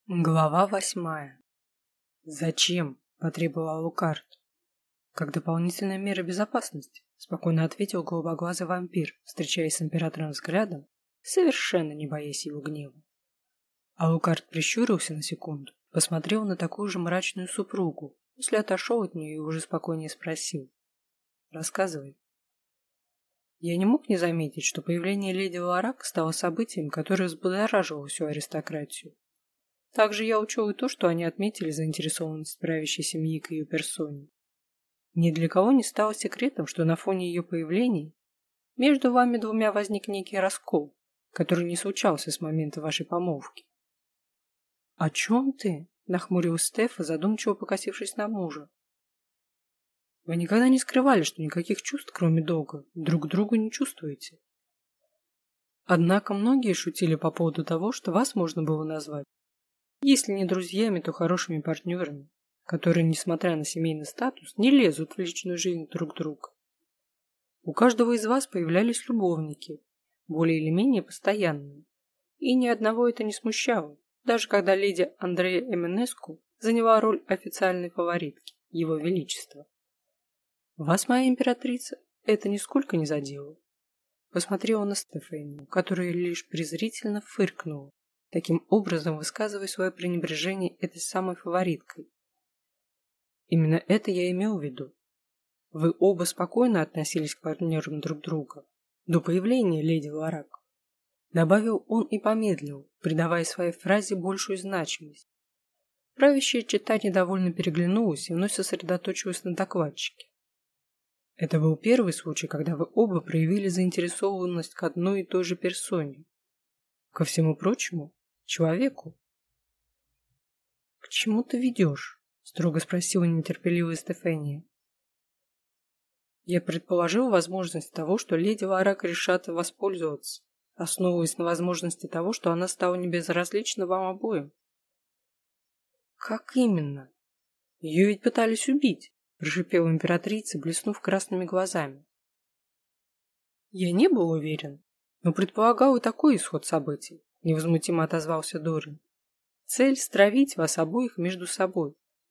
Глава 8. «Зачем?» – потребовал Алукард. «Как дополнительная мера безопасности», – спокойно ответил голубоглазый вампир, встречаясь с императором взглядом, совершенно не боясь его гнева. Алукард прищурился на секунду, посмотрел на такую же мрачную супругу, после отошел от нее и уже спокойнее спросил. «Рассказывай». Я не мог не заметить, что появление леди Ларак стало событием, которое взбудоражило всю аристократию. Также я учел и то, что они отметили заинтересованность правящей семьи к ее персоне. Ни для кого не стало секретом, что на фоне ее появления между вами двумя возник некий раскол, который не случался с момента вашей помолвки. «О чем ты?» – нахмурил Стефа, задумчиво покосившись на мужа. «Вы никогда не скрывали, что никаких чувств, кроме долга, друг к другу не чувствуете. Однако многие шутили по поводу того, что вас можно было назвать, если не друзьями, то хорошими партнерами, которые, несмотря на семейный статус, не лезут в личную жизнь друг друга. У каждого из вас появлялись любовники, более или менее постоянные, и ни одного это не смущало, даже когда леди Андрея Эменеску заняла роль официальной фаворитки, его величества. Вас, моя императрица, это нисколько не задело. Посмотрела на Стефанию, которая лишь презрительно фыркнула, таким образом высказывая свое пренебрежение этой самой фавориткой. Именно это я имел в виду. Вы оба спокойно относились к партнерам друг друга до появления леди Ларак. Добавил он и помедлил, придавая своей фразе большую значимость. Правящая чета недовольно переглянулась и вновь сосредоточилась на докладчике. Это был первый случай, когда вы оба проявили заинтересованность к одной и той же персоне. Ко всему прочему, человеку. «К чему ты ведешь?» – строго спросила нетерпеливая Стефания. Я предположил возможность того, что леди Ларак решат воспользоваться, основываясь на возможности того, что она стала небезразлична вам обоим. «Как именно? Ее ведь пытались убить», – прошипела императрица, блеснув красными глазами. «Я не был уверен, но предполагал и такой исход событий», – невозмутимо отозвался Дорин. «Цель – стравить вас обоих между собой.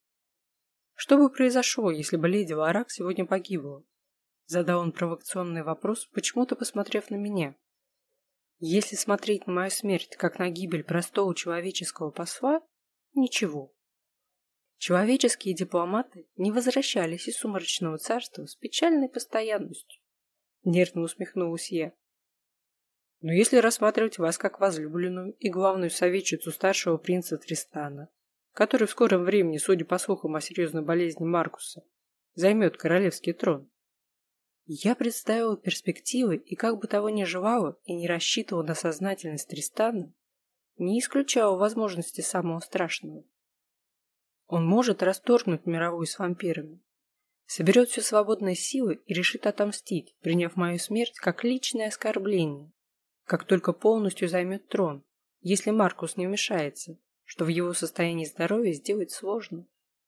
Что бы произошло, если бы леди Ларак сегодня погибла?» Задал он провокационный вопрос, почему-то посмотрев на меня. Если смотреть на мою смерть, как на гибель простого человеческого посла, ничего. Человеческие дипломаты не возвращались из сумрачного царства с печальной постоянностью. Нервно усмехнулась я. Но если рассматривать вас как возлюбленную и главную советчицу старшего принца Тристана, который в скором времени, судя по слухам о серьезной болезни Маркуса, займет королевский трон, я представила перспективы и, как бы того ни желала и не рассчитывала на сознательность Тристана, не исключала возможности самого страшного. Он может расторгнуть мировую с вампирами, соберет все свободные силы и решит отомстить, приняв мою смерть как личное оскорбление, как только полностью займет трон, если Маркус не вмешается, что в его состоянии здоровья сделать сложно.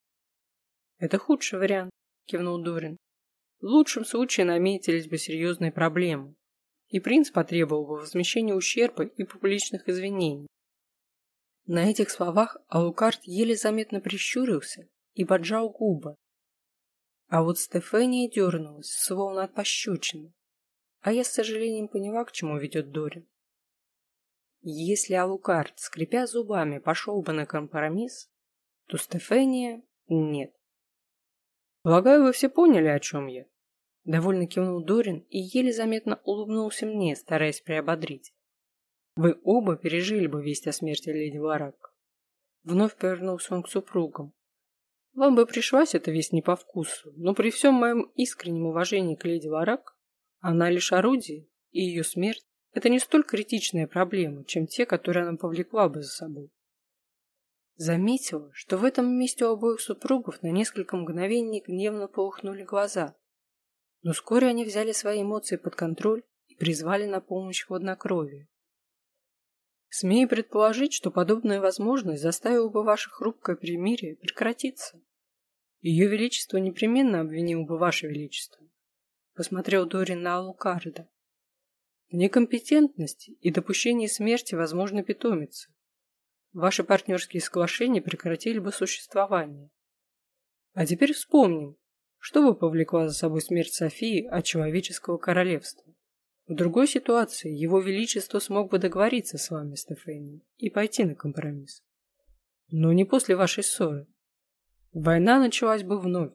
«Это худший вариант», – кивнул Дорин. В лучшем случае наметились бы серьезные проблемы, и принц потребовал бы возмещения ущерба и публичных извинений. На этих словах Алукард еле заметно прищурился и поджал губы. А вот Стефания дернулась, словно от пощечины, а я с сожалением поняла, к чему ведет Дорин. Если Алукард, скрипя зубами, пошел бы на компромисс, то Стефания нет. «Полагаю, вы все поняли, о чем я?» Довольно кивнул Дорин и еле заметно улыбнулся мне, стараясь приободрить. «Вы оба пережили бы весть о смерти леди Ларак». Вновь повернулся он к супругам. «Вам бы пришлась эта весть не по вкусу, но при всем моем искреннем уважении к леди Ларак, она лишь орудие, и ее смерть – это не столь критичная проблема, чем те, которые она повлекла бы за собой». Заметила, что в этом месте у обоих супругов на несколько мгновений гневно полыхнули глаза, но вскоре они взяли свои эмоции под контроль и призвали на помощь хладнокровие. Смею предположить, что подобная возможность заставила бы ваше хрупкое примирие прекратиться. Ее Величество непременно обвинил бы ваше Величество, посмотрел Дорин на Алукарда. В некомпетентности и допущении смерти возможной питомицы. ваши партнерские соглашения прекратили бы существование. А теперь вспомним, что бы повлекла за собой смерть Софии от человеческого королевства. В другой ситуации его величество смог бы договориться с вами, Стефани, и пойти на компромисс. Но не после вашей ссоры. Война началась бы вновь.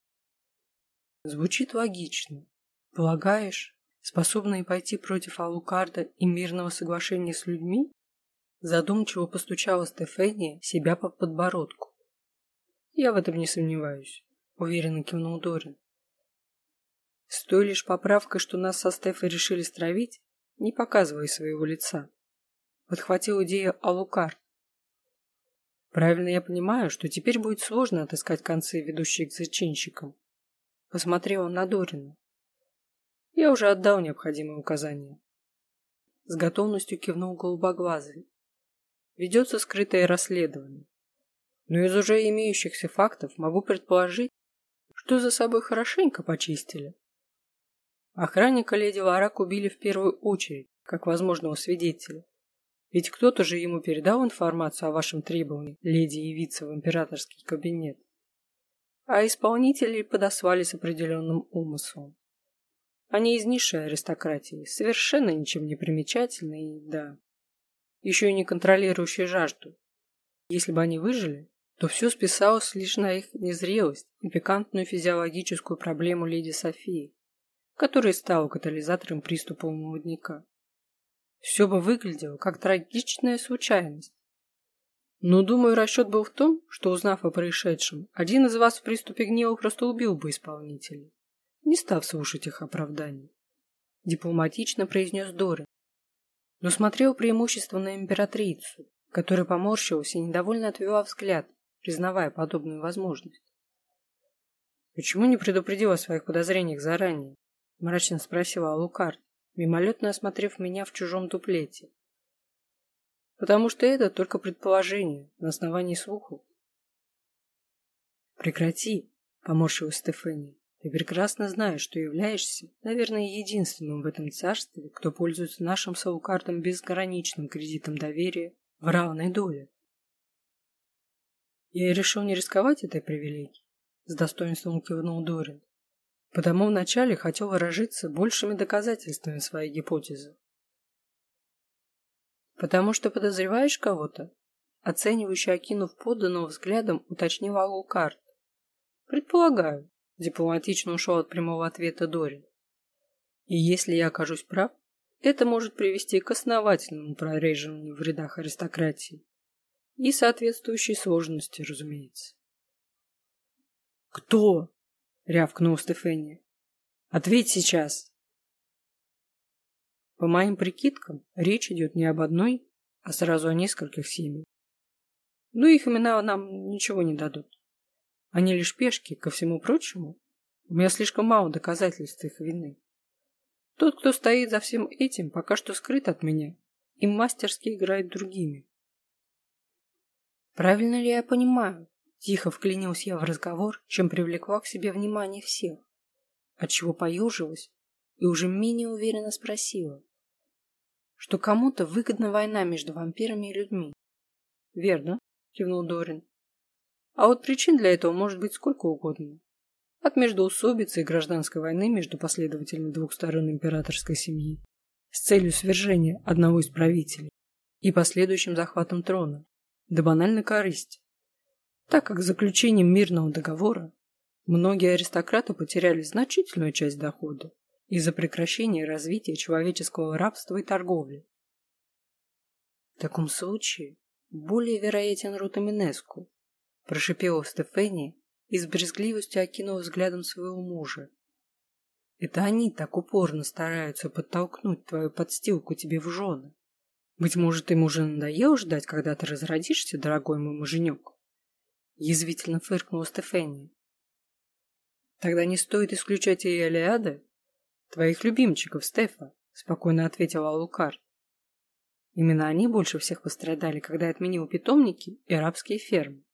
Звучит логично. Полагаешь, способные пойти против Алукарда и мирного соглашения с людьми? Задумчиво постучала Стефания себя по подбородку. Я в этом не сомневаюсь, уверенно кивнул Дорин. С той лишь поправкой, что нас со Стефой решили стравить, не показывая своего лица. Подхватил идею Алукард. Правильно я понимаю, что теперь будет сложно отыскать концы, ведущие к зачинщикам. Посмотрел он на Дорина. Я уже отдал необходимые указания. С готовностью кивнул голубоглазый. Ведется скрытое расследование. Но из уже имеющихся фактов могу предположить, что за собой хорошенько почистили. Охранника леди Ларак убили в первую очередь, как возможного свидетеля. Ведь кто-то же ему передал информацию о вашем требовании, леди, явиться в императорский кабинет. А исполнители подослали с определенным умыслом. Они из низшей аристократии, совершенно ничем не примечательные и, да, еще и не контролирующие жажду. Если бы они выжили, то все списалось лишь на их незрелость и пикантную физиологическую проблему леди Софии, которая стала катализатором приступа молодняка. Все бы выглядело как трагичная случайность. Но, думаю, расчет был в том, что, узнав о происшедшем, один из вас в приступе гнева просто убил бы исполнителей, не став слушать их оправданий. Дипломатично произнес Дорин, но смотрел преимущественно на императрицу, которая поморщилась и недовольно отвела взгляд, признавая подобную возможность. «Почему не предупредил о своих подозрениях заранее?» – мрачно спросила Алукард, мимолетно осмотрев меня в чужом дуплете. «Потому что это только предположение на основании слухов». «Прекрати», – поморщилась Стефания. «Ты прекрасно знаешь, что являешься, наверное, единственным в этом царстве, кто пользуется нашим с Алукардом безграничным кредитом доверия в равной доле». Я и решил не рисковать этой привилегией, с достоинством кивнул Дорин. Потому вначале хотел выражиться большими доказательствами своей гипотезы. Потому что подозреваешь кого-то? Оценивающе окинув подданного взглядом, уточнил Алукард. Предполагаю, дипломатично ушел от прямого ответа Дорин. И если я окажусь прав, это может привести к основательному прореживанию в рядах аристократии. И соответствующей сложности, разумеется. «Кто?» — рявкнула Стефания. «Ответь сейчас!» По моим прикидкам, речь идет не об одной, а сразу о нескольких семьях. Но их имена нам ничего не дадут. Они лишь пешки, ко всему прочему. У меня слишком мало доказательств их вины. Тот, кто стоит за всем этим, пока что скрыт от меня и мастерски играет другими. «Правильно ли я понимаю?» Тихо вклинился я в разговор, чем привлекла к себе внимание всех, отчего поежилась и уже менее уверенно спросила, что кому-то выгодна война между вампирами и людьми. «Верно», — кивнул Дорин. «А вот причин для этого может быть сколько угодно. От междоусобицы и гражданской войны между последователями двух сторон императорской семьи с целью свержения одного из правителей и последующим захватом трона, до банальной корысти. Так как с заключением мирного договора многие аристократы потеряли значительную часть дохода из-за прекращения развития человеческого рабства и торговли. В таком случае более вероятен род Эминеску, прошипела Стефания и с брезгливостью окинула взглядом своего мужа. Это они так упорно стараются подтолкнуть твою подстилку тебе в жены. Быть может, им уже надоело ждать, когда ты разродишься, дорогой мой муженек? Язвительно фыркнула Стефания. Тогда не стоит исключать и Элиады, твоих любимчиков, Стефа, спокойно ответила Алукард. Именно они больше всех пострадали, когда я отменил питомники и арабские фермы.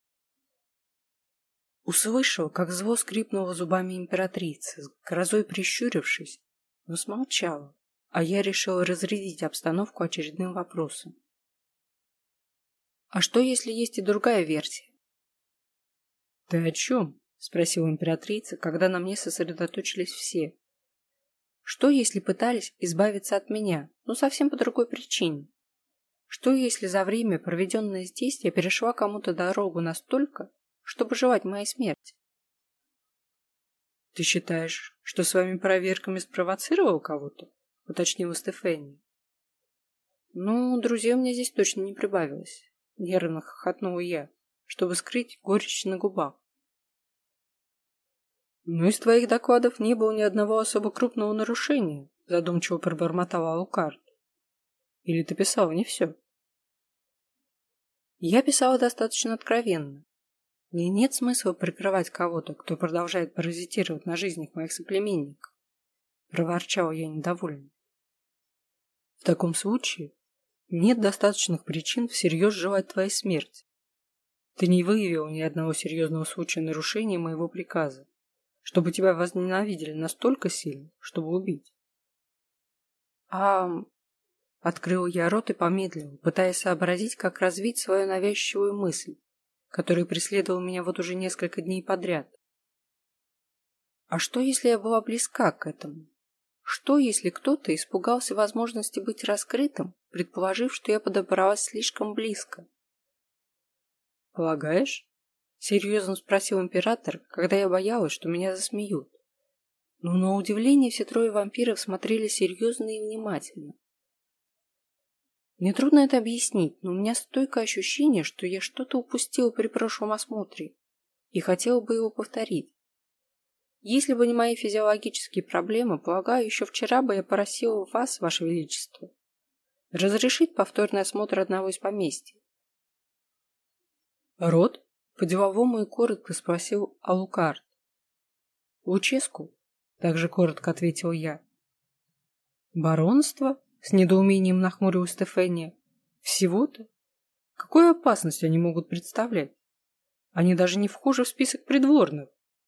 Услышал, как зло скрипнула зубами императрица, грозой прищурившись, но смолчала, а я решила разрядить обстановку очередным вопросом. А что, если есть и другая версия? Ты о чем? Спросила императрица, когда на мне сосредоточились все. Что, если пытались избавиться от меня, но совсем по другой причине? Что, если за время, проведенное здесь, я перешла кому-то дорогу настолько, чтобы желать моей смерти? Ты считаешь, что своими проверками спровоцировал кого-то? Уточнила Стефания. Ну, друзей у меня здесь точно не прибавилось. Нервно хохотнула я, чтобы скрыть горечь на губах. Ну, из твоих докладов не было ни одного особо крупного нарушения, задумчиво пробормотала Алукард. Или ты писала не все? Я писала достаточно откровенно. Мне нет смысла прикрывать кого-то, кто продолжает паразитировать на жизнях моих соплеменников. Проворчала я недовольно. В таком случае нет достаточных причин всерьез желать твоей смерти. Ты не выявил ни одного серьезного случая нарушения моего приказа, чтобы тебя возненавидели настолько сильно, чтобы убить. Открыл я рот и помедлил, пытаясь сообразить, как развить свою навязчивую мысль, которая преследовала меня вот уже несколько дней подряд. А что, если я была близка к этому? Что, если кто-то испугался возможности быть раскрытым, предположив, что я подобралась слишком близко? «Полагаешь?» — серьезно спросил император, когда я боялась, что меня засмеют. Но на удивление все трое вампиров смотрели серьезно и внимательно. Мне трудно это объяснить, но у меня стойкое ощущение, что я что-то упустила при прошлом осмотре и хотела бы его повторить. Если бы не мои физиологические проблемы, полагаю, еще вчера бы я просила вас, ваше величество, разрешить повторный осмотр одного из поместий. Род? По-деловому и коротко спросил Алукард. Луческу? Также коротко ответил я. Баронство? С недоумением нахмурилась Стефания. Всего-то? Какую опасность они могут представлять? Они даже не вхожи в список придворных.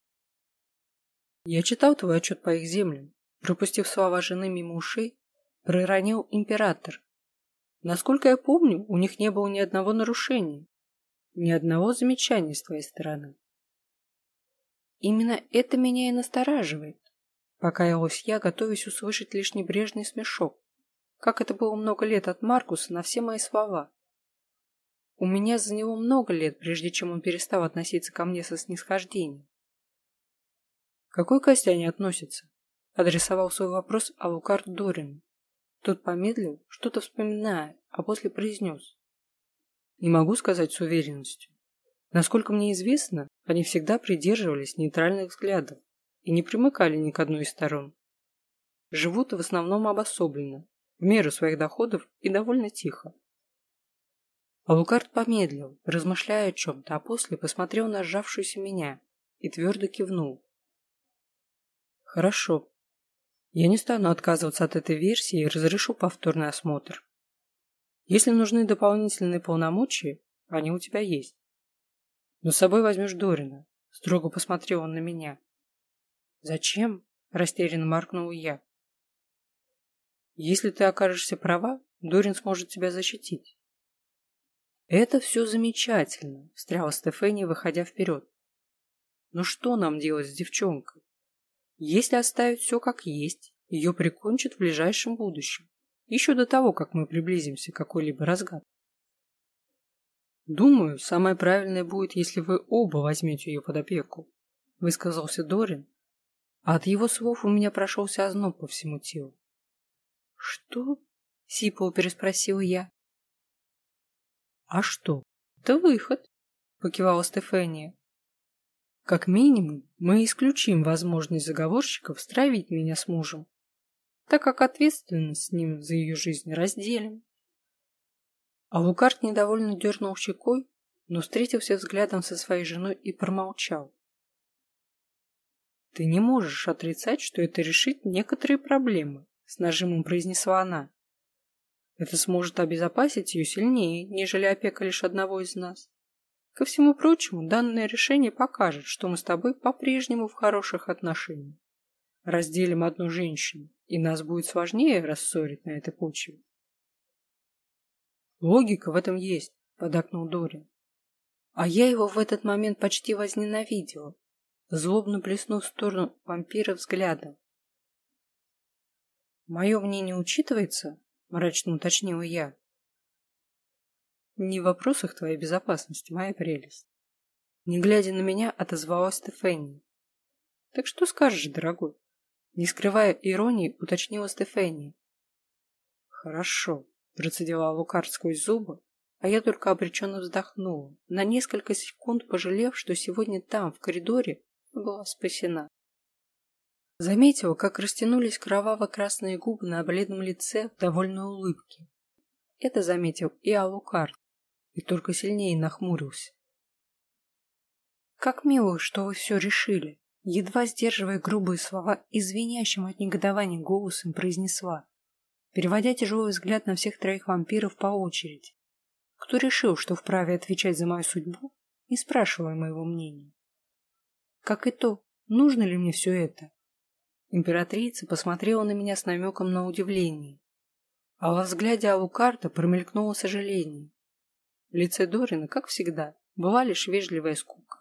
Я читал твой отчет по их землям. Пропустив слова жены мимо ушей, проронил император. Насколько я помню, у них не было ни одного нарушения, ни одного замечания с твоей стороны. Именно это меня и настораживает. Покаялась я, готовясь услышать лишь небрежный смешок, как это было много лет от Маркуса на все мои слова. У меня заняло много лет, прежде чем он перестал относиться ко мне со снисхождением. К какой касте они относятся? Адресовал свой вопрос Алукард Дорину. Тот помедлил, что-то вспоминая, а после произнес. Не могу сказать с уверенностью. Насколько мне известно, они всегда придерживались нейтральных взглядов и не примыкали ни к одной из сторон. Живут в основном обособленно, в меру своих доходов и довольно тихо. Алукард помедлил, размышляя о чем-то, а после посмотрел на сжавшуюся меня и твердо кивнул. Хорошо. Я не стану отказываться от этой версии и разрешу повторный осмотр. Если нужны дополнительные полномочия, они у тебя есть. Но с собой возьмешь Дорина. Строго посмотрел он на меня. Зачем? Растерянно моргнул я. Если ты окажешься права, Дорин сможет тебя защитить. Это все замечательно, встряла Стефания, выходя вперед. Но что нам делать с девчонкой? Если оставить все как есть, ее прикончат в ближайшем будущем, еще до того, как мы приблизимся к какой-либо разгадке. Думаю, самое правильное будет, если вы оба возьмете ее под опеку, высказался Дорин, а от его слов у меня прошелся озноб по всему телу. Что? Сипло переспросил я. А что? Это выход, покивала Стефания. Как минимум, мы исключим возможность заговорщиков стравить меня с мужем, так как ответственность с ним за ее жизнь разделим. Алукард недовольно дернул щекой, но встретился взглядом со своей женой и промолчал. «Ты не можешь отрицать, что это решит некоторые проблемы», — с нажимом произнесла она. «Это сможет обезопасить ее сильнее, нежели опека лишь одного из нас. Ко всему прочему, данное решение покажет, что мы с тобой по-прежнему в хороших отношениях. Разделим одну женщину, и нас будет сложнее рассорить на этой почве». «Логика в этом есть», — поддакнул Дорин. А я его в этот момент почти возненавидела, злобно плеснув в сторону вампира взглядом. «Мое мнение учитывается?» – мрачно уточнила я. «Не в вопросах твоей безопасности, моя прелесть». Не глядя на меня, отозвалась Стефания. «Так что скажешь, дорогой?» Не скрывая иронии, уточнила Стефания. «Хорошо», – процедила Алукард сквозь зубы, а я только обреченно вздохнула, на несколько секунд пожалев, что сегодня там, в коридоре, была спасена. Заметила, как растянулись кроваво-красные губы на бледном лице в довольной улыбке. Это заметил и Алукард, и только сильнее нахмурился. «Как мило, что вы все решили!» Едва сдерживая грубые слова и звенящим от негодования голосом произнесла, переводя тяжелый взгляд на всех троих вампиров по очереди. Кто решил, что вправе отвечать за мою судьбу, не спрашивая моего мнения. Как и то, нужно ли мне все это? Императрица посмотрела на меня с намеком на удивление, а во взгляде Алукарда промелькнуло сожаление. В лице Дорина, как всегда, была лишь вежливая скука.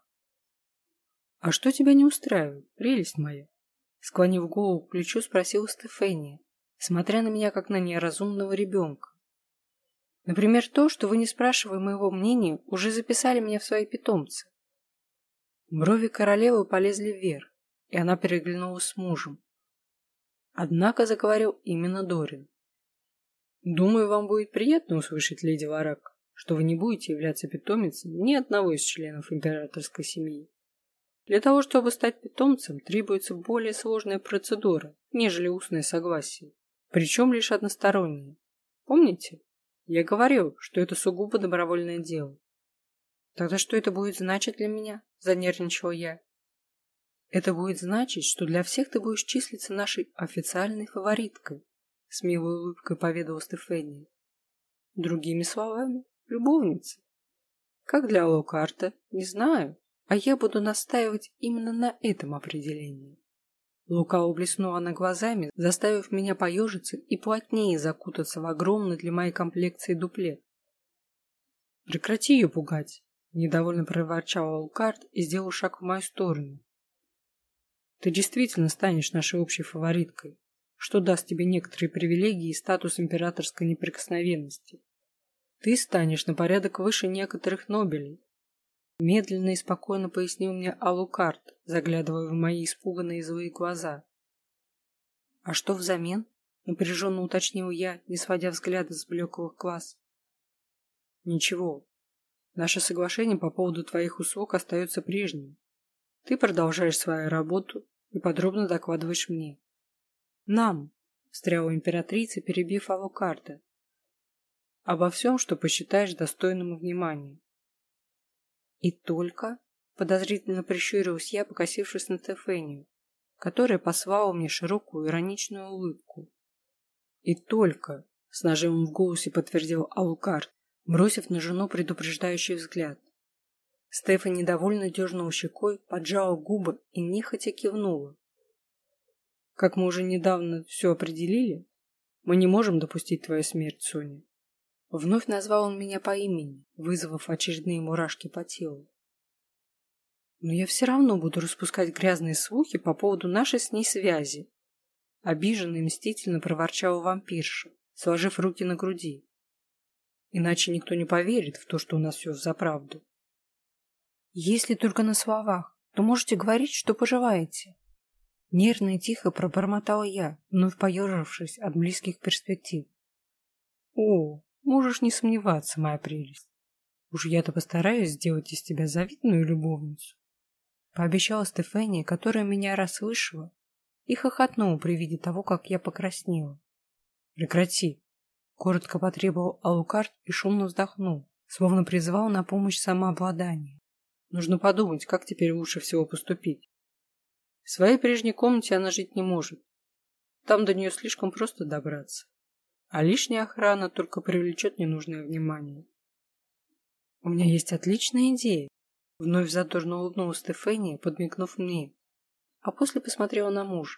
«А что тебя не устраивает, прелесть моя?» Склонив голову к плечу, спросила Стефания, смотря на меня, как на неразумного ребенка. «Например, то, что вы, не спрашивая моего мнения, уже записали меня в свои питомцы». Брови королевы полезли вверх, и она переглянулась с мужем. Однако заговорил именно Дорин. «Думаю, вам будет приятно услышать, леди Варак, что вы не будете являться питомицей ни одного из членов императорской семьи. Для того, чтобы стать питомцем, требуется более сложная процедура, нежели устное согласие, причем лишь одностороннее. Помните? Я говорил, что это сугубо добровольное дело». «Тогда что это будет значить для меня?» – занервничала я. «Это будет значить, что для всех ты будешь числиться нашей официальной фавориткой», – с милой улыбкой поведала Стефания. «Другими словами, любовница. Как для Алукарта, не знаю, а я буду настаивать именно на этом определении». Лукаво блеснула она глазами, заставив меня поежиться и плотнее закутаться в огромный для моей комплекции дуплет. «Прекрати ее пугать», – недовольно проворчал Алукард и сделал шаг в мою сторону. «Ты действительно станешь нашей общей фавориткой, что даст тебе некоторые привилегии и статус императорской неприкосновенности. Ты станешь на порядок выше некоторых нобелей», – медленно и спокойно пояснил мне Алукард, заглядывая в мои испуганные злые глаза. «А что взамен?» – напряженно уточнил я, не сводя взгляда с блеклых глаз. «Ничего. Наше соглашение по поводу твоих услуг остается прежним. Ты продолжаешь свою работу и подробно докладываешь мне». «Нам», – встряла императрица, перебив Алукарда. «Обо всем, что посчитаешь достойным внимания». «И только?» – подозрительно прищурилась я, покосившись на Стефанию, которая послала мне широкую ироничную улыбку. «И только», – с нажимом в голосе подтвердил Алукард, бросив на жену предупреждающий взгляд. Стефа недовольно дернула щекой, поджала губы и нехотя кивнула. «Как мы уже недавно все определили, мы не можем допустить твою смерть, Соня». Вновь назвал он меня по имени, вызвав очередные мурашки по телу. «Но я все равно буду распускать грязные слухи по поводу нашей с ней связи», — обиженно и мстительно проворчала вампирша, сложив руки на груди. «Иначе никто не поверит в то, что у нас все взаправду». «Если только на словах, то можете говорить, что пожелаете». Нервно и тихо пробормотала я, вновь поежившись от близких перспектив. «О, можешь не сомневаться, моя прелесть. Уж я-то постараюсь сделать из тебя завидную любовницу», — пообещала Стефания, которая меня расслышала, и хохотнула при виде того, как я покраснела. «Прекрати», — коротко потребовал Алукард и шумно вздохнул, словно призывал на помощь самообладание. «Нужно подумать, как теперь лучше всего поступить. В своей прежней комнате она жить не может. Там до нее слишком просто добраться. А лишняя охрана только привлечет ненужное внимание». «У меня есть отличная идея», — вновь задорно улыбнулась Стефания, подмигнув мне, а после посмотрела на мужа.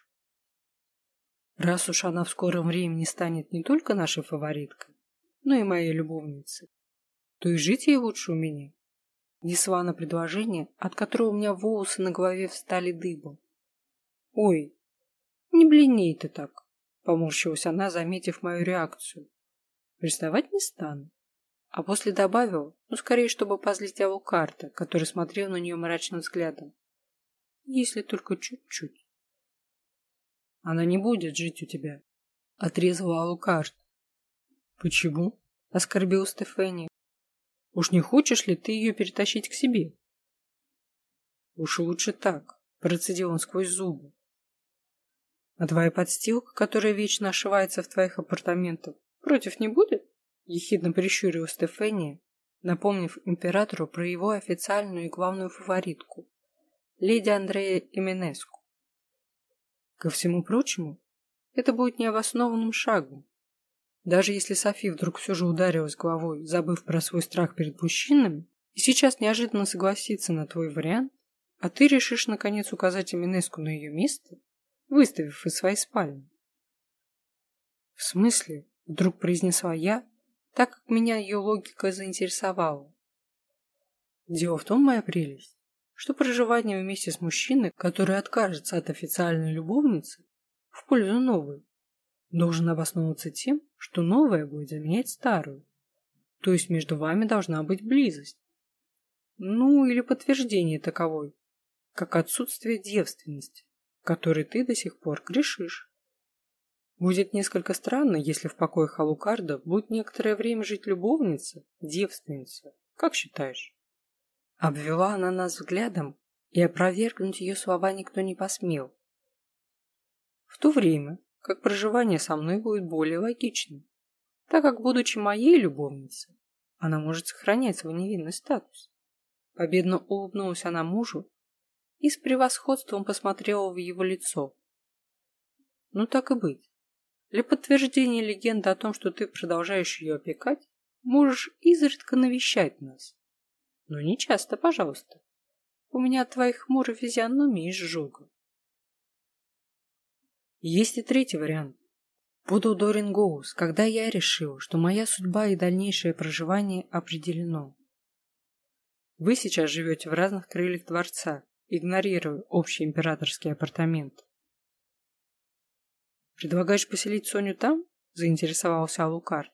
«Раз уж она в скором времени станет не только нашей фавориткой, но и моей любовницей, то и жить ей лучше у меня. Несла на предложение, от которого у меня волосы на голове встали дыбом. «Ой, не бледней ты так», — поморщилась она, заметив мою реакцию. «Приставать не стану». А после добавила, скорее, чтобы позлить Алукарта, который смотрел на нее мрачным взглядом. «Если только чуть-чуть». «Она не будет жить у тебя», — отрезала Алукарт. «Почему?» — оскорбил Стефани. «Уж не хочешь ли ты ее перетащить к себе?» «Уж лучше так», — процедил он сквозь зубы. «А твоя подстилка, которая вечно ошивается в твоих апартаментах, против не будет?» — ехидно прищурила Стефания, напомнив императору про его официальную и главную фаворитку, леди Андрея Именеску. Ко всему прочему, это будет необоснованным шагом. Даже если Софи вдруг все же ударилась головой, забыв про свой страх перед мужчинами, и сейчас неожиданно согласится на твой вариант, а ты решишь наконец указать Именеску на ее место, выставив из своей спальни. «В смысле?» — вдруг произнесла я, так как меня ее логика заинтересовала. «Дело в том, моя прелесть, что проживание вместе с мужчиной, который откажется от официальной любовницы в пользу новой, должен обосновываться тем, что новая будет заменять старую. То есть между вами должна быть близость. Ну, или подтверждение таковой, как отсутствие девственности, которой ты до сих пор грешишь. Будет несколько странно, если в покоях Алукарда будет некоторое время жить любовница, девственница. Как считаешь?» Обвела она нас взглядом, и опровергнуть ее слова никто не посмел. В то время, как проживание со мной будет более логичным, так как, будучи моей любовницей, она может сохранять свой невинный статус. Победно улыбнулась она мужу и с превосходством посмотрела в его лицо. «Ну так и быть. Для подтверждения легенды о том, что ты продолжаешь ее опекать, можешь изредка навещать нас. Но не часто, пожалуйста. У меня от твоих хмурой физиономии изжога». Есть и третий вариант. Буду Дорин Гоус, когда я решил, что моя судьба и дальнейшее проживание определено. Вы сейчас живете в разных крыльях дворца, игнорируя общий императорский апартамент. «Предлагаешь поселить Соню там?» – заинтересовался Алукарт.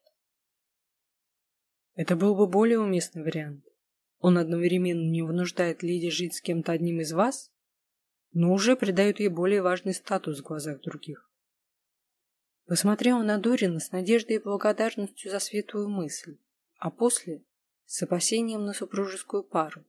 Это был бы более уместный вариант. Он одновременно не вынуждает леди жить с кем-то одним из вас, но уже придает ей более важный статус в глазах других. Посмотрел на Дорина с надеждой и благодарностью за светлую мысль, а после – с опасением на супружескую пару.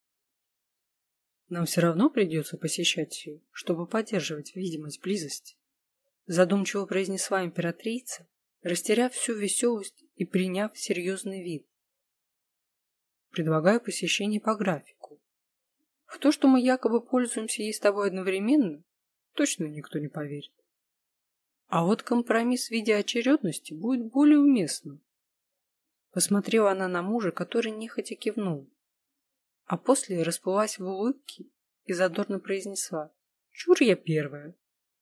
«Нам все равно придется посещать ее, чтобы поддерживать видимость близости», задумчиво произнесла императрица, растеряв всю веселость и приняв серьезный вид. «Предлагаю посещение по графику. В то, что мы якобы пользуемся ей с тобой одновременно, точно никто не поверит. А вот компромисс в виде очередности будет более уместным». Посмотрела она на мужа, который нехотя кивнул, а после расплылась в улыбке и задорно произнесла: «Чур я первая».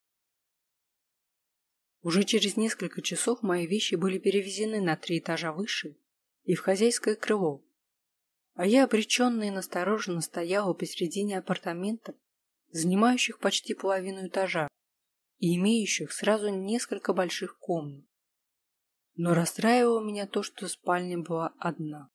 Уже через несколько часов мои вещи были перевезены на 3 этажа выше и в хозяйское крыло, а я обреченно и настороженно стояла посредине апартаментов, занимающих почти половину этажа и имеющих сразу несколько больших комнат. Но расстраивало меня то, что спальня была одна.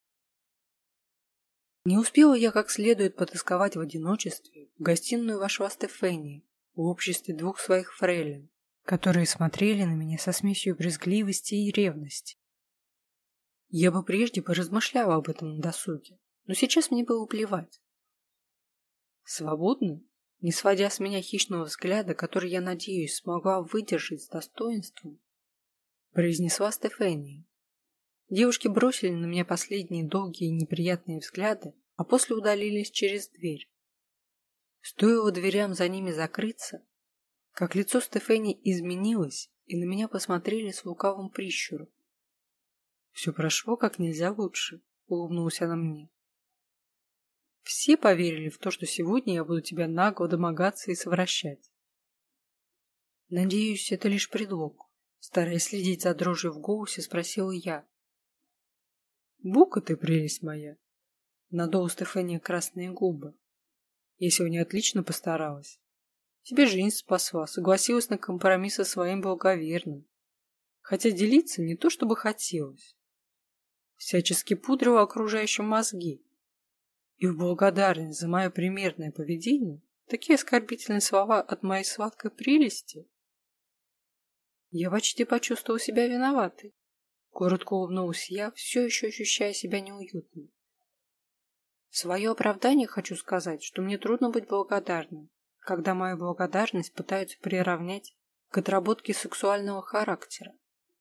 Не успела я как следует потасковать в одиночестве, в гостиную вошла Стефания в обществе 2 своих фрейлин, которые смотрели на меня со смесью брезгливости и ревности. Я бы прежде поразмышляла об этом на досуге, но сейчас мне было плевать. Свободно, не сводя с меня хищного взгляда, который, я надеюсь, смогла выдержать с достоинством, произнесла Стефания. Девушки бросили на меня последние долгие и неприятные взгляды, а после удалились через дверь. Стоило дверям за ними закрыться, как лицо Стефани изменилось, и на меня посмотрели с лукавым прищуром. «Все прошло как нельзя лучше», — улыбнулась она мне. «Все поверили в то, что сегодня я буду тебя нагло домогаться и совращать». «Надеюсь, это лишь предлог», — стараясь следить за дрожью в голосе, спросила я. Бука ты, прелесть моя. Надула Стефания красные губы. Я сегодня отлично постаралась. Тебе жизнь спасла, согласилась на компромисс со своим благоверным. Хотя делиться не то чтобы хотелось. Всячески пудрила окружающим мозги. И в благодарность за мое примерное поведение такие оскорбительные слова от моей сладкой прелести. Я почти почувствовала себя виноватой. Коротко улыбнулась я, все еще ощущая себя неуютно. В свое оправдание хочу сказать, что мне трудно быть благодарной, когда мою благодарность пытаются приравнять к отработке сексуального характера.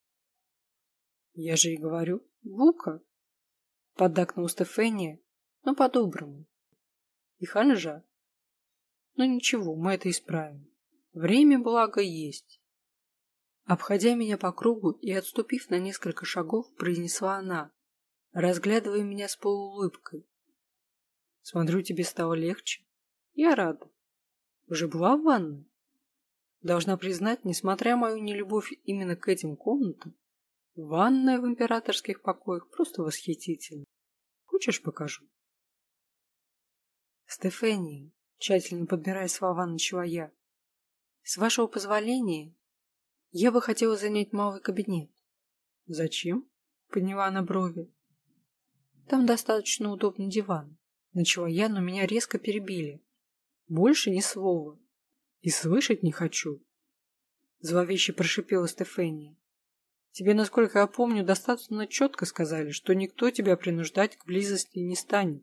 Я же и говорю, бука, поддакнула Стефания, но по-доброму. И ханжа. Но ничего, мы это исправим. Время, благо, есть. Обходя меня по кругу и отступив на несколько шагов, произнесла она, разглядывая меня с полуулыбкой. Смотрю, тебе стало легче. Я рада. Уже была в ванной? Должна признать, несмотря на мою нелюбовь именно к этим комнатам, ванная в императорских покоях просто восхитительна. Хочешь, покажу? Стефания, тщательно подбирая слова, начала я. С вашего позволения, я бы хотела занять малый кабинет. Зачем? Подняла она брови. Там достаточно удобный диван. Начала я, но меня резко перебили. Больше ни слова. И слышать не хочу. Зловеще прошипела Стефания. Тебе, насколько я помню, достаточно четко сказали, что никто тебя принуждать к близости не станет.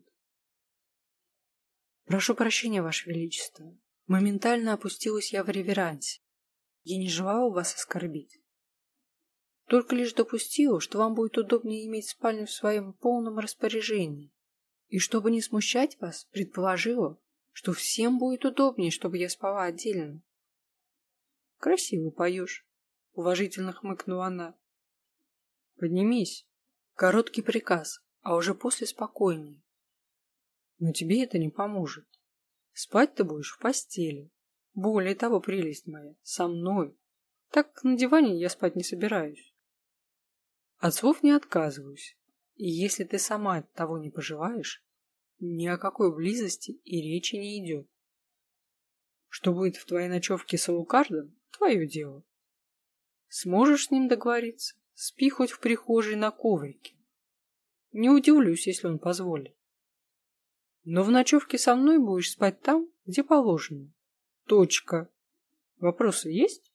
Прошу прощения, Ваше Величество. Моментально опустилась я в реверансе. Я не желала вас оскорбить. Только лишь допустила, что вам будет удобнее иметь спальню в своем полном распоряжении. И чтобы не смущать вас, предположила, что всем будет удобнее, чтобы я спала отдельно. Красиво поешь, уважительно хмыкнула она. Поднимись. Короткий приказ, а уже после спокойнее. Но тебе это не поможет. Спать ты будешь в постели. Более того, прелесть моя, со мной. Так на диване я спать не собираюсь. От слов не отказываюсь. И если ты сама того не пожелаешь, ни о какой близости и речи не идет. Что будет в твоей ночевке с Алукардом, твое дело. Сможешь с ним договориться, спи хоть в прихожей на коврике. Не удивлюсь, если он позволит. Но в ночевке со мной будешь спать там, где положено. Точка. Вопросы есть?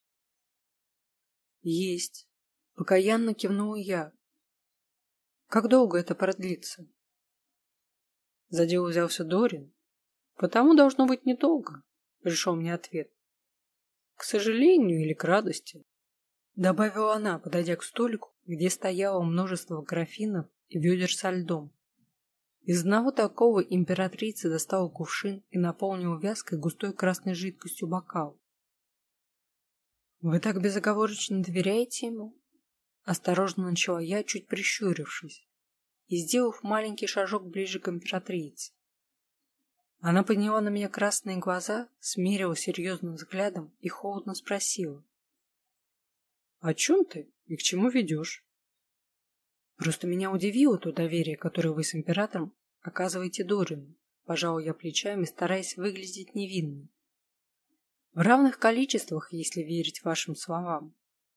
Есть. Покаянно кивнула я. Как долго это продлится? За дело взялся Дорин. Потому должно быть недолго, пришел мне ответ. К сожалению или к радости, добавила она, подойдя к столику, где стояло множество графинов и ведер со льдом. Из одного такого императрица достала кувшин и наполнила вязкой густой красной жидкостью бокал. «Вы так безоговорочно доверяете ему?» Осторожно начала я, чуть прищурившись, и сделав маленький шажок ближе к императрице. Она подняла на меня красные глаза, смерила серьезным взглядом и холодно спросила. «О чем ты и к чему ведешь?» «Просто меня удивило то доверие, которое вы с императором оказываете Дорину», пожала я плечами, стараясь выглядеть невинной. «В равных количествах, если верить вашим словам».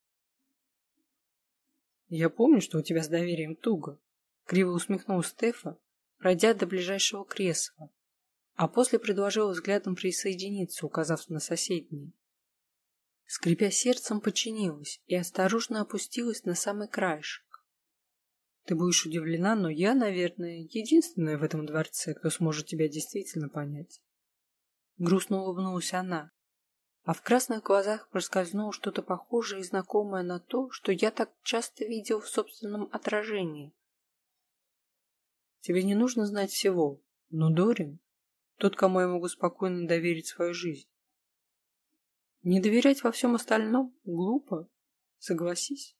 «Я помню, что у тебя с доверием туго», криво усмехнулся Стефа, пройдя до ближайшего кресла, а после предложил взглядом присоединиться, указав на соседнее. Скрипя сердцем, подчинилась и осторожно опустилась на самый краешек. Ты будешь удивлена, но я, наверное, единственная в этом дворце, кто сможет тебя действительно понять. Грустно улыбнулась она, а в красных глазах проскользнуло что-то похожее и знакомое на то, что я так часто видел в собственном отражении. Тебе не нужно знать всего, но Дорин — тот, кому я могу спокойно доверить свою жизнь. Не доверять во всем остальном глупо, согласись.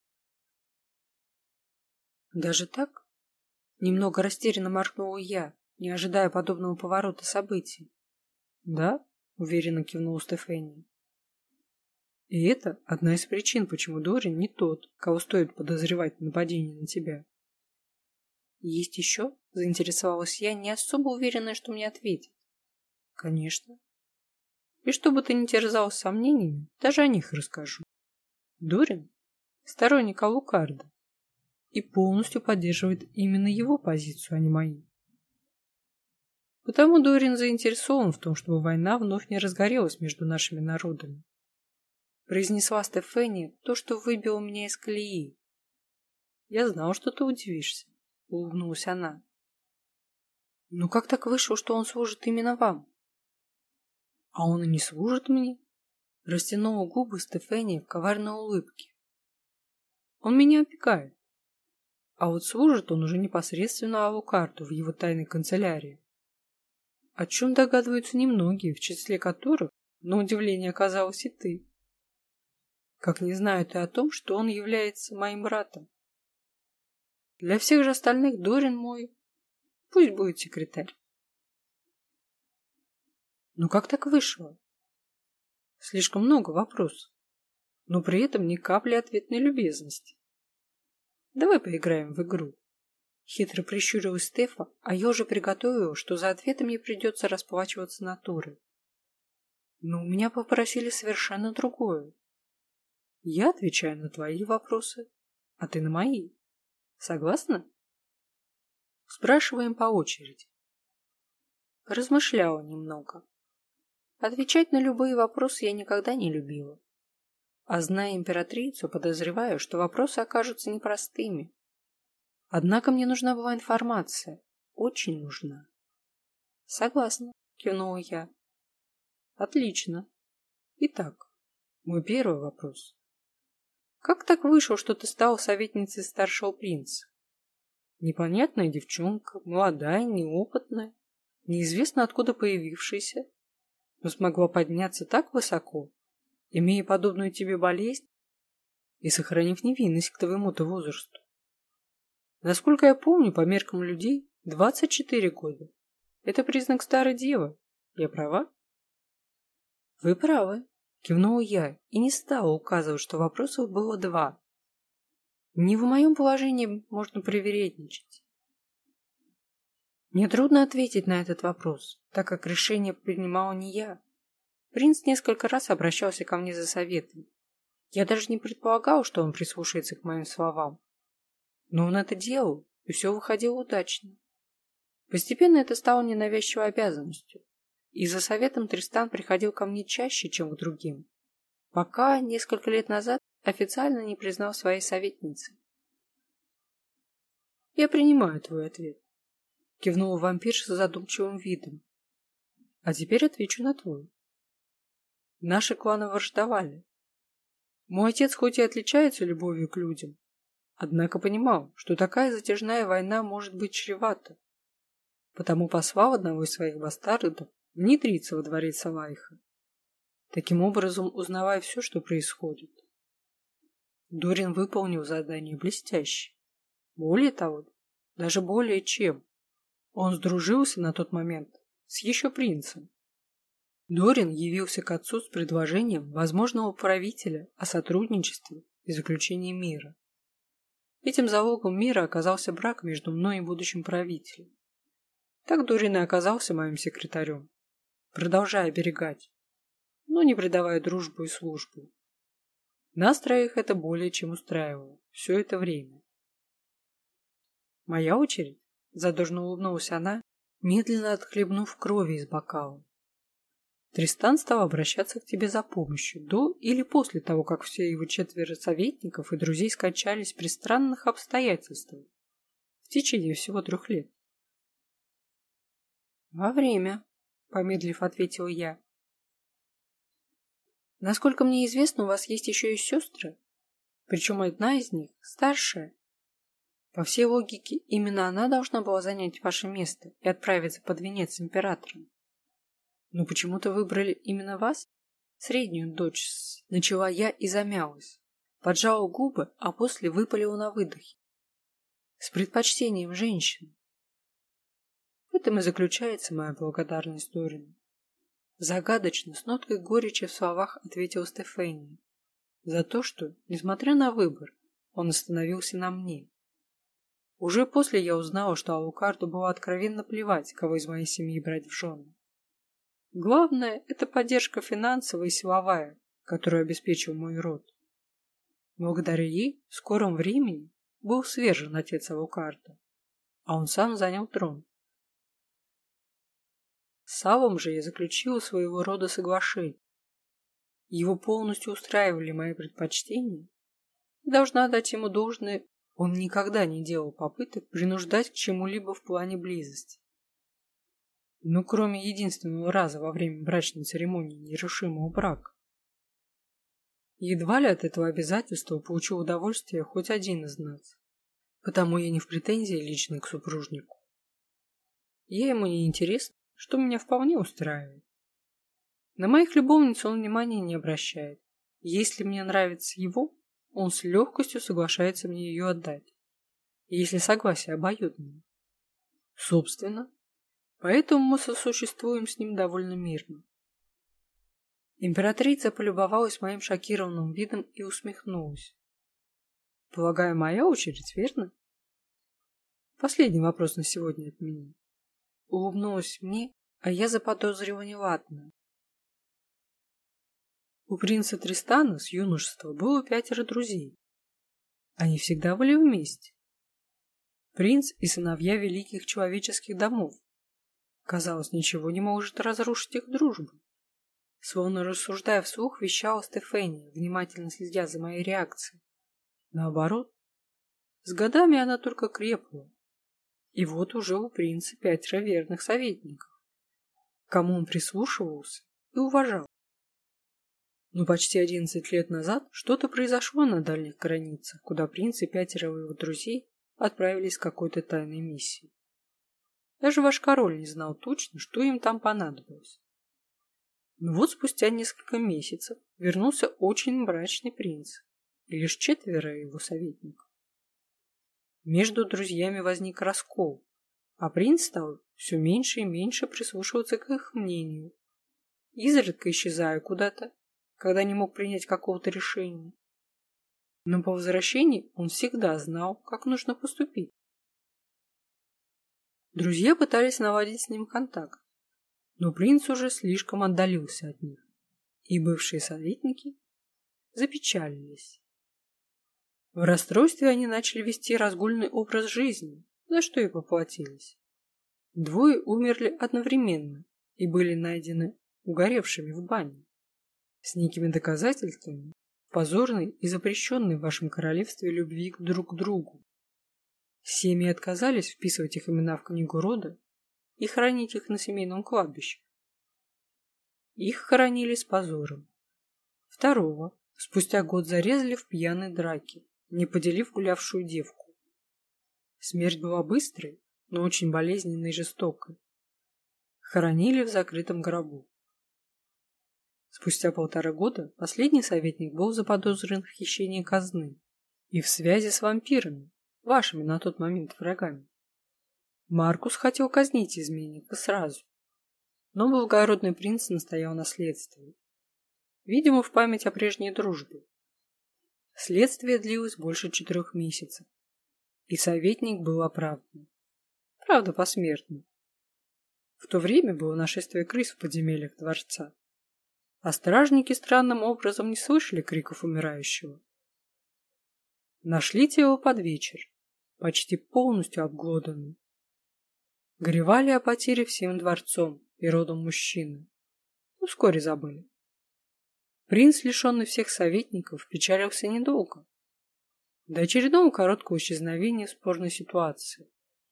Даже так? Немного растерянно моргнула я, не ожидая подобного поворота событий. Да, уверенно кивнула Стефания. И это одна из причин, почему Дорин не тот, кого стоит подозревать в нападении на тебя. Есть еще? Заинтересовалась я, не особо уверенная, что мне ответит. Конечно. И чтобы ты не терзалась сомнениями, даже о них расскажу. Дорин – сторонник Алукарда и полностью поддерживает именно его позицию, а не мою. Потому Дорин заинтересован в том, чтобы война вновь не разгорелась между нашими народами. Произнесла Стефани то, что выбило меня из колеи. Я знал, что ты удивишься, улыбнулась она. Но как так вышло, что он служит именно вам? А он и не служит мне. Растянула губы Стефани в коварной улыбке. Он меня опекает. А вот служит он уже непосредственно Алукарду в его тайной канцелярии. О чем догадываются немногие, в числе которых, на удивление, оказалась и ты. Как не знают и о том, что он является моим братом. Для всех же остальных Дорин мой. Пусть будет секретарь. Но как так вышло? Слишком много вопросов, но при этом ни капли ответной любезности. Давай поиграем в игру. Хитро прищурилась Стефа, а я уже приготовила, что за ответом мне придется расплачиваться натурой. Но у меня попросили совершенно другое. Я отвечаю на твои вопросы, а ты на мои. Согласна? Спрашиваем по очереди. Размышляла немного. Отвечать на любые вопросы я никогда не любила. А зная императрицу, подозреваю, что вопросы окажутся непростыми. Однако мне нужна была информация. Очень нужна. Согласна, кивнула я. Отлично. Итак, мой первый вопрос. Как так вышло, что ты стала советницей старшего принца? Непонятная девчонка, молодая, неопытная, неизвестно откуда появившаяся, но смогла подняться так высоко, имея подобную тебе болезнь и сохранив невинность к твоему-то возрасту. Насколько я помню, по меркам людей, 24 года. Это признак старой девы. Я права? Вы правы, кивнула я и не стала указывать, что вопросов было два. Не в моем положении можно привередничать. Мне трудно ответить на этот вопрос, так как решение принимала не я. Принц несколько раз обращался ко мне за советом. Я даже не предполагал, что он прислушается к моим словам. Но он это делал, и все выходило удачно. Постепенно это стало ненавязчивой обязанностью, и за советом Тристан приходил ко мне чаще, чем к другим, пока несколько лет назад официально не признал своей советницей. «Я принимаю твой ответ», — кивнула вампирша с задумчивым видом. «А теперь отвечу на твой. Наши кланы враждовали. Мой отец хоть и отличается любовью к людям, однако понимал, что такая затяжная война может быть чревата, потому послал одного из своих бастардов внедриться во дворец Алайха, таким образом узнавая все, что происходит. Дорин выполнил задание блестяще. Более того, даже более чем. Он сдружился на тот момент с еще принцем. Дорин явился к отцу с предложением возможного правителя о сотрудничестве и заключении мира. Этим залогом мира оказался брак между мной и будущим правителем. Так Дорин и оказался моим секретарем, продолжая оберегать, но не предавая дружбу и службу. Нас троих это более чем устраивало все это время. «Моя очередь?» – задорно улыбнулась она, медленно отхлебнув крови из бокала. Тристан стал обращаться к тебе за помощью до или после того, как все его 4 советников и друзей скончались при странных обстоятельствах в течение всего 3 лет. «Во время», — помедлив ответил я. «Насколько мне известно, у вас есть еще и сестры, причем одна из них старшая. По всей логике, именно она должна была занять ваше место и отправиться под венец с императором. Но почему-то выбрали именно вас, среднюю дочь, начала я и замялась, поджала губы, а после выпалила на выдохе. С предпочтением женщин. В этом и заключается моя благодарность Дорину. Загадочно, с ноткой горечи в словах ответила Стефания. За то, что, несмотря на выбор, он остановился на мне. Уже после я узнала, что Алукарду было откровенно плевать, кого из моей семьи брать в жены. Главное – это поддержка финансовая и силовая, которую обеспечил мой род. Благодаря ей в скором времени был свержен отец Алукарда, а он сам занял трон. С Алом же я заключила своего рода соглашение. Его полностью устраивали мои предпочтения. Должна дать ему должное, он никогда не делал попыток принуждать к чему-либо в плане близости. Ну, кроме единственного раза во время брачной церемонии нерушимого брака. Едва ли от этого обязательства получил удовольствие хоть один из нас, потому я не в претензии лично к супружнику. Я ему не интересна, что меня вполне устраивает. На моих любовниц он внимания не обращает. Если мне нравится его, он с легкостью соглашается мне ее отдать, если согласие обоюдное. Собственно, поэтому мы сосуществуем с ним довольно мирно. Императрица полюбовалась моим шокированным видом и усмехнулась. Полагаю, моя очередь, верно? Последний вопрос на сегодня от меня. Улыбнулась мне, а я заподозрила неладное. У принца Тристана с юношества было 5 друзей. Они всегда были вместе. Принц и сыновья великих человеческих домов. Казалось, ничего не может разрушить их дружбу. Словно рассуждая вслух, вещала Стефания, внимательно следя за моей реакцией. Наоборот, с годами она только крепла. И вот уже у принца 5 верных советников, к кому он прислушивался и уважал. Но почти 11 лет назад что-то произошло на дальних границах, куда принц и 5 его друзей отправились с какой-то тайной миссией. Даже ваш король не знал точно, что им там понадобилось. Но вот спустя несколько месяцев вернулся очень мрачный принц и лишь 4 его советников. Между друзьями возник раскол, а принц стал все меньше и меньше прислушиваться к их мнению, изредка исчезая куда-то, когда не мог принять какого-то решения. Но по возвращении он всегда знал, как нужно поступить. Друзья пытались наладить с ним контакт, но принц уже слишком отдалился от них, и бывшие советники запечалились. В расстройстве они начали вести разгульный образ жизни, за что и поплатились. 2 умерли одновременно и были найдены угоревшими в бане. С некими доказательствами позорной и запрещенной в вашем королевстве любви друг к другу. Семьи отказались вписывать их имена в книгу рода и хранить их на семейном кладбище. Их хоронили с позором. 2 спустя год зарезали в пьяной драке, не поделив гулявшую девку. Смерть была быстрой, но очень болезненной и жестокой. Хоронили в закрытом гробу. Спустя 1,5 года последний советник был заподозрен в хищении казны и в связи с вампирами, вашими на тот момент врагами. Маркус хотел казнить изменника сразу, но благородный принц настоял на следствии. Видимо, в память о прежней дружбе. Следствие длилось больше 4 месяцев, и советник был оправдан. Правда, посмертно. В то время было нашествие крыс в подземельях дворца, а стражники странным образом не слышали криков умирающего. Нашли тело под вечер, почти полностью обглоданным. Горевали о потере всем дворцом и родом мужчины, но вскоре забыли. Принц, лишенный всех советников, печалился недолго, до очередного короткого исчезновения в спорной ситуации.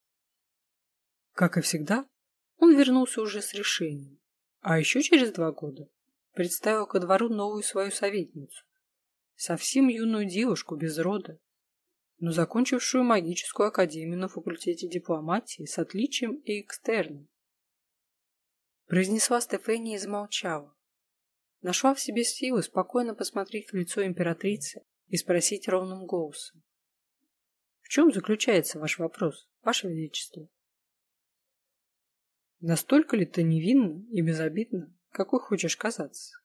Как и всегда, он вернулся уже с решением, а еще через 2 года представил ко двору новую свою советницу, совсем юную девушку без рода, но закончившую магическую академию на факультете дипломатии с отличием и экстерном. Произнесла Стефания и замолчала. Нашла в себе силы спокойно посмотреть в лицо императрицы и спросить ровным голосом. В чем заключается ваш вопрос, ваше величество? Настолько ли ты невинна и безобидна, какой хочешь казаться?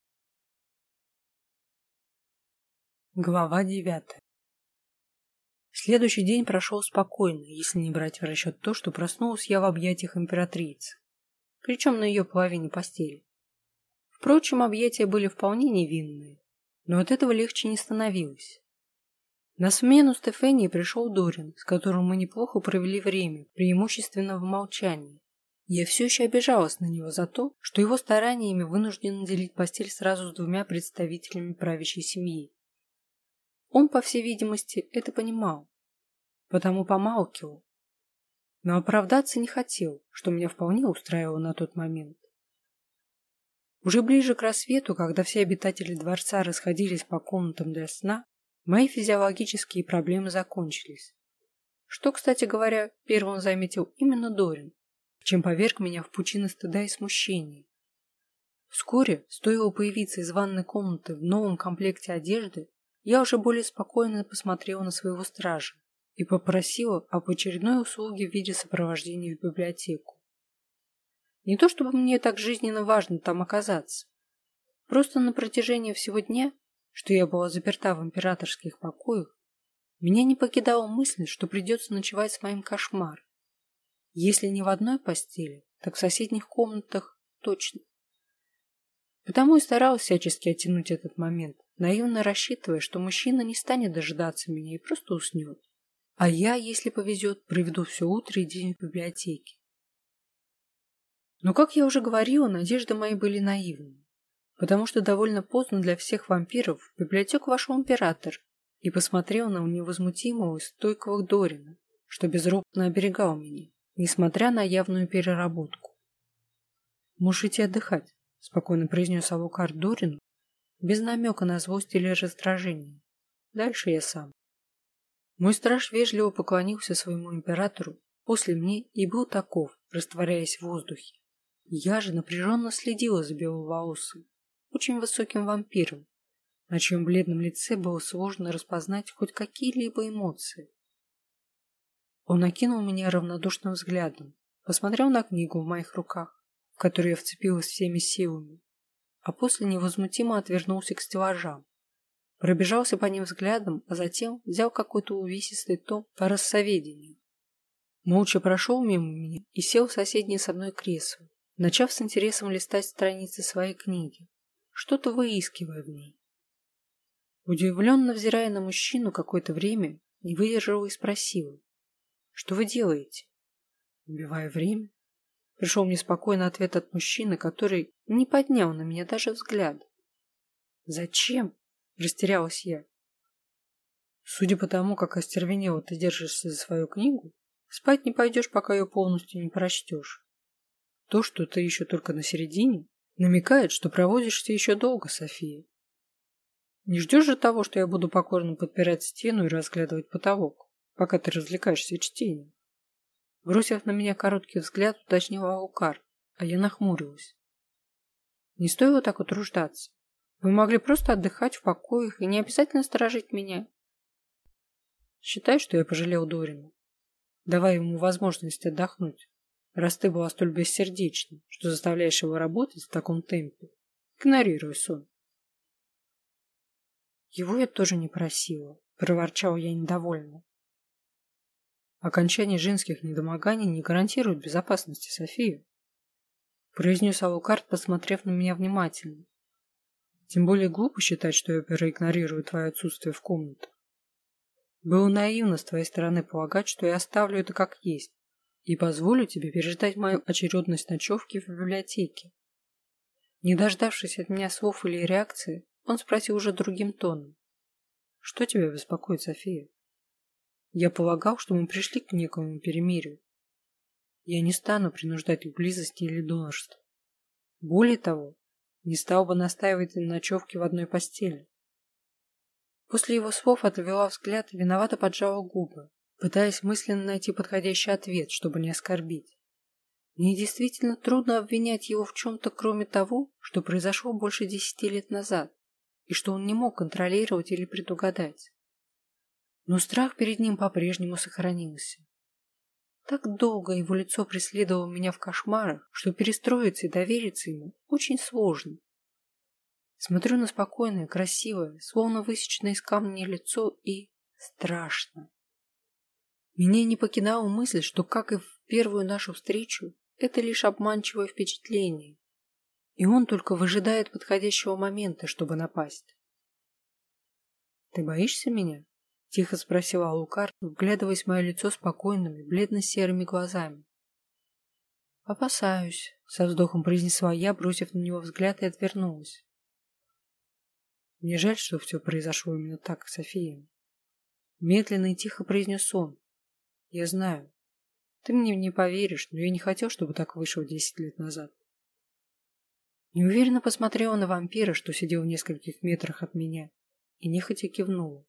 Глава 9. Следующий день прошел спокойно, если не брать в расчет то, что проснулась я в объятиях императрицы, причем на ее половине постели. Впрочем, объятия были вполне невинные, но от этого легче не становилось. На смену Стефании пришел Дорин, с которым мы неплохо провели время, преимущественно в молчании. Я все еще обижалась на него за то, что его стараниями вынужден делить постель сразу с двумя представителями правящей семьи. Он, по всей видимости, это понимал, потому помалкивал, но оправдаться не хотел, что меня вполне устраивало на тот момент. Уже ближе к рассвету, когда все обитатели дворца расходились по комнатам для сна, мои физиологические проблемы закончились. Что, кстати говоря, первым заметил именно Дорин, чем поверг меня в пучины стыда и смущения. Вскоре, стоило появиться из ванной комнаты в новом комплекте одежды, я уже более спокойно посмотрела на своего стража и попросила об очередной услуге в виде сопровождения в библиотеку. Не то чтобы мне так жизненно важно там оказаться. Просто на протяжении всего дня, что я была заперта в императорских покоях, меня не покидала мысль, что придется ночевать с моим кошмаром. Если не в одной постели, так в соседних комнатах точно. Потому и старалась всячески оттянуть этот момент, наивно рассчитывая, что мужчина не станет дожидаться меня и просто уснет. А я, если повезет, проведу все утро и день в библиотеке. Но, как я уже говорила, надежды мои были наивны, потому что довольно поздно для всех вампиров в библиотеку вошел император и посмотрел на невозмутимого и стойкого Дорина, что безропотно оберегал меня, несмотря на явную переработку. «Можете отдыхать», — спокойно произнес Авокар Дорину, без намека на злость или раздражение. «Дальше я сам». Мой страж вежливо поклонился своему императору, после мне и был таков, растворяясь в воздухе. Я же напряженно следила за беловолосым, очень высоким вампиром, на чьем бледном лице было сложно распознать хоть какие-либо эмоции. Он окинул меня равнодушным взглядом, посмотрел на книгу в моих руках, в которую я вцепилась всеми силами, а после невозмутимо отвернулся к стеллажам, пробежался по ним взглядом, а затем взял какой-то увесистый том по рассоведению. Молча прошел мимо меня и сел в соседнее со мной кресло, начав с интересом листать страницы своей книги, что-то выискивая в ней. Удивленно взирая на мужчину какое-то время, не выдержала и спросила: «Что вы делаете?» «Убиваю время». Пришел мне спокойный ответ от мужчины, который не поднял на меня даже взгляд. «Зачем?» – растерялась я. «Судя по тому, как остервенело ты держишься за свою книгу, спать не пойдешь, пока ее полностью не прочтешь. То, что ты еще только на середине, намекает, что проводишься еще долго, София. Не ждешь же того, что я буду покорно подпирать стену и разглядывать потолок, пока ты развлекаешься чтением?» Бросив на меня короткий взгляд, уточнил Аукар, а я нахмурилась. Не стоило так утруждаться. Вы могли просто отдыхать в покоях и не обязательно сторожить меня. Считай, что я пожалел Дорина, давая ему возможность отдохнуть, раз ты была столь бессердечна, что заставляешь его работать в таком темпе. Игнорируй сон. Его я тоже не просила, проворчала я недовольно. Окончание женских недомоганий не гарантирует безопасности, София, произнес Алукард, посмотрев на меня внимательно. Тем более глупо считать, что я проигнорирую твое отсутствие в комнатах. Было наивно с твоей стороны полагать, что я оставлю это как есть и позволю тебе переждать мою очередность ночевки в библиотеке. Не дождавшись от меня слов или реакции, он спросил уже другим тоном: «Что тебя беспокоит, София? Я полагал, что мы пришли к некому перемирию. Я не стану принуждать к близости или донорству. Более того, не стал бы настаивать на ночевке в одной постели». После его слов отвела взгляд и виновато поджала губы, пытаясь мысленно найти подходящий ответ, чтобы не оскорбить. Мне действительно трудно обвинять его в чем-то, кроме того, что произошло больше 10 лет назад, и что он не мог контролировать или предугадать. Но страх перед ним по-прежнему сохранился. Так долго его лицо преследовало меня в кошмарах, что перестроиться и довериться ему очень сложно. Смотрю на спокойное, красивое, словно высеченное из камня лицо, и страшно. Меня не покидала мысль, что, как и в первую нашу встречу, это лишь обманчивое впечатление, и он только выжидает подходящего момента, чтобы напасть. «Ты боишься меня?» — тихо спросила Алукард, вглядываясь в мое лицо спокойными, бледно-серыми глазами. «Опасаюсь», — со вздохом произнесла я, бросив на него взгляд, и отвернулась. «Мне жаль, что все произошло именно так, София». Медленно и тихо произнес он. «Я знаю. Ты мне не поверишь, но я не хотел, чтобы так вышло 10 лет назад». Неуверенно посмотрела на вампира, что сидел в нескольких метрах от меня, и нехотя кивнула.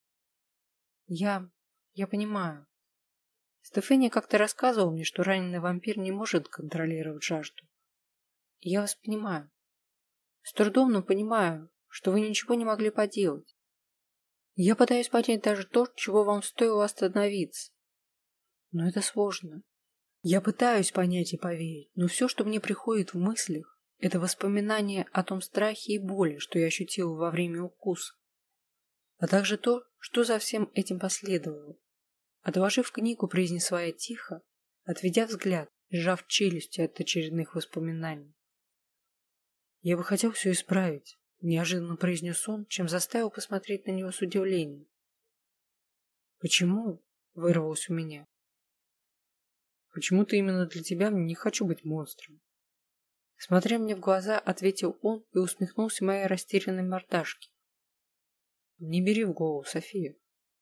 Я понимаю. Стефания как-то рассказывал мне, что раненый вампир не может контролировать жажду. И я вас понимаю. С трудом, но понимаю, что вы ничего не могли поделать. Я пытаюсь понять даже то, чего вам стоило остановиться. Но это сложно. Я пытаюсь понять и поверить, но все, что мне приходит в мыслях, это воспоминание о том страхе и боли, что я ощутила во время укуса, а также то, что за всем этим последовало. Отложив книгу, произнесла я тихо, отведя взгляд, сжав челюсти от очередных воспоминаний. «Я бы хотел все исправить», — неожиданно произнес он, чем заставил посмотреть на него с удивлением. «Почему?» — вырвалось у меня. «Почему-то именно для тебя не хочу быть монстром». Смотря мне в глаза, ответил он и усмехнулся моей растерянной мордашке. «Не бери в голову, София.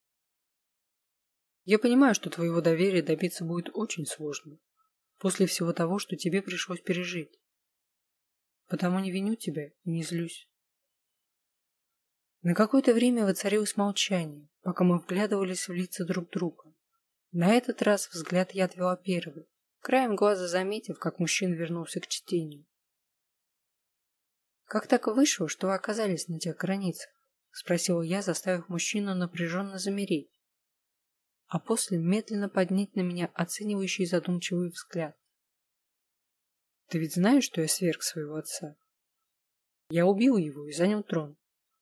Я понимаю, что твоего доверия добиться будет очень сложно, после всего того, что тебе пришлось пережить. Потому не виню тебя и не злюсь». На какое-то время воцарилось молчание, пока мы вглядывались в лица друг друга. На этот раз взгляд я отвела первый, краем глаза заметив, как мужчина вернулся к чтению. «Как так вышло, что вы оказались на тех границах?» — спросила я, заставив мужчину напряженно замереть, а после медленно поднять на меня оценивающий задумчивый взгляд. «Ты ведь знаешь, что я сверг своего отца? Я убил его и занял трон».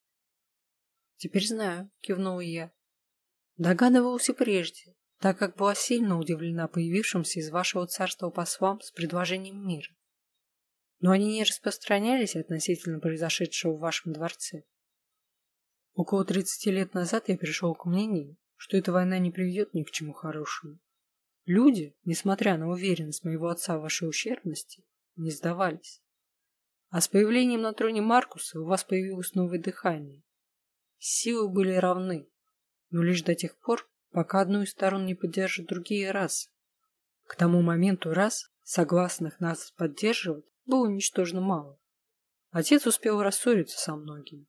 «Теперь знаю», — кивнула я. «Догадывался прежде, так как была сильно удивлена появившимся из вашего царства послам с предложением мира. Но они не распространялись относительно произошедшего в вашем дворце. Около 30 лет назад я пришел к мнению, что эта война не приведет ни к чему хорошему. Люди, несмотря на уверенность моего отца в вашей ущербности, не сдавались. А с появлением на троне Маркуса у вас появилось новое дыхание. Силы были равны, но лишь до тех пор, пока одну из сторон не поддержат другие расы. К тому моменту рас, согласных нас поддерживать, было ничтожно мало. Отец успел рассориться со многими.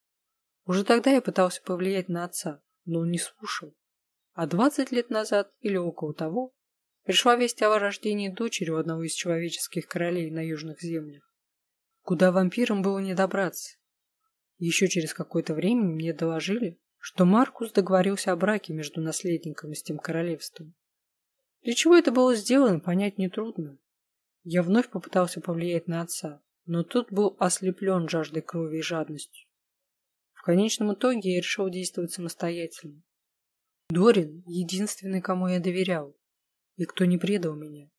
Уже тогда я пытался повлиять на отца, но он не слушал. А 20 лет назад, или около того, пришла весть о рождении дочери у одного из человеческих королей на южных землях, куда вампирам было не добраться. Еще через какое-то время мне доложили, что Маркус договорился о браке между наследником и с тем королевством. Для чего это было сделано, понять нетрудно. Я вновь попытался повлиять на отца, но тот был ослеплен жаждой крови и жадностью. В конечном итоге я решил действовать самостоятельно. Дорин — единственный, кому я доверял, и кто не предал меня.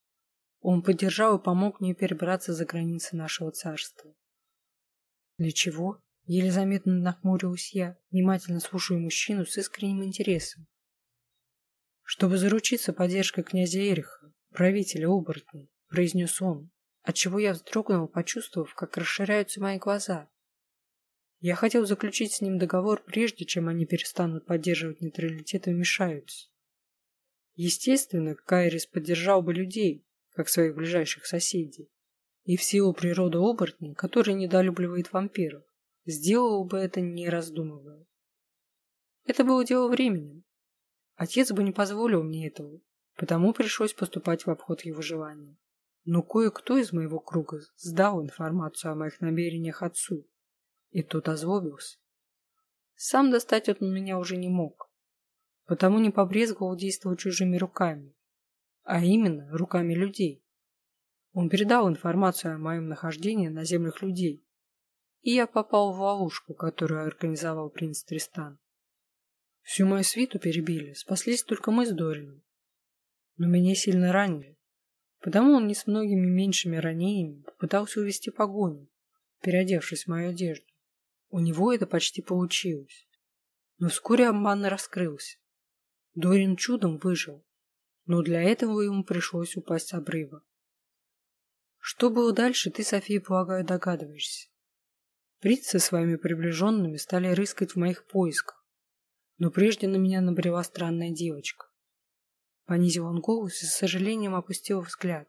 Он поддержал и помог мне перебраться за границы нашего царства. Для чего? Еле заметно нахмурилась я, внимательно слушая мужчину с искренним интересом. Чтобы заручиться поддержкой князя Эриха, правителя оборотней, произнес он, отчего я вздрогнул, почувствовав, как расширяются мои глаза. Я хотел заключить с ним договор, прежде чем они перестанут поддерживать нейтралитет и вмешаются. Естественно, Кайрис поддержал бы людей, как своих ближайших соседей, и в силу природы оборотней, который недолюбливает вампиров, сделал бы это не раздумывая. Это было дело времени. Отец бы не позволил мне этого, потому пришлось поступать в обход его желания. Но кое-кто из моего круга сдал информацию о моих намерениях отцу, и тот озлобился. Сам достать он меня уже не мог, потому не побрезговал действовать чужими руками, а именно руками людей. Он передал информацию о моем нахождении на землях людей, и я попал в ловушку, которую организовал принц Тристан. Всю мою свиту перебили, спаслись только мы с Дорином. Но меня сильно ранили, потому он не с многими меньшими ранениями попытался увести погоню, переодевшись в мою одежду. У него это почти получилось. Но вскоре обман раскрылся. Дорин чудом выжил, но для этого ему пришлось упасть с обрыва. Что было дальше, ты, София, полагаю, догадываешься. Принц со своими приближенными стали рыскать в моих поисках, но прежде на меня набрела странная девочка. Понизил он голос и с сожалением опустил взгляд.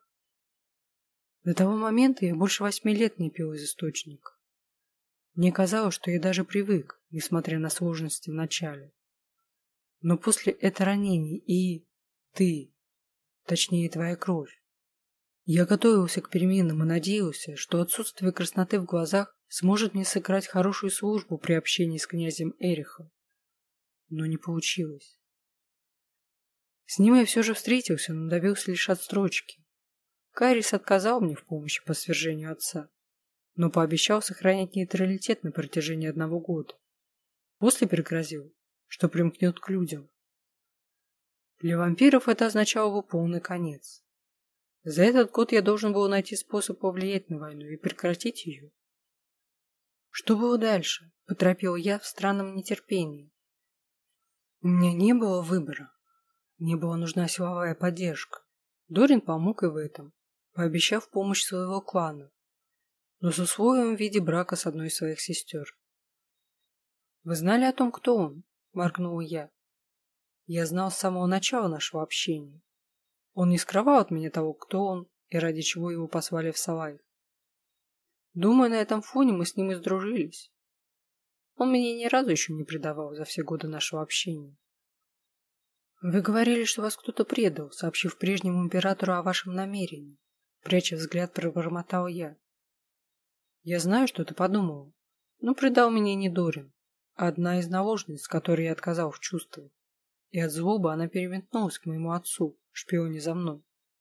До того момента я больше 8 лет не пил из источника. Мне казалось, что я даже привык, несмотря на сложности в начале. Но после этого ранения и ты, точнее твоя кровь, я готовился к переменам и надеялся, что отсутствие красноты в глазах сможет мне сыграть хорошую службу при общении с князем Эрихом. Но не получилось. С ним я все же встретился, но добился лишь отсрочки. Кайрис отказал мне в помощи по свержению отца, но пообещал сохранять нейтралитет на протяжении 1 года. После пригрозил, что примкнет к людям. Для вампиров это означало бы полный конец. За этот год я должен был найти способ повлиять на войну и прекратить ее. Что было дальше? Поторопил я в странном нетерпении. У меня не было выбора. Мне была нужна силовая поддержка. Дорин помог и в этом, пообещав помощь своего клана, но с условием в виде брака с одной из своих сестер. «Вы знали о том, кто он?» – моргнула я. Я знал с самого начала нашего общения. Он не скрывал от меня того, кто он и ради чего его послали в Салай. Думаю, на этом фоне мы с ним и сдружились. Он меня ни разу еще не предавал за все годы нашего общения. «Вы говорили, что вас кто-то предал, сообщив прежнему императору о вашем намерении», — пряча взгляд, пробормотал я. «Я знаю, что ты подумала, но предал меня не Дорин, а одна из наложниц, которой я отказал в чувствах, и от злобы она переметнулась к моему отцу, шпионе за мной».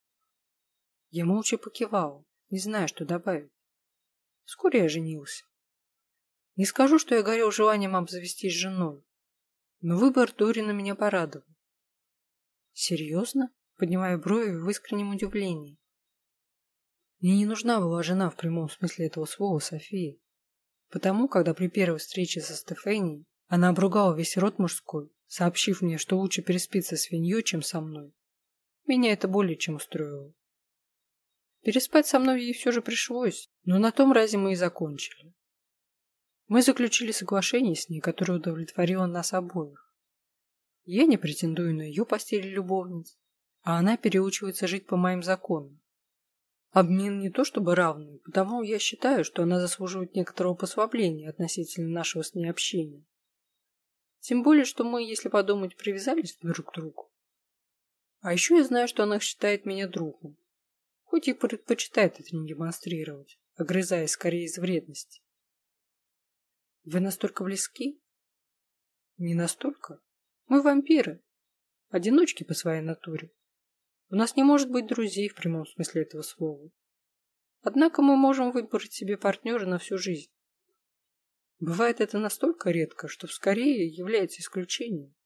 Я молча покивал, не зная, что добавить. Вскоре я женился. Не скажу, что я горел желанием обзавестись женой, но выбор Дорина меня порадовал. «Серьезно?» — поднимая брови в искреннем удивлении. Мне не нужна была жена в прямом смысле этого слова, София. Потому, когда при первой встрече со Стефанией она обругала весь род мужской, сообщив мне, что лучше переспит со свиньей, чем со мной, меня это более чем устроило. Переспать со мной ей все же пришлось, но на том разе мы и закончили. Мы заключили соглашение с ней, которое удовлетворило нас обоих. Я не претендую на ее постель любовниц, а она переучивается жить по моим законам. Обмен не то чтобы равный, потому я считаю, что она заслуживает некоторого послабления относительно нашего с ней общения. Тем более, что мы, если подумать, привязались друг к другу. А еще я знаю, что она считает меня другом, хоть и предпочитает это не демонстрировать, огрызаясь скорее из вредности. Вы настолько близки? Не настолько. Мы вампиры, одиночки по своей натуре. У нас не может быть друзей в прямом смысле этого слова. Однако мы можем выбрать себе партнера на всю жизнь. Бывает это настолько редко, что скорее является исключением.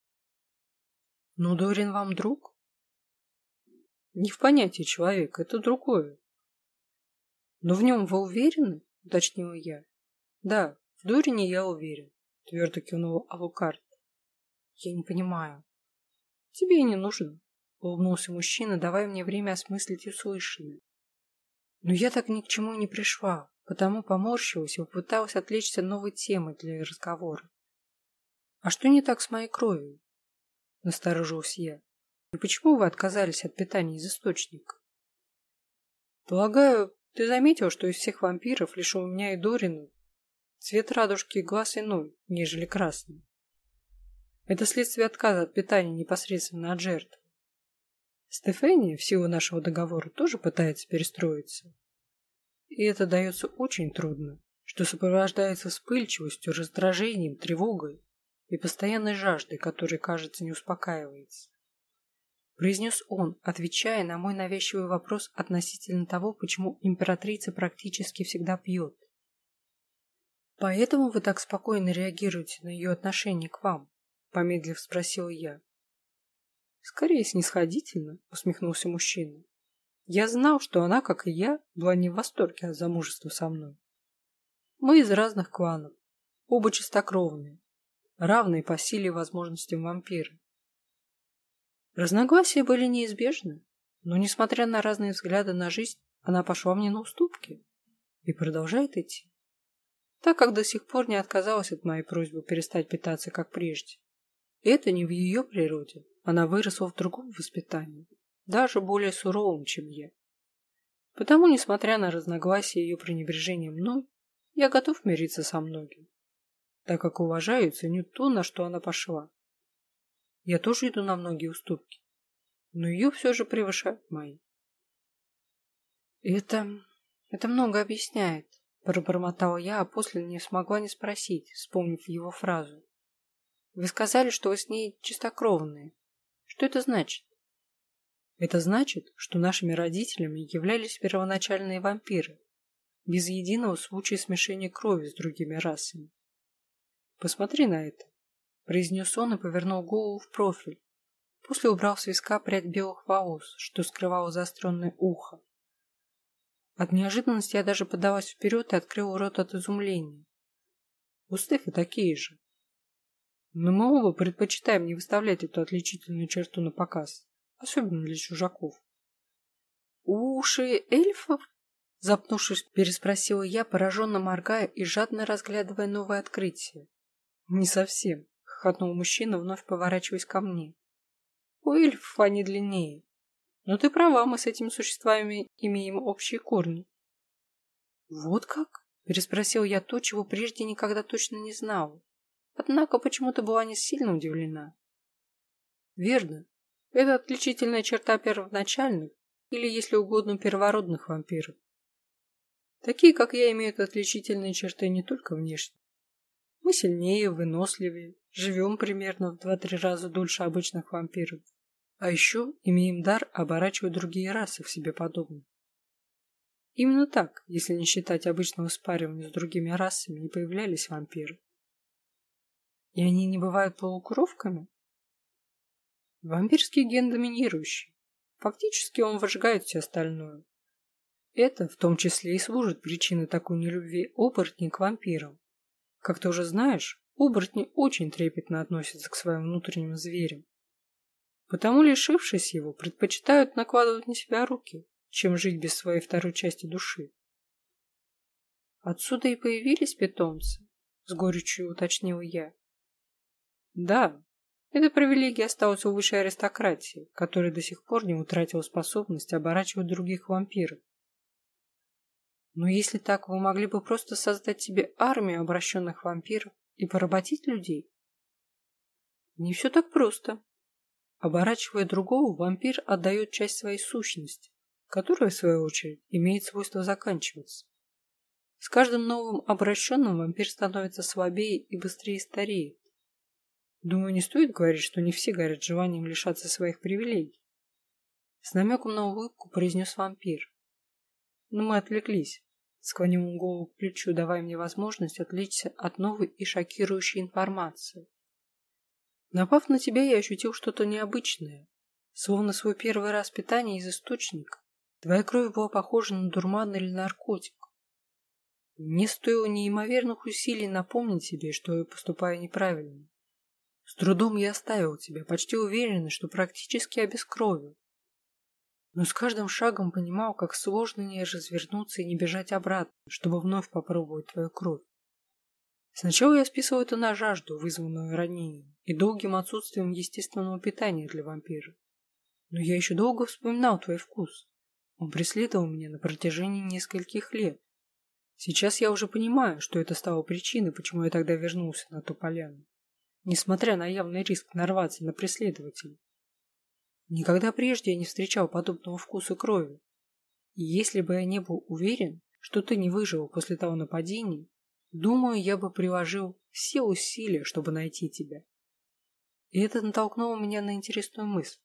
Но Дорин вам друг? Не в понятии человека, это другое. Но в нем вы уверены? Уточнила я. Да, в Дорине я уверен, твердо кивнул Алукард. Я не понимаю. Тебе и не нужно, улыбнулся мужчина, давая мне время осмыслить услышанное. Но я так ни к чему не пришла, потому поморщилась и попыталась отвлечься новой темой для разговора. А что не так с моей кровью? Насторожился я. И почему вы отказались от питания из источника? Полагаю, ты заметил, что из всех вампиров лишь у меня и Дорина цвет радужки глаз иной, нежели красный. Это следствие отказа от питания непосредственно от жертвы. Стефания, в силу нашего договора, тоже пытается перестроиться. И это дается очень трудно, что сопровождается вспыльчивостью, раздражением, тревогой и постоянной жаждой, которая, кажется, не успокаивается. Произнес он, отвечая на мой навязчивый вопрос относительно того, почему императрица практически всегда пьет. Поэтому вы так спокойно реагируете на ее отношение к вам, Помедлив спросила я. Скорее снисходительно, усмехнулся мужчина. Я знал, что она, как и я, была не в восторге от замужества со мной. Мы из разных кланов, оба чистокровные, равные по силе и возможностям вампиры. Разногласия были неизбежны, но, несмотря на разные взгляды на жизнь, она пошла мне на уступки и продолжает идти, так как до сих пор не отказалась от моей просьбы перестать питаться как прежде. И это не в ее природе, она выросла в другом воспитании, даже более суровом, чем я. Потому, несмотря на разногласия и ее пренебрежение мной, я готов мириться со многим, так как уважаю и ценю то, на что она пошла. Я тоже иду на многие уступки, но ее все же превышают мои. Это много объясняет, пробормотала я, а после не смогла не спросить, вспомнив его фразу. Вы сказали, что вы с ней чистокровные. Что это значит? Это значит, что нашими родителями являлись первоначальные вампиры, без единого случая смешения крови с другими расами. Посмотри на это, произнес он и повернул голову в профиль. После убрал с виска прядь белых волос, что скрывало заостренное ухо. От неожиданности я даже подалась вперед и открыла рот от изумления. У Стефы такие же. Но мы оба предпочитаем не выставлять эту отличительную черту на показ, особенно для чужаков. Уши эльфов? Запнувшись, переспросила я, пораженно моргая и жадно разглядывая новое открытие. Не совсем, хохотнул мужчина, вновь поворачиваясь ко мне. У эльфов они длиннее. Но ты права, мы с этими существами имеем общие корни. Вот как? Переспросил я то, чего прежде никогда точно не знал. Однако почему-то была не сильно удивлена. Верно. Это отличительная черта первоначальных, или, если угодно, первородных вампиров. Такие, как я, имеют отличительные черты не только внешне. Мы сильнее, выносливее, живем примерно в 2-3 раза дольше обычных вампиров. А еще имеем дар оборачивать другие расы в себе подобных. Именно так, если не считать обычного спаривания с другими расами, и появлялись вампиры. И они не бывают полукровками? Вампирский ген доминирующий. Фактически он выжигает все остальное. Это в том числе и служит причиной такой нелюбви оборотней к вампирам. Как ты уже знаешь, оборотни очень трепетно относятся к своим внутренним зверям. Потому, лишившись его, предпочитают накладывать на себя руки, чем жить без своей второй части души. Отсюда и появились питомцы, с горечью уточнила я. Да, эта привилегия осталась у высшей аристократии, которая до сих пор не утратила способность оборачивать других вампиров. Но если так, вы могли бы просто создать себе армию обращенных вампиров и поработить людей? Не все так просто. Оборачивая другого, вампир отдает часть своей сущности, которая, в свою очередь, имеет свойство заканчиваться. С каждым новым обращенным вампир становится слабее и быстрее стареет. Думаю, не стоит говорить, что не все горят желанием лишаться своих привилегий. С намеком на улыбку произнес вампир. Но мы отвлеклись. Склонил он голову к плечу, давая мне возможность отвлечься от новой и шокирующей информации. Напав на тебя, я ощутил что-то необычное. Словно свой первый раз питания из источника. Твоя кровь была похожа на дурман или наркотик. Мне стоило неимоверных усилий напомнить себе, что я поступаю неправильно. С трудом я оставил тебя, почти уверенный, что практически обескровил. Но с каждым шагом понимал, как сложно не развернуться и не бежать обратно, чтобы вновь попробовать твою кровь. Сначала я списывал это на жажду, вызванную ранением, и долгим отсутствием естественного питания для вампира. Но я еще долго вспоминал твой вкус. Он преследовал меня на протяжении нескольких лет. Сейчас я уже понимаю, что это стало причиной, почему я тогда вернулся на ту поляну, несмотря на явный риск нарваться на преследователей. Никогда прежде я не встречал подобного вкуса крови. И если бы я не был уверен, что ты не выжил после того нападения, думаю, я бы приложил все усилия, чтобы найти тебя. И это натолкнуло меня на интересную мысль.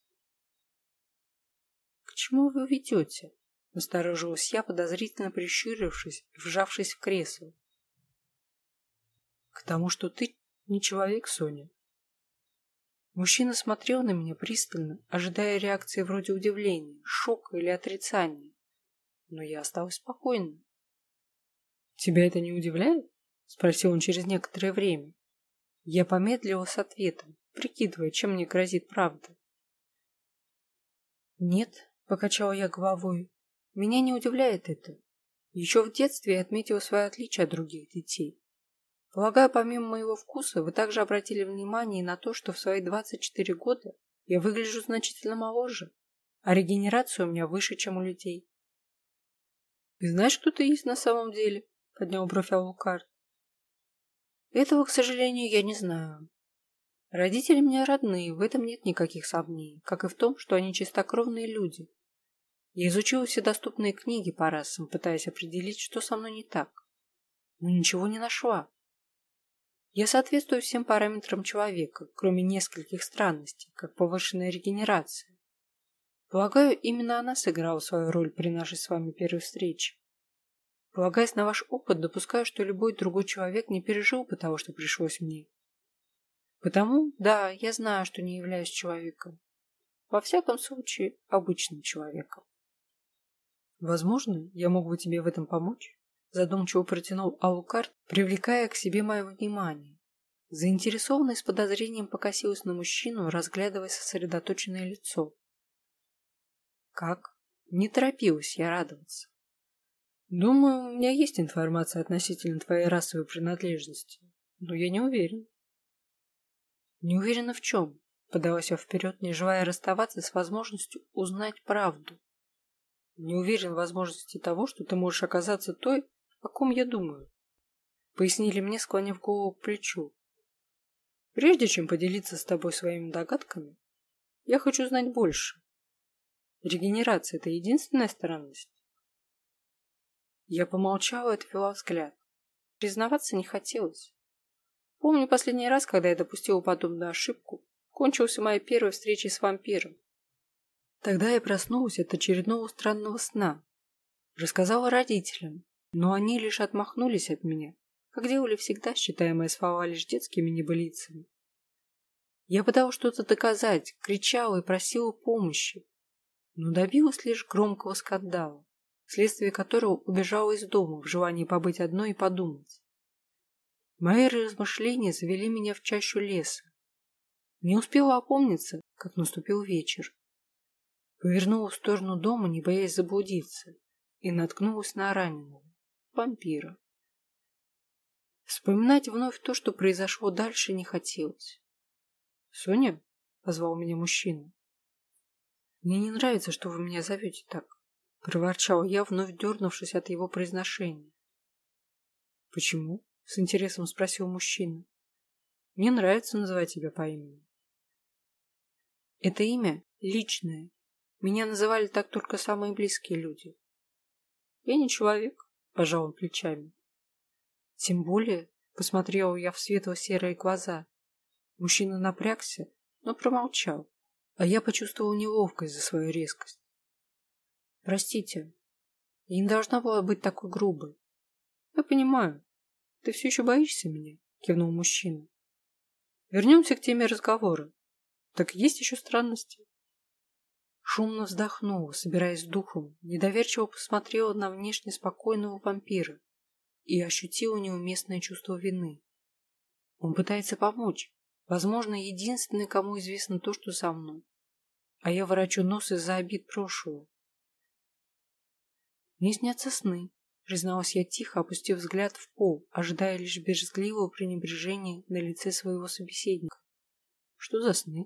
«К чему вы ведете?» — насторожилась я, подозрительно прищурившись и вжавшись в кресло. «К тому, что ты не человек, Соня. Мужчина смотрел на меня пристально, ожидая реакции вроде удивления, шока или отрицания. Но я осталась спокойной. «Тебя это не удивляет?» – спросил он через некоторое время. Я помедлила с ответом, прикидывая, чем мне грозит правда. «Нет», – покачала я головой, – «меня не удивляет это. Еще в детстве я отметила свое отличие от других детей. Полагаю, помимо моего вкуса, вы также обратили внимание на то, что в свои 24 года я выгляжу значительно моложе, а регенерация у меня выше, чем у людей». «Ты знаешь, кто ты есть на самом деле?» – поднял бровь Алукард. «Этого, к сожалению, я не знаю. Родители мне родные, в этом нет никаких сомнений, как и в том, что они чистокровные люди. Я изучила все доступные книги по расам, пытаясь определить, что со мной не так, но ничего не нашла. Я соответствую всем параметрам человека, кроме нескольких странностей, как повышенная регенерация. Полагаю, именно она сыграла свою роль при нашей с вами первой встрече. Полагаясь на ваш опыт, допускаю, что любой другой человек не пережил бы того, что пришлось мне. Потому, да, я знаю, что не являюсь человеком. Во всяком случае, обычным человеком. Возможно, я мог бы тебе в этом помочь? Задумчиво протянул Алукард, привлекая к себе мое внимание. Заинтересованный с подозрением покосилась на мужчину, разглядывая сосредоточенное лицо. Как? Не торопилась я радоваться. Думаю, у меня есть информация относительно твоей расовой принадлежности, но я не уверен. Не уверена в чем? Подалась я вперед, не желая расставаться с возможностью узнать правду. Не уверен в возможности того, что ты можешь оказаться той, о ком я думаю. Пояснили мне, склонив голову к плечу. Прежде чем поделиться с тобой своими догадками, я хочу знать больше. Регенерация – это единственная странность? Я помолчала и отвела взгляд. Признаваться не хотелось. Помню последний раз, когда я допустила подобную ошибку, кончилась моя первая встреча с вампиром. Тогда я проснулась от очередного странного сна. Рассказала родителям, но они лишь отмахнулись от меня, как делали всегда, считая мои слова лишь детскими небылицами. Я пыталась что-то доказать, кричала и просила помощи, но добилась лишь громкого скандала, вследствие которого убежала из дома в желании побыть одной и подумать. Мои размышления завели меня в чащу леса. Не успела опомниться, как наступил вечер. Повернула в сторону дома, не боясь заблудиться, и наткнулась на раненого, вампира. Вспоминать вновь то, что произошло дальше, не хотелось. «Соня?» — позвал меня мужчина. «Мне не нравится, что вы меня зовете так», — проворчал я, вновь дернувшись от его произношения. «Почему?» — с интересом спросил мужчина. «Мне нравится называть тебя по имени». «Это имя личное. Меня называли так только самые близкие люди». «Я не человек», — пожал он плечами. «Тем более», — посмотрела я в светло-серые глаза. Мужчина напрягся, но промолчал, а я почувствовала неловкость за свою резкость. «Простите, я не должна была быть такой грубой». «Я понимаю. Ты все еще боишься меня?» — кивнул мужчина. «Вернемся к теме разговора. Так есть еще странности?» Шумно вздохнула, собираясь с духом, недоверчиво посмотрела на внешне спокойного вампира и ощутила неуместное чувство вины. Он пытается помочь, возможно, единственный, кому известно то, что со мной, а я ворочу нос из-за обид прошлого. «Мне снятся сны», — призналась я тихо, опустив взгляд в пол, ожидая лишь брезгливого пренебрежения на лице своего собеседника. «Что за сны?»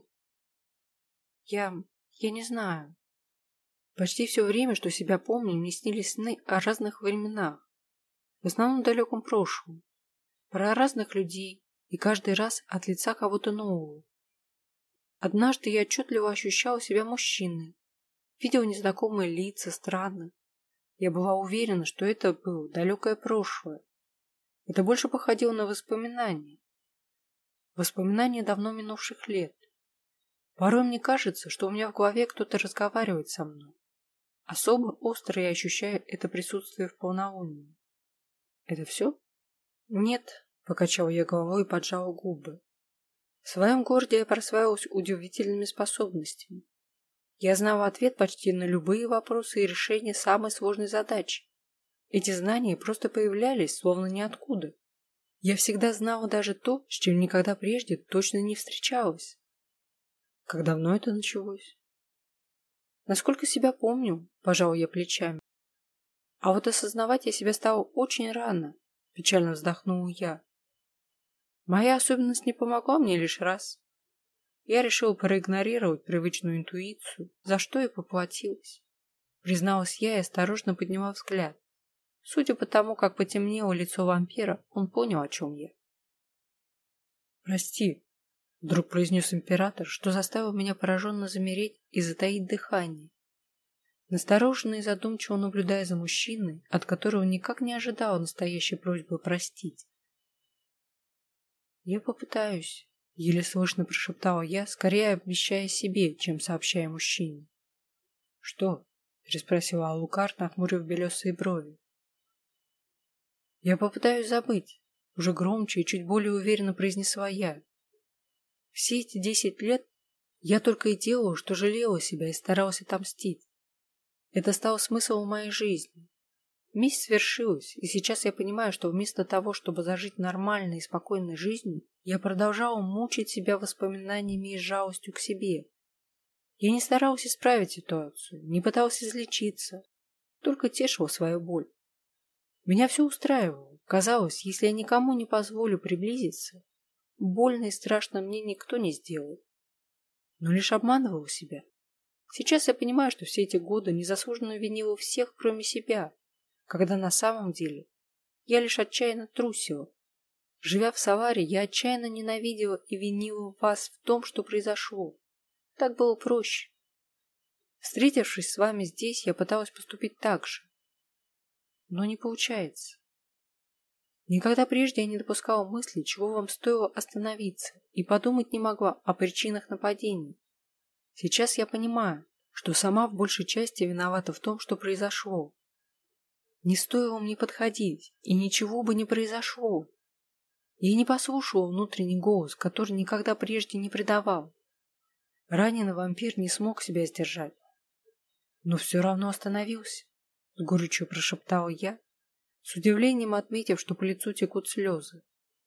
Я не знаю. Почти все время, что себя помню, мне снились сны о разных временах, в основном в далеком прошлом, про разных людей и каждый раз от лица кого-то нового. Однажды я отчетливо ощущала себя мужчиной, видела незнакомые лица, страны. Я была уверена, что это было далекое прошлое. Это больше походило на воспоминания. Воспоминания давно минувших лет. Порой мне кажется, что у меня в голове кто-то разговаривает со мной. Особо остро я ощущаю это присутствие в полнолунии. Это все? Нет, покачала я головой и поджала губы. В своем городе я прославилась удивительными способностями. Я знала ответ почти на любые вопросы и решение самой сложной задачи. Эти знания просто появлялись, словно ниоткуда. Я всегда знала даже то, с чем никогда прежде точно не встречалась. Как давно это началось? Насколько себя помню, пожала я плечами. А вот осознавать я себя стала очень рано, печально вздохнула я. Моя особенность не помогла мне лишь раз. Я решила проигнорировать привычную интуицию, за что и поплатилась. Призналась я и осторожно подняла взгляд. Судя по тому, как потемнело лицо вампира, он понял, о чем я. «Прости», — вдруг произнес император, что заставил меня пораженно замереть и затаить дыхание. Настороженно и задумчиво наблюдая за мужчиной, от которого никак не ожидала настоящей просьбы простить. «Я попытаюсь», — еле слышно прошептала я, скорее обещая себе, чем сообщая мужчине. «Что?» — переспросила Алукард, нахмурив белесые брови. «Я попытаюсь забыть», — уже громче и чуть более уверенно произнесла я. Все эти 10 лет я только и делала, что жалела себя и старалась отомстить. Это стало смыслом моей жизни. Месть свершилась, и сейчас я понимаю, что вместо того, чтобы зажить нормальной и спокойной жизнью, я продолжала мучить себя воспоминаниями и жалостью к себе. Я не старалась исправить ситуацию, не пыталась излечиться, только тешила свою боль. Меня все устраивало. Казалось, если я никому не позволю приблизиться, больно и страшно мне никто не сделает. Но лишь обманывала себя. Сейчас я понимаю, что все эти годы незаслуженно винила всех, кроме себя, когда на самом деле я лишь отчаянно трусила. Живя в Саларе, я отчаянно ненавидела и винила вас в том, что произошло. Так было проще. Встретившись с вами здесь, я пыталась поступить так же. Но не получается. Никогда прежде я не допускала мысли, чего вам стоило остановиться, и подумать не могла о причинах нападений. Сейчас я понимаю, что сама в большей части виновата в том, что произошло. Не стоило мне подходить, и ничего бы не произошло. Я не послушала внутренний голос, который никогда прежде не предавал. Раненый вампир не смог себя сдержать. Но все равно остановился, с горечью прошептала я, с удивлением отметив, что по лицу текут слезы.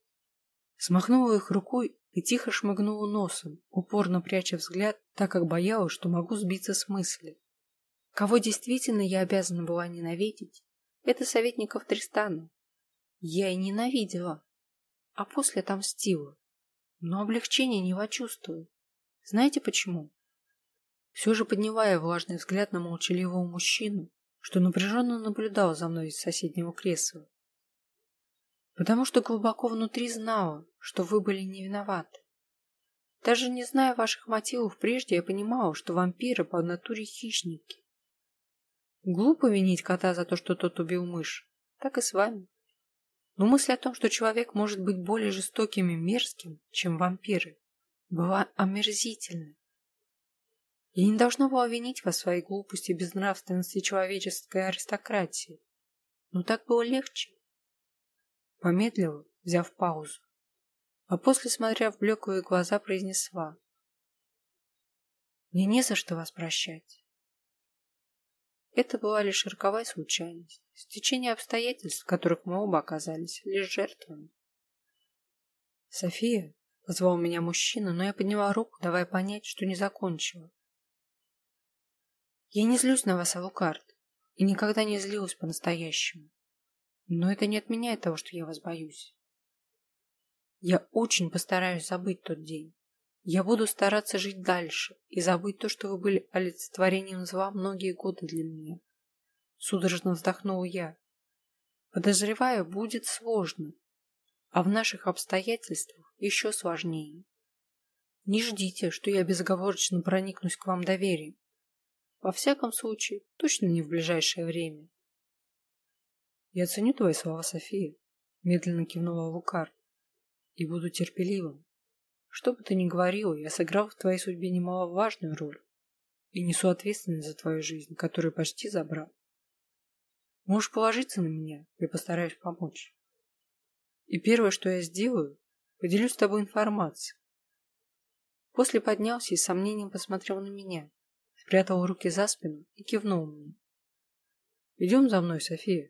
Смахнула их рукой и тихо шмыгнула носом, упорно пряча взгляд, так как боялась, что могу сбиться с мысли. Кого действительно я обязана была ненавидеть, это советников Тристана. Я и ненавидела, а после отомстила. Но облегчения не почувствую. Знаете почему? Все же подняла я влажный взгляд на молчаливого мужчину, что напряженно наблюдал за мной из соседнего кресла. Потому что глубоко внутри знала, что вы были не виноваты. Даже не зная ваших мотивов прежде, я понимала, что вампиры по натуре хищники. Глупо винить кота за то, что тот убил мышь. Так и с вами. Но мысль о том, что человек может быть более жестоким и мерзким, чем вампиры, была омерзительной. Я не должна была винить вас в своей глупости и безнравственности человеческой аристократии. Но так было легче. Помедлила, взяв паузу, а после, смотря в блеклые глаза, произнесла: «Мне не за что вас прощать. Это была лишь роковая случайность, стечение обстоятельств, в которых мы оба оказались лишь жертвами». «София», — позвал меня мужчина, но я подняла руку, давая понять, что не закончила. «Я не злюсь на вас, Алукард, и никогда не злилась по-настоящему. Но это не отменяет того, что я вас боюсь. Я очень постараюсь забыть тот день. Я буду стараться жить дальше и забыть то, что вы были олицетворением зла многие годы для меня». Судорожно вздохнула я. Подозреваю, будет сложно, а в наших обстоятельствах еще сложнее. Не ждите, что я безоговорочно проникнусь к вам доверием. Во всяком случае, точно не в ближайшее время. «Я ценю твои слова, София», — медленно кивнула Лукар, — «и буду терпеливым. Что бы ты ни говорила, я сыграл в твоей судьбе немаловажную роль и несу ответственность за твою жизнь, которую почти забрал. Можешь положиться на меня, я постараюсь помочь. И первое, что я сделаю, поделюсь с тобой информацией, После поднялся и с сомнением посмотрел на меня, спрятал руки за спину и кивнул мне. «Идем за мной, София».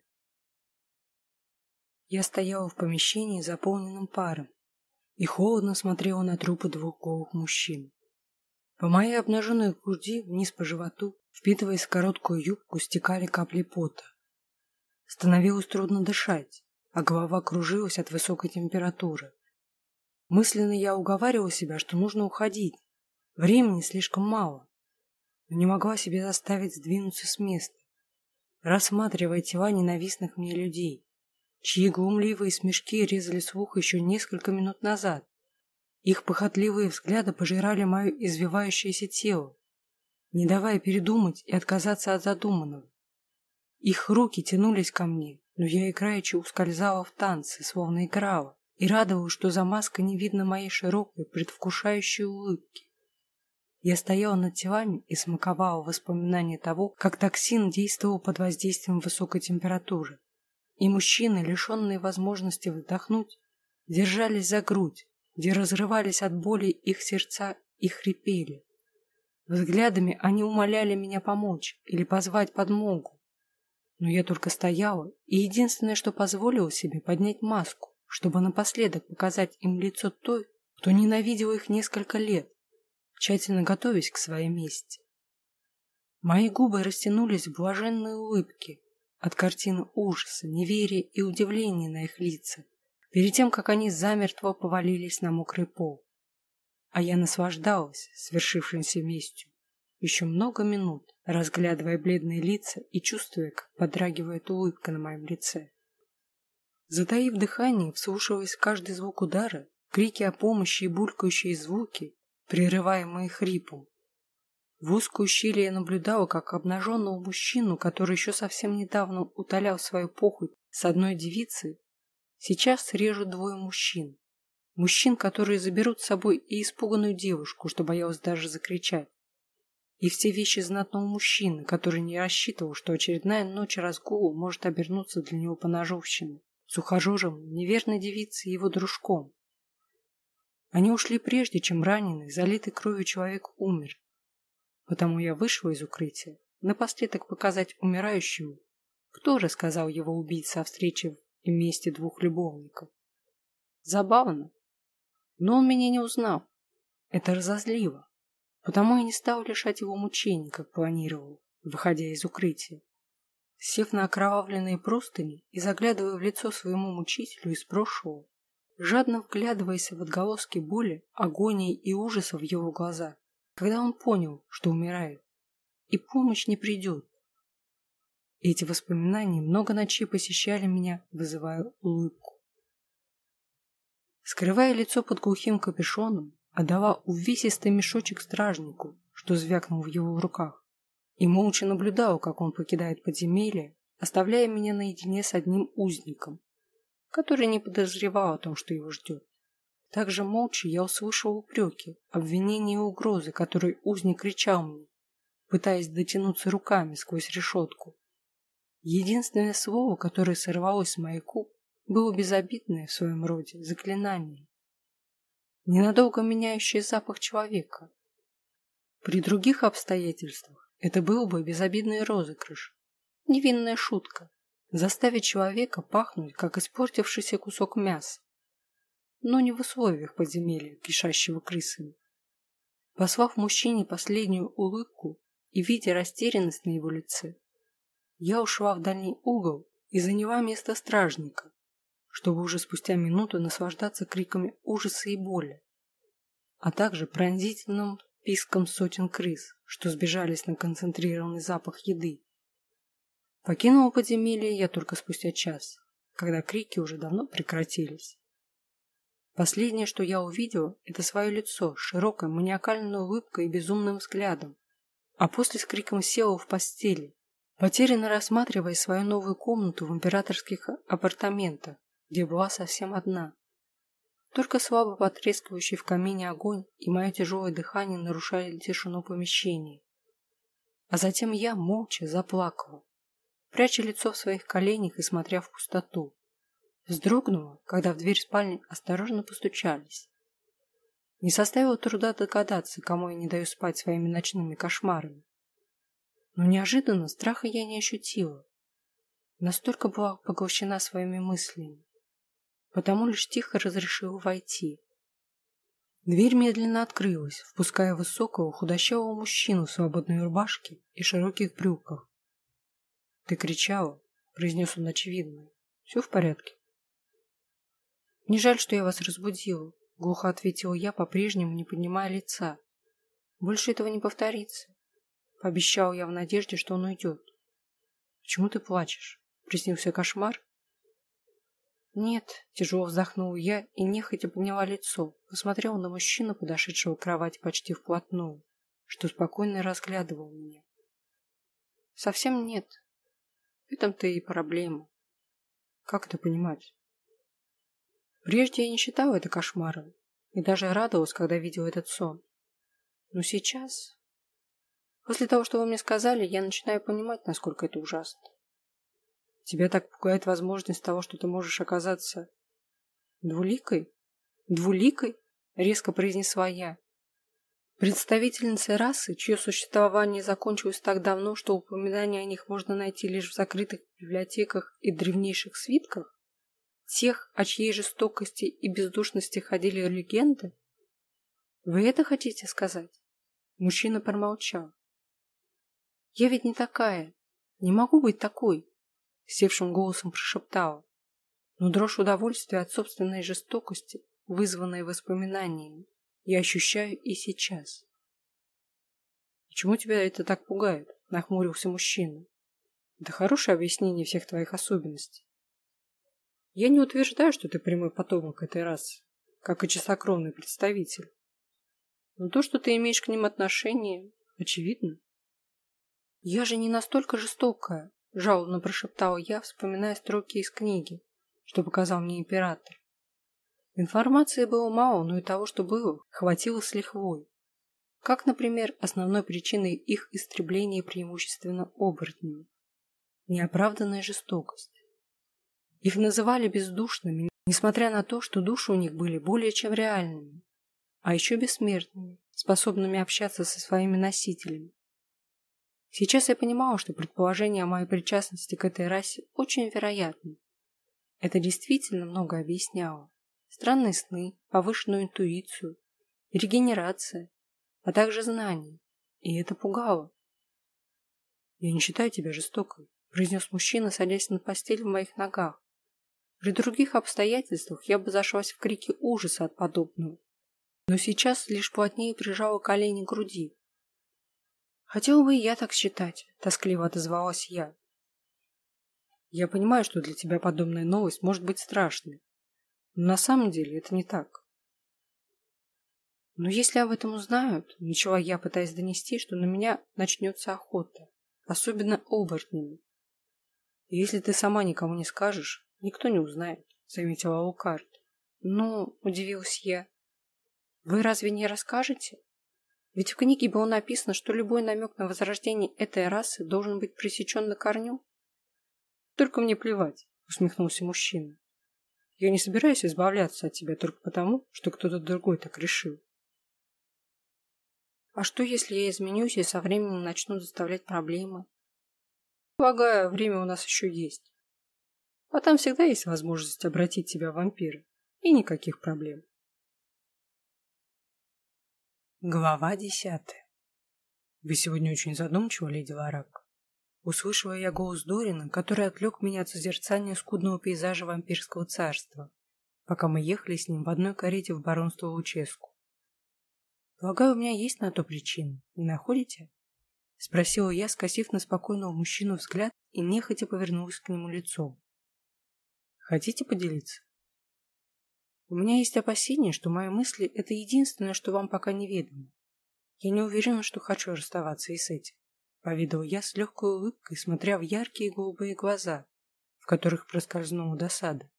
Я стояла в помещении, заполненном паром, и холодно смотрела на трупы двух голых мужчин. По моей обнаженной груди вниз по животу, впитываясь в короткую юбку, стекали капли пота. Становилось трудно дышать, а голова кружилась от высокой температуры. Мысленно я уговаривала себя, что нужно уходить. Времени слишком мало, но не могла себя заставить сдвинуться с места, рассматривая тела ненавистных мне людей, чьи глумливые смешки резали слух еще несколько минут назад. Их похотливые взгляды пожирали мое извивающееся тело, не давая передумать и отказаться от задуманного. Их руки тянулись ко мне, но я играючи ускользала в танце, словно играла, и радовалась, что за маской не видно моей широкой, предвкушающей улыбки. Я стояла над телами и смаковала воспоминания того, как токсин действовал под воздействием высокой температуры. И мужчины, лишенные возможности вдохнуть, держались за грудь, где разрывались от боли их сердца и хрипели. Взглядами они умоляли меня помочь или позвать подмогу. Но я только стояла, и единственное, что позволила себе, поднять маску, чтобы напоследок показать им лицо той, кто ненавидел их несколько лет, тщательно готовясь к своей мести. Мои губы растянулись в блаженной улыбке от картины ужаса, неверия и удивления на их лицах, перед тем, как они замертво повалились на мокрый пол. А я наслаждалась свершившимся местью еще много минут, разглядывая бледные лица и чувствуя, как подрагивает улыбка на моем лице. Затаив дыхание, вслушиваясь в каждый звук удара, крики о помощи и булькающие звуки, прерываемые хрипом. В узкую щель я наблюдала, как обнаженного мужчину, который еще совсем недавно утолял свою похоть с одной девицей, сейчас режут двое мужчин. Мужчин, которые заберут с собой и испуганную девушку, что боялась даже закричать. И все вещи знатного мужчины, который не рассчитывал, что очередная ночь разгула может обернуться для него поножовщиной, с ухажером, неверной девицей и его дружком. Они ушли прежде, чем раненый, залитый кровью человек умер. Потому я вышла из укрытия, напоследок показать умирающему, кто рассказал его убийце о встрече и мести двух любовников. Забавно, но он меня не узнал. Это разозлило. Потому я не стал лишать его мучений, как планировал, выходя из укрытия. Сев на окровавленные простыни и заглядывая в лицо своему мучителю из прошлого, жадно вглядываясь в отголоски боли, агонии и ужаса в его глазах, когда он понял, что умирает, и помощь не придет. Эти воспоминания много ночей посещали меня, вызывая улыбку. Скрывая лицо под глухим капюшоном, отдала увесистый мешочек стражнику, что звякнул в его руках, и молча наблюдала, как он покидает подземелье, оставляя меня наедине с одним узником, который не подозревал о том, что его ждет. Также молча я услышал упреки, обвинения и угрозы, которые узник кричал мне, пытаясь дотянуться руками сквозь решетку. Единственное слово, которое сорвалось с моих губ, было безобидное в своем роде заклинание, ненадолго меняющее запах человека. При других обстоятельствах это был бы безобидный розыгрыш, невинная шутка, заставить человека пахнуть, как испортившийся кусок мяса, но не в условиях подземелья, кишащего крысами. Послав мужчине последнюю улыбку и видя растерянность на его лице, я ушла в дальний угол и заняла место стражника, чтобы уже спустя минуту наслаждаться криками ужаса и боли, а также пронзительным писком сотен крыс, что сбежались на концентрированный запах еды. Покинула подземелье я только спустя час, когда крики уже давно прекратились. Последнее, что я увидела, это свое лицо с широкой маниакальной улыбкой и безумным взглядом, а после с криком села в постели, потерянно рассматривая свою новую комнату в императорских апартаментах, где была совсем одна. Только слабо потрескивающий в камине огонь и мое тяжелое дыхание нарушали тишину помещения. А затем я молча заплакала, пряча лицо в своих коленях и смотря в пустоту. Вздрогнула, когда в дверь спальни осторожно постучались. Не составило труда догадаться, кому я не даю спать своими ночными кошмарами. Но неожиданно страха я не ощутила. Настолько была поглощена своими мыслями. Потому лишь тихо разрешила войти. Дверь медленно открылась, впуская высокого, худощавого мужчину в свободной рубашке и широких брюках. «Ты кричала», — произнес он очевидное. «Все в порядке?» «Не жаль, что я вас разбудила», — глухо ответила я, по-прежнему не поднимая лица. «Больше этого не повторится», — пообещала я в надежде, что он уйдет. «Почему ты плачешь? Приснился кошмар?» «Нет», — тяжело вздохнула я и нехотя подняла лицо, посмотрела на мужчину, подошедшего к кровати почти вплотную, что спокойно разглядывал меня. «Совсем нет. В этом-то и проблема. Как это понимать?» Прежде я не считала это кошмаром и даже радовалась, когда видела этот сон. Но сейчас, после того, что вы мне сказали, я начинаю понимать, насколько это ужасно. Тебя так пугает возможность того, что ты можешь оказаться двуликой? Двуликой? Резко произнесла я. Представительницей расы, чье существование закончилось так давно, что упоминания о них можно найти лишь в закрытых библиотеках и древнейших свитках? Тех, о чьей жестокости и бездушности ходили легенды? Вы это хотите сказать? Мужчина промолчал. Я ведь не такая. Не могу быть такой. Севшим голосом прошептала. Но дрожь удовольствия от собственной жестокости, вызванной воспоминаниями, я ощущаю и сейчас. «Почему тебя это так пугает?» — нахмурился мужчина. «Это хорошее объяснение всех твоих особенностей. Я не утверждаю, что ты прямой потомок этой расы, как и чистокровный представитель. Но то, что ты имеешь к ним отношение, очевидно». «Я же не настолько жестокая», — жалобно прошептала я, вспоминая строки из книги, что показал мне император. Информации было мало, но и того, что было, хватило с лихвой. Как, например, основной причиной их истребления преимущественно оборотнями. Неоправданная жестокость. Их называли бездушными, несмотря на то, что души у них были более чем реальными, а еще бессмертными, способными общаться со своими носителями. Сейчас я понимала, что предположение о моей причастности к этой расе очень вероятно. Это действительно много объясняло. Странные сны, повышенную интуицию, регенерация, а также знания. И это пугало. «Я не считаю тебя жестокой», — произнес мужчина, садясь на постель в моих ногах. При других обстоятельствах я бы зашлась в крике ужаса от подобного. Но сейчас лишь плотнее прижала колени к груди. «Хотела бы и я так считать», — тоскливо отозвалась я. «Я понимаю, что для тебя подобная новость может быть страшной. Но на самом деле это не так». «Но если об этом узнают», — начала я, пытаясь донести, что на меня начнется охота, особенно оборотнями. «И если ты сама никому не скажешь, никто не узнает», — заметила Лукард. «Ну», — удивилась я, — «вы разве не расскажете? Ведь в книге было написано, что любой намек на возрождение этой расы должен быть пресечен на корню». «Только мне плевать», — усмехнулся мужчина. «Я не собираюсь избавляться от тебя только потому, что кто-то другой так решил». «А что, если я изменюсь и со временем начну доставлять проблемы?» «Полагаю, время у нас еще есть. А там всегда есть возможность обратить тебя в вампира. И никаких проблем». Глава 10. «Вы сегодня очень задумчивы, леди Ларак». Услышала я голос Дорина, который отвлек меня от созерцания скудного пейзажа вампирского царства, пока мы ехали с ним в одной карете в баронство Луческу. «Полагаю, у меня есть на то причины, не находите?» — спросила я, скосив на спокойного мужчину взгляд и нехотя повернулась к нему лицом. «Хотите поделиться?» «У меня есть опасение, что мои мысли — это единственное, что вам пока неведомо. Я не уверена, что хочу расставаться и с этим», — поведала я с легкой улыбкой, смотря в яркие голубые глаза, в которых проскользнула досада.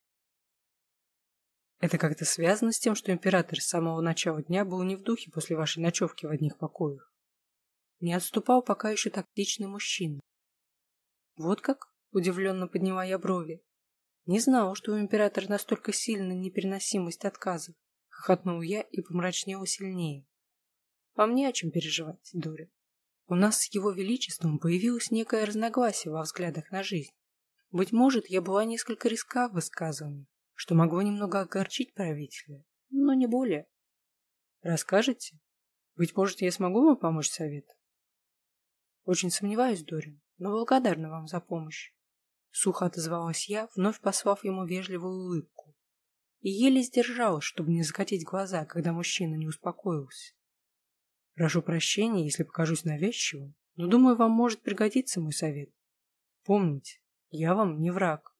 «Это как-то связано с тем, что император с самого начала дня был не в духе после вашей ночевки в одних покоях?» Не отступал пока еще тактичный мужчина. «Вот как?» — удивленно подняла я брови. «Не знала, что у императора настолько сильная непереносимость отказов. Хохотнул я и помрачнела сильнее. Вам не о чем переживать, Дорин. У нас с его величеством появилось некое разногласие во взглядах на жизнь. Быть может, я была несколько резка в высказывании, что могло немного огорчить правителя, но не более. Расскажете? Быть может, я смогу вам помочь советом? Очень сомневаюсь, Дорин, но благодарна вам за помощь. Сухо отозвалась я, вновь послав ему вежливую улыбку. И еле сдержалась, чтобы не закатить глаза, когда мужчина не успокоился. Прошу прощения, если покажусь навязчивым, но думаю, вам может пригодиться мой совет. Помните, я вам не враг.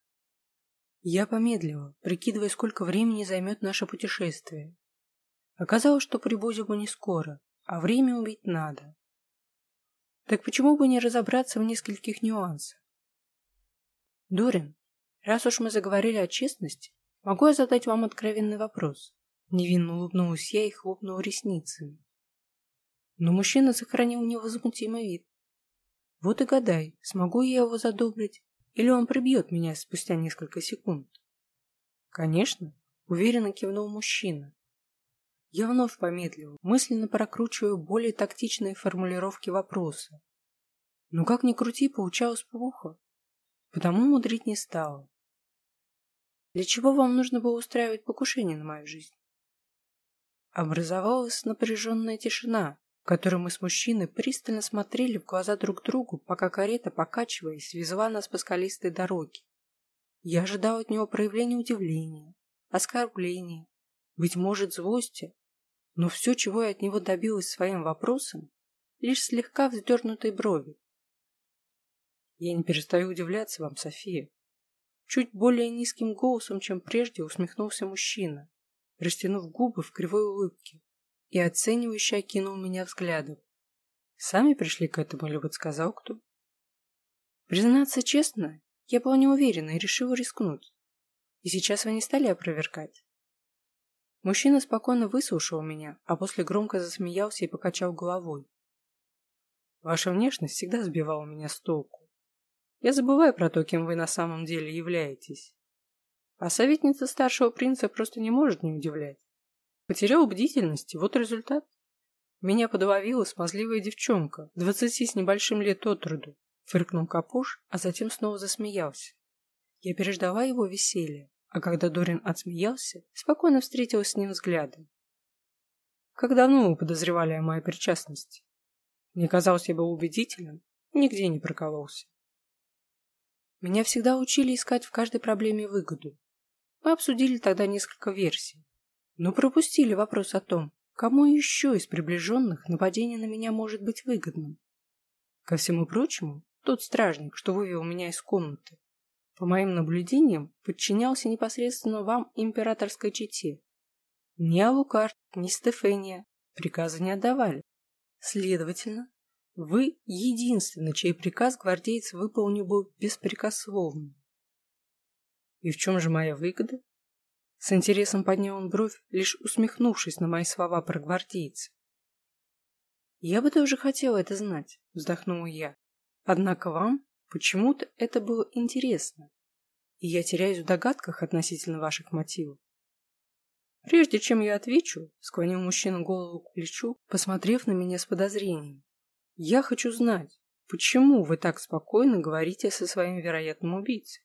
Я помедлила, прикидывая, сколько времени займет наше путешествие. Оказалось, что прибудем мы не скоро, а время убить надо. Так почему бы не разобраться в нескольких нюансах? Дорин, раз уж мы заговорили о честности, могу я задать вам откровенный вопрос? Невинно улыбнулась я и хлопнула ресницами. Но мужчина сохранил невозмутимый вид. Вот и гадай, смогу я его задобрить, или он прибьет меня спустя несколько секунд. Конечно, уверенно кивнул мужчина. Я вновь помедлила, мысленно прокручивая более тактичные формулировки вопроса. Но как ни крути, получалось плохо, потому мудрить не стала. Для чего вам нужно было устраивать покушение на мою жизнь? Образовалась напряженная тишина, в которой мы с мужчиной пристально смотрели в глаза друг другу, пока карета, покачиваясь, везла нас по скалистой дороге. Я ожидал от него проявления удивления, оскорбления, быть может, злости, но все, чего я от него добилась своим вопросом, лишь слегка вздернутой брови. Я не перестаю удивляться вам, София. Чуть более низким голосом, чем прежде, усмехнулся мужчина, растянув губы в кривой улыбке, и оценивающе окинул меня взглядом. Сами пришли к этому, или подсказал кто? Признаться честно, я была не уверена и решила рискнуть. И сейчас вы не стали опровергать. Мужчина спокойно выслушал меня, а после громко засмеялся и покачал головой. Ваша внешность всегда сбивала меня с толку. Я забываю про то, кем вы на самом деле являетесь. А советница старшего принца просто не может не удивлять. Потерял бдительность, и вот результат. Меня подловила смазливая девчонка, 20 с небольшим лет от роду. Фыркнул Капуш, а затем снова засмеялся. Я переждала его веселье, а когда Дорин отсмеялся, спокойно встретилась с ним взглядом. Как давно вы подозревали о моей причастности? Мне казалось, я был убедителен, нигде не прокололся. Меня всегда учили искать в каждой проблеме выгоду. Мы обсудили тогда несколько версий, но пропустили вопрос о том, кому еще из приближенных нападение на меня может быть выгодным. Ко всему прочему, тот стражник, что вывел меня из комнаты, по моим наблюдениям, подчинялся непосредственно вам, императорской чете. Ни Алукард, ни Стефения приказа не отдавали. Следовательно, вы единственный, чей приказ гвардеец выполнил бы беспрекословно. И в чем же моя выгода? С интересом поднял он бровь, лишь усмехнувшись на мои слова про гвардейца. Я бы тоже хотела это знать, вздохнула я. Однако вам почему-то это было интересно, и я теряюсь в догадках относительно ваших мотивов. Прежде чем я отвечу, склонил мужчина голову к плечу, посмотрев на меня с подозрением. Я хочу знать, почему вы так спокойно говорите со своим вероятным убийцей?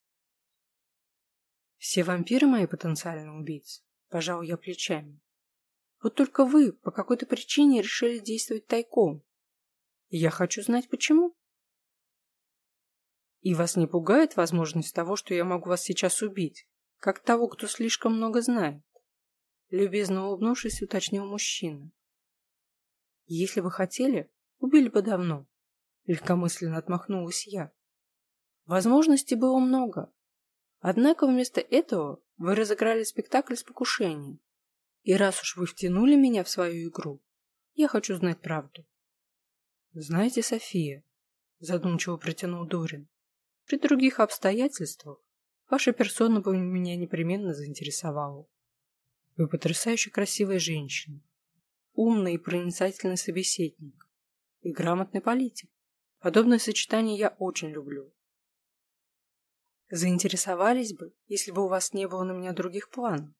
Все вампиры мои потенциальные убийцы, пожал я плечами. Вот только вы по какой-то причине решили действовать тайком. И я хочу знать, почему. И вас не пугает возможность того, что я могу вас сейчас убить, как того, кто слишком много знает? Любезно улыбнувшись, уточнил мужчина. Если бы хотели, убили бы давно. Легкомысленно отмахнулась я. Возможностей было много. Однако вместо этого вы разыграли спектакль с покушением. И раз уж вы втянули меня в свою игру, я хочу знать правду. Знаете, София, задумчиво протянул Дорин, при других обстоятельствах ваша персона бы меня непременно заинтересовала. Вы потрясающе красивая женщина, умный и проницательный собеседник и грамотный политик. Подобное сочетание я очень люблю. Заинтересовались бы, если бы у вас не было на меня других планов.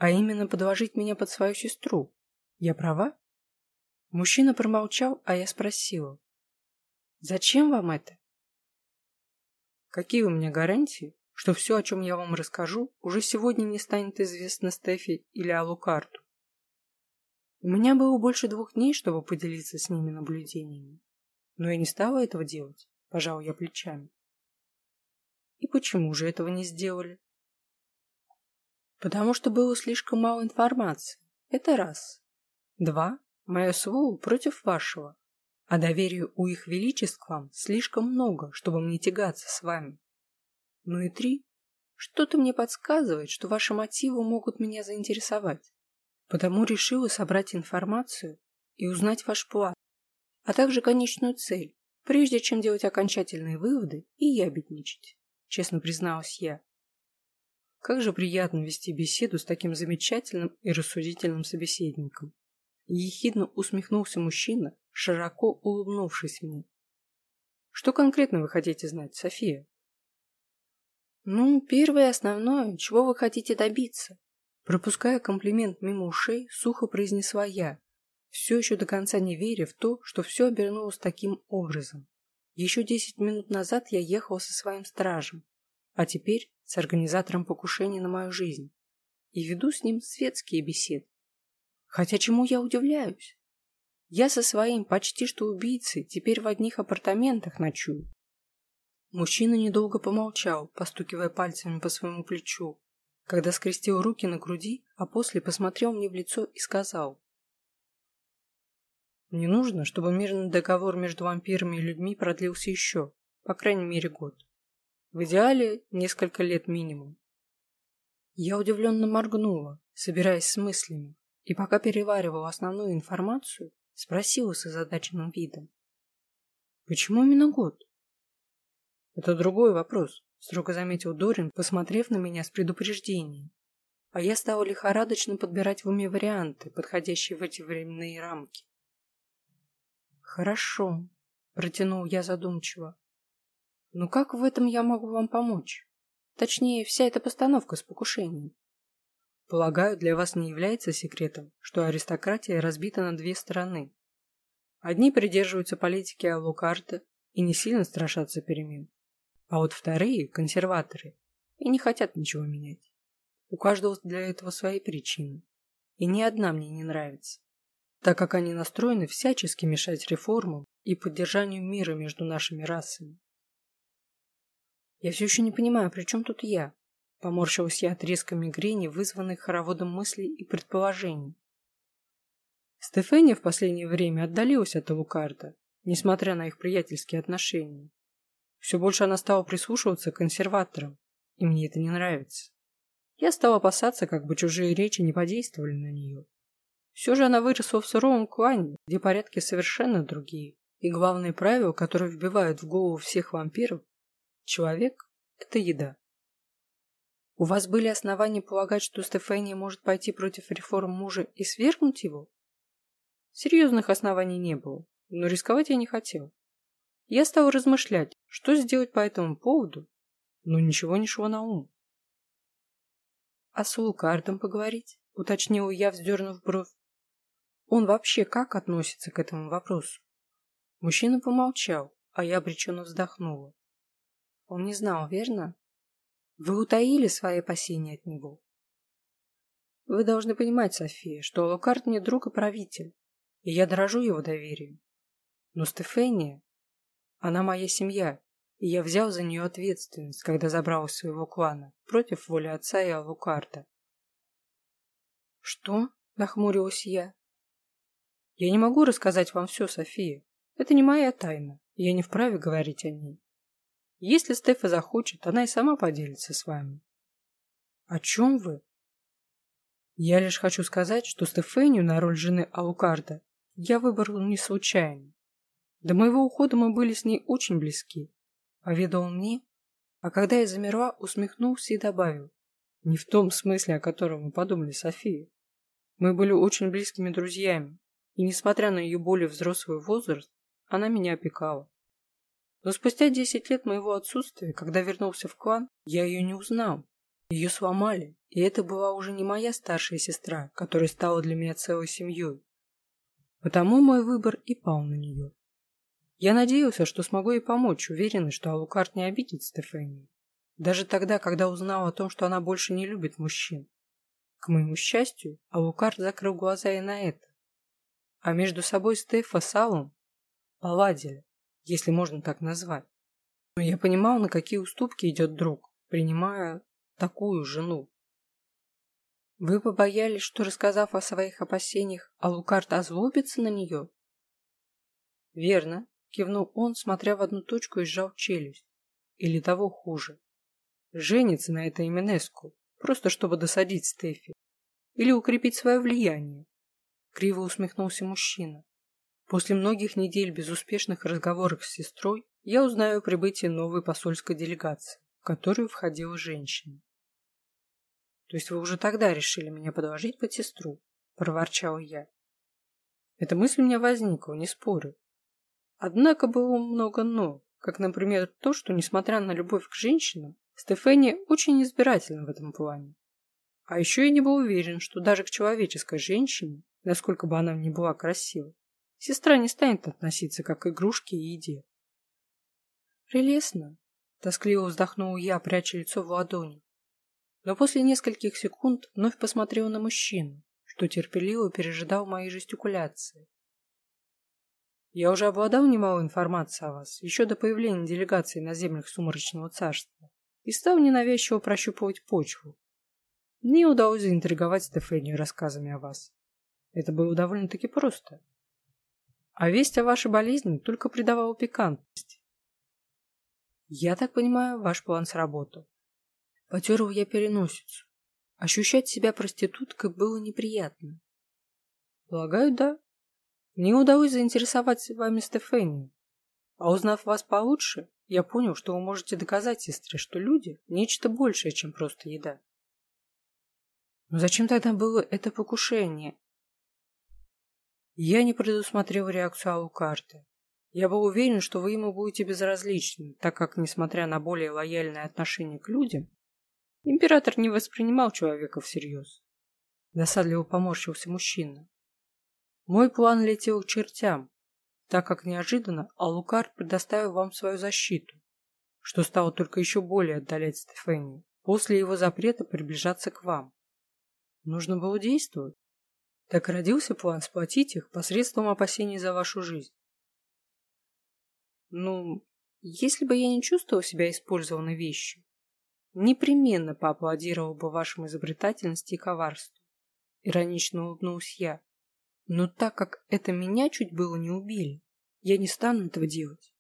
А именно подложить меня под свою сестру. Я права? Мужчина промолчал, а я спросила. Зачем вам это? Какие у меня гарантии, что все, о чем я вам расскажу, уже сегодня не станет известно Стефи или Алукарту? У меня было больше 2 дней, чтобы поделиться с ними наблюдениями. Но я не стала этого делать, пожал я плечами. И почему же этого не сделали? Потому что было слишком мало информации. Это раз. 2. Мое слово против вашего. А доверия у их величеств к вам слишком много, чтобы мне тягаться с вами. Ну и 3. Что-то мне подсказывает, что ваши мотивы могут меня заинтересовать. Потому решила собрать информацию и узнать ваш план, а также конечную цель, прежде чем делать окончательные выводы и ябедничать, честно призналась я. Как же приятно вести беседу с таким замечательным и рассудительным собеседником. Ехидно усмехнулся мужчина, широко улыбнувшись мне. Что конкретно вы хотите знать, София? Ну, первое и основное, чего вы хотите добиться? Пропуская комплимент мимо ушей, сухо произнесла я, все еще до конца не веря в то, что все обернулось таким образом. Еще 10 минут назад я ехала со своим стражем, а теперь с организатором покушения на мою жизнь, и веду с ним светские беседы. Хотя чему я удивляюсь? Я со своим почти что убийцей теперь в одних апартаментах ночую. Мужчина недолго помолчал, постукивая пальцами по своему плечу, когда скрестил руки на груди, а после посмотрел мне в лицо и сказал. Мне нужно, чтобы мирный договор между вампирами и людьми продлился еще, по крайней мере, год. В идеале несколько лет минимум. Я удивленно моргнула, собираясь с мыслями, и пока переваривала основную информацию, спросила с озадаченным видом. Почему именно год? Это другой вопрос, строго заметил Дорин, посмотрев на меня с предупреждением. А я стала лихорадочно подбирать в уме варианты, подходящие в эти временные рамки. Хорошо, протянул я задумчиво. Но как в этом я могу вам помочь? Точнее, вся эта постановка с покушением. Полагаю, для вас не является секретом, что аристократия разбита на 2 стороны. Одни придерживаются политики Алукарта и не сильно страшатся перемен. А вот вторые, консерваторы, и не хотят ничего менять. У каждого для этого свои причины. И ни одна мне не нравится, так как они настроены всячески мешать реформам и поддержанию мира между нашими расами. Я все еще не понимаю, при чем тут я? Поморщилась я от резкой мигрени, вызванной хороводом мыслей и предположений. Стефания в последнее время отдалилась от Алукарта, несмотря на их приятельские отношения. Все больше она стала прислушиваться к консерваторам, и мне это не нравится. Я стала опасаться, как бы чужие речи не подействовали на нее. Все же она выросла в суровом клане, где порядки совершенно другие, и главное правило, которое вбивают в голову всех вампиров – человек – это еда. У вас были основания полагать, что Стефания может пойти против реформ мужа и свергнуть его? Серьезных оснований не было, но рисковать я не хотел. Я стал размышлять, что сделать по этому поводу, но ничего не шло на ум. А с Лукардом поговорить? Уточнила я, вздернув бровь. Он вообще как относится к этому вопросу? Мужчина помолчал, а я обреченно вздохнула. Он не знал, верно? Вы утаили свои опасения от него? Вы должны понимать, София, что Лукард мне друг и правитель, и я дорожу его доверием. Но Стефания, она моя семья, и я взял за нее ответственность, когда забрал из своего клана, против воли отца и Алукарда. Что? Нахмурилась я. Я не могу рассказать вам все, София. Это не моя тайна, и я не вправе говорить о ней. Если Стефа захочет, она и сама поделится с вами. О чем вы? Я лишь хочу сказать, что Стефанию на роль жены Алукарда я выбрал не случайно. До моего ухода мы были с ней очень близки, поведал он мне, а когда я замерла, усмехнулся и добавил, не в том смысле, о котором вы подумали, София. Мы были очень близкими друзьями, и, несмотря на ее более взрослый возраст, она меня опекала. Но спустя 10 лет моего отсутствия, когда вернулся в клан, я ее не узнал. Ее сломали, и это была уже не моя старшая сестра, которая стала для меня целой семьей. Потому мой выбор и пал на нее. Я надеялся, что смогу ей помочь, уверенный, что Алукард не обидит Стефанию. Даже тогда, когда узнал о том, что она больше не любит мужчин. К моему счастью, Алукард закрыл глаза и на это. А между собой Стефа с Аллом поладили, если можно так назвать. Но я понимал, на какие уступки идет друг, принимая такую жену. Вы побоялись, что, рассказав о своих опасениях, Алукард озлобится на нее? Верно, кивнул он, смотря в одну точку, и сжал челюсть. Или того хуже. Женится на этой Именеску, просто чтобы досадить Стефи. Или укрепить свое влияние. Криво усмехнулся мужчина. После многих недель безуспешных разговоров с сестрой я узнаю о прибытии новой посольской делегации, в которую входила женщина. То есть вы уже тогда решили меня подложить под сестру? Проворчал я. Эта мысль у меня возникла, не спорю. Однако было много «но», как, например, то, что, несмотря на любовь к женщинам, Стефания очень избирательна в этом плане. А еще я не был уверен, что даже к человеческой женщине, насколько бы она ни была красива, сестра не станет относиться как к игрушке и еде. «Прелестно!» – тоскливо вздохнул я, пряча лицо в ладони. Но после нескольких секунд вновь посмотрел на мужчину, что терпеливо пережидал мои жестикуляции. Я уже обладал немалой информацией о вас, еще до появления делегации на землях Сумрачного царства, и стал ненавязчиво прощупывать почву. Мне удалось заинтриговать Стефанию рассказами о вас. Это было довольно-таки просто. А весть о вашей болезни только придавала пикантности. Я так понимаю, ваш план сработал. Потерла я переносицу. Ощущать себя проституткой было неприятно. Полагаю, да. Мне удалось заинтересовать вами Стефанию. А узнав вас получше, я понял, что вы можете доказать сестре, что люди – нечто большее, чем просто еда. Но зачем тогда было это покушение? Я не предусмотрел реакцию Алукарда. Я был уверен, что вы ему будете безразличны, так как, несмотря на более лояльное отношение к людям, император не воспринимал человека всерьез. Досадливо поморщился мужчина. Мой план летел к чертям, так как неожиданно Алукард предоставил вам свою защиту, что стало только еще более отдалять Стефанию после его запрета приближаться к вам. Нужно было действовать. Так родился план сплотить их посредством опасений за вашу жизнь. Ну, если бы я не чувствовал себя использованной вещью, непременно поаплодировал бы вашим изобретательности и коварству. Иронично улыбнулась я. Но так как это меня чуть было не убили, я не стану этого делать.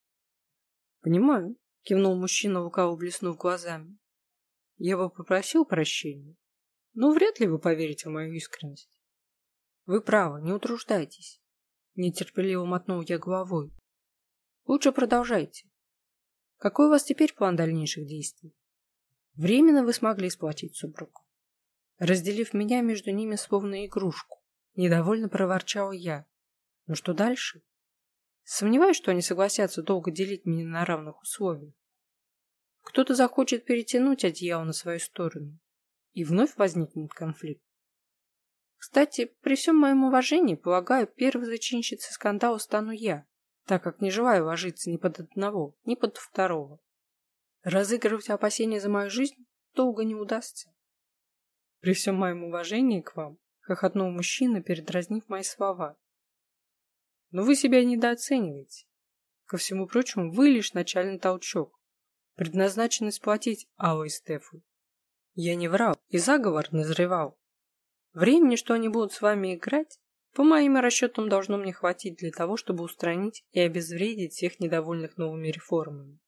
Понимаю, кивнул мужчина, лукаво блеснув глазами. Я бы попросил прощения, но вряд ли вы поверите в мою искренность. Вы правы, не утруждайтесь. Нетерпеливо мотнул я головой. Лучше продолжайте. Какой у вас теперь план дальнейших действий? Временно вы смогли сплотить супругу, разделив меня между ними словно игрушку. Недовольно проворчал я. Но что дальше? Сомневаюсь, что они согласятся долго делить меня на равных условиях. Кто-то захочет перетянуть одеяло на свою сторону, и вновь возникнет конфликт. Кстати, при всем моем уважении, полагаю, первой зачинщицей скандала стану я, так как не желаю ложиться ни под одного, ни под второго. Разыгрывать опасения за мою жизнь долго не удастся. При всем моем уважении к вам, хохотнул мужчина, передразнив мои слова. Но вы себя недооцениваете. Ко всему прочему, вы лишь начальный толчок, предназначенный сплотить Аллу и Стефу. Я не врал и заговор назревал. Времени, что они будут с вами играть, по моим расчетам, должно мне хватить для того, чтобы устранить и обезвредить всех недовольных новыми реформами.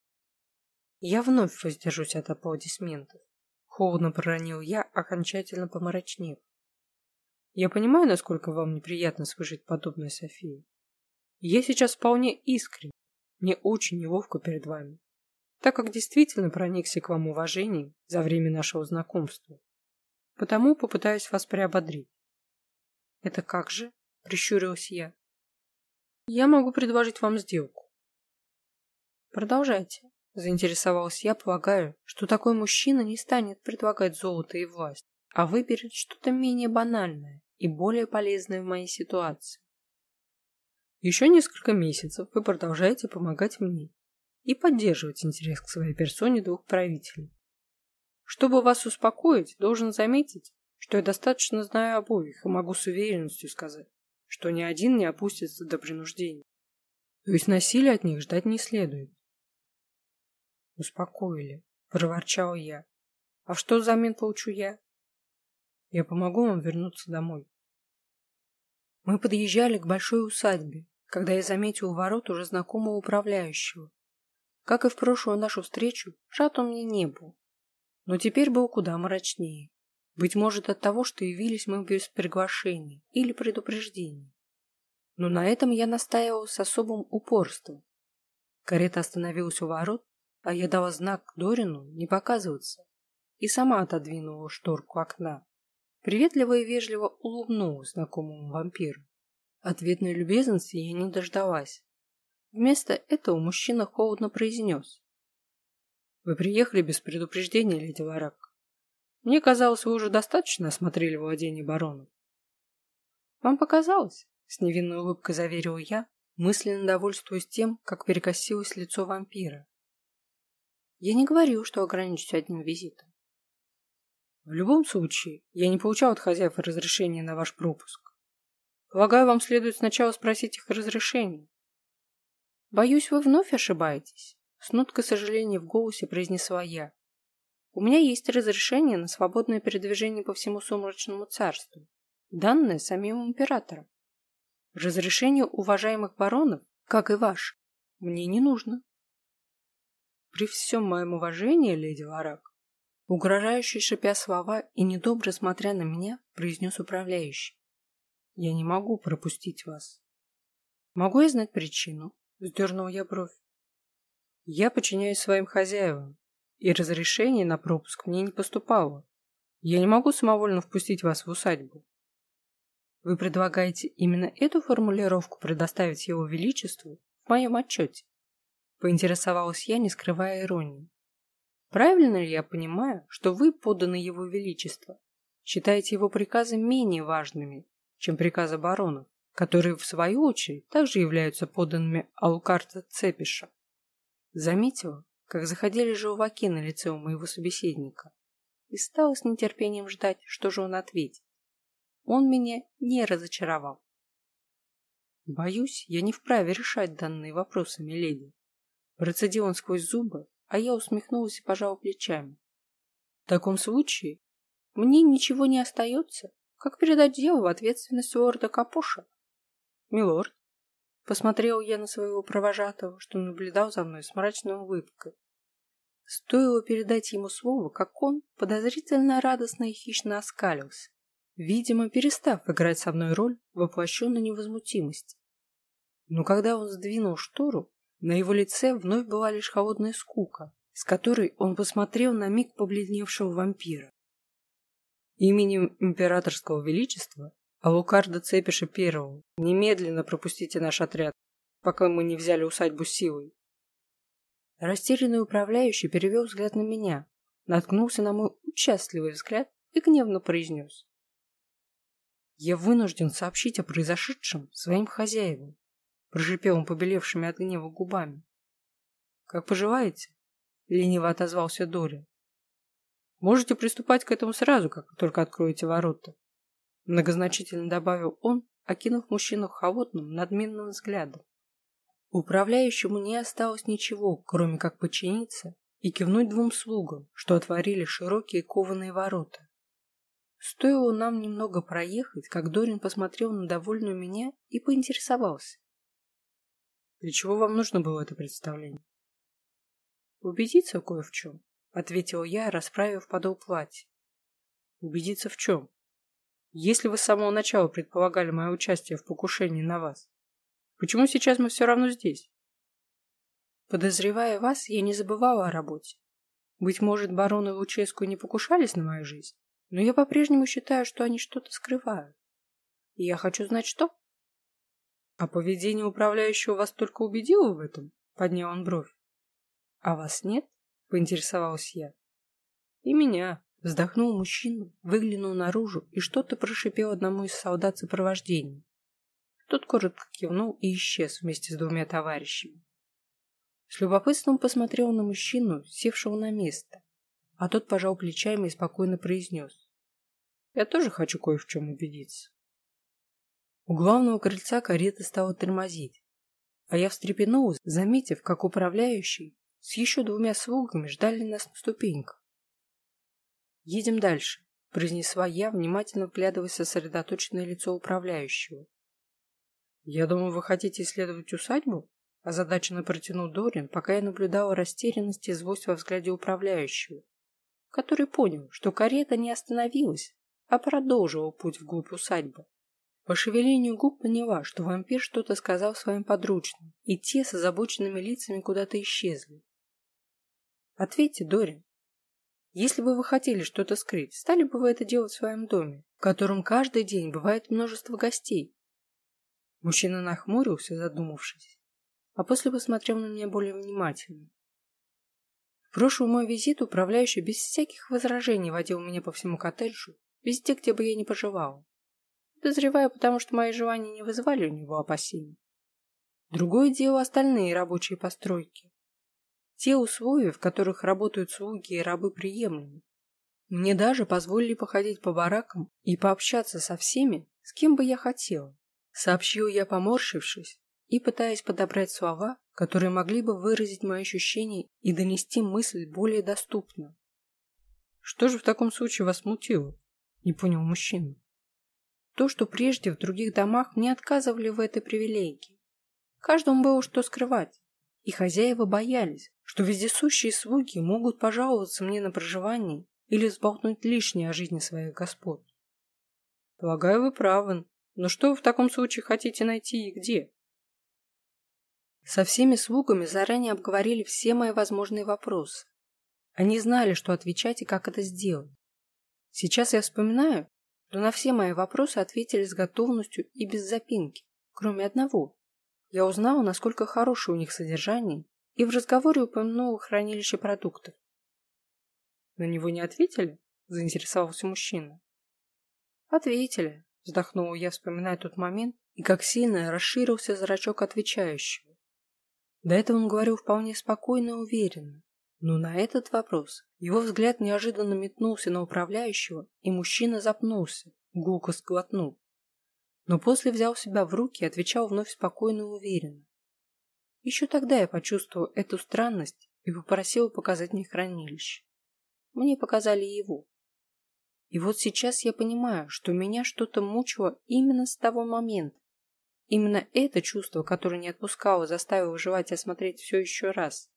Я вновь воздержусь от аплодисментов. Холодно проронил я, окончательно помрачнев. Я понимаю, насколько вам неприятно слышать подобное, София. Я сейчас вполне искренен. Мне очень неловко перед вами, так как действительно проникся к вам уважением за время нашего знакомства. Потому попытаюсь вас приободрить. Это как же? Прищурилась я. Я могу предложить вам сделку. Продолжайте. Заинтересовалась я, полагаю, что такой мужчина не станет предлагать золото и власть, а выберет что-то менее банальное и более полезное в моей ситуации. Еще несколько месяцев вы продолжаете помогать мне и поддерживать интерес к своей персоне двух правителей. Чтобы вас успокоить, должен заметить, что я достаточно знаю обоих и могу с уверенностью сказать, что ни один не опустится до принуждения. То есть насилия от них ждать не следует. Успокоили, проворчал я. А что взамен получу я? Я помогу вам вернуться домой. Мы подъезжали к большой усадьбе, когда я заметил у ворот уже знакомого управляющего. Как и в прошлую нашу встречу, рад он мне не был. Но теперь был куда мрачнее. Быть может от того, что явились мы без приглашения или предупреждения. Но на этом я настаивал с особым упорством. Карета остановилась у ворот, а я дала знак Дорину не показываться и сама отодвинула шторку окна. Приветливо и вежливо улыбнулась знакомому вампиру. Ответной любезности я не дождалась. Вместо этого мужчина холодно произнес. «Вы приехали без предупреждения, леди Ларак. Мне казалось, вы уже достаточно осмотрели владения барона». «Вам показалось?» — с невинной улыбкой заверила я, мысленно довольствуясь тем, как перекосилось лицо вампира. «Я не говорил, что ограничусь одним визитом». «В любом случае, я не получал от хозяев разрешения на ваш пропуск. Полагаю, вам следует сначала спросить их разрешения». «Боюсь, вы вновь ошибаетесь», — с ноткой сожаления в голосе произнесла я. «У меня есть разрешение на свободное передвижение по всему Сумрачному царству, данное самим императором. Разрешение уважаемых баронов, как и ваш, мне не нужно». «При всем моем уважении, леди Ларак», угрожающе шипя слова и недобро смотря на меня, произнес управляющий. «Я не могу пропустить вас». «Могу я знать причину?» — вздернула я бровь. «Я подчиняюсь своим хозяевам, и разрешение на пропуск мне не поступало. Я не могу самовольно впустить вас в усадьбу». «Вы предлагаете именно эту формулировку предоставить его величеству в моем отчете?» — поинтересовалась я, не скрывая иронии. «Правильно ли я понимаю, что вы, подданный его величества, считаете его приказы менее важными, чем приказы баронов, которые, в свою очередь, также являются подданными Алукарта Цепиша?» Заметила, как заходили желваки на лице у моего собеседника, и стала с нетерпением ждать, что же он ответит. Он меня не разочаровал. «Боюсь, я не вправе решать данные вопросы, миледи». Процедил он сквозь зубы, а я усмехнулась и пожала плечами. «В таком случае мне ничего не остается, как передать дело в ответственность лорда Капоша». «Милорд», — посмотрел я на своего провожатого, что наблюдал за мной с мрачной улыбкой. Стоило передать ему слово, как он подозрительно радостно и хищно оскалился, видимо, перестав играть со мной роль воплощенной невозмутимости. Но когда он сдвинул штору, на его лице вновь была лишь холодная скука, с которой он посмотрел на миг побледневшего вампира. «Именем императорского величества, Алукарда Цепиша Первого, немедленно пропустите наш отряд, пока мы не взяли усадьбу силой». Растерянный управляющий перевел взгляд на меня, наткнулся на мой участливый взгляд и гневно произнес. «Я вынужден сообщить о произошедшем своим хозяевам», — прошипел он побелевшими от гнева губами. «Как пожелаете», — лениво отозвался Дорин. «Можете приступать к этому сразу, как только откроете ворота», — многозначительно добавил он, окинув мужчину холодным, надменным взглядом. Управляющему не осталось ничего, кроме как подчиниться и кивнуть двум слугам, что отворили широкие кованые ворота. Стоило нам немного проехать, как Дорин посмотрел на довольную меня и поинтересовался. «Для чего вам нужно было это представление?» «Убедиться кое в чем», — ответил я, расправив подол платья. «Убедиться в чем? Если вы с самого начала предполагали мое участие в покушении на вас, почему сейчас мы все равно здесь?» «Подозревая вас, я не забывала о работе. Быть может, бароны Луческу не покушались на мою жизнь, но я по-прежнему считаю, что они что-то скрывают. И я хочу знать, что». «А поведение управляющего вас только убедило в этом?» — поднял он бровь. «А вас нет?» – поинтересовалась я. «И меня», – вздохнул мужчина, выглянул наружу и что-то прошипел одному из солдат сопровождения. Тот коротко кивнул и исчез вместе с двумя товарищами. С любопытством посмотрел на мужчину, севшего на место, а тот пожал плечами и спокойно произнес: «Я тоже хочу кое в чем убедиться». У главного крыльца карета стала тормозить, а я встрепенулась, заметив, как управляющий с еще двумя слугами ждали нас на ступеньках. «Едем дальше», – произнесла я, внимательно вглядываясь в сосредоточенное лицо управляющего. «Я думаю, вы хотите исследовать усадьбу?» – озадаченно протянул Дорин, пока я наблюдала растерянность и злость во взгляде управляющего, который понял, что карета не остановилась, а продолжила путь вглубь усадьбы. По шевелению губ поняла, что вампир что-то сказал своим подручным, и те с озабоченными лицами куда-то исчезли. «Ответьте, Дорин, если бы вы хотели что-то скрыть, стали бы вы это делать в своем доме, в котором каждый день бывает множество гостей?» Мужчина нахмурился, задумавшись, а после посмотрел на меня более внимательно. В прошлый мой визит управляющий без всяких возражений водил меня по всему коттеджу, везде, где бы я ни поживала. Подозреваю, потому что мои желания не вызывали у него опасений. Другое дело остальные рабочие постройки. Те условия, в которых работают слуги и рабы, приемлемы. Мне даже позволили походить по баракам и пообщаться со всеми, с кем бы я хотела. Сообщил я, поморщившись, и пытаясь подобрать слова, которые могли бы выразить мои ощущения и донести мысль более доступно. «Что же в таком случае вас смутило?» – не понял мужчина. То, что прежде в других домах мне отказывали в этой привилегии. Каждому было что скрывать, и хозяева боялись, что вездесущие слуги могут пожаловаться мне на проживание или взболтнуть лишнее о жизни своих господ. Полагаю, вы правы, но что вы в таком случае хотите найти и где? Со всеми слугами заранее обговорили все мои возможные вопросы. Они знали, что отвечать и как это сделать. Сейчас я вспоминаю, что на все мои вопросы ответили с готовностью и без запинки, кроме одного. Я узнала, насколько хорошее у них содержание, и в разговоре упомянула хранилище продуктов. «На него не ответили?» – заинтересовался мужчина. «Ответили», – вздохнула я, вспоминая тот момент, и как сильно расширился зрачок отвечающего. До этого он говорил вполне спокойно и уверенно, но на этот вопрос его взгляд неожиданно метнулся на управляющего, и мужчина запнулся, гулко сглотнул. Но после взял себя в руки и отвечал вновь спокойно и уверенно. Еще тогда я почувствовал эту странность и попросил показать мне хранилище. Мне показали его. И вот сейчас я понимаю, что меня что-то мучило именно с того момента. Именно это чувство, которое не отпускало, заставило желать осмотреть все еще раз.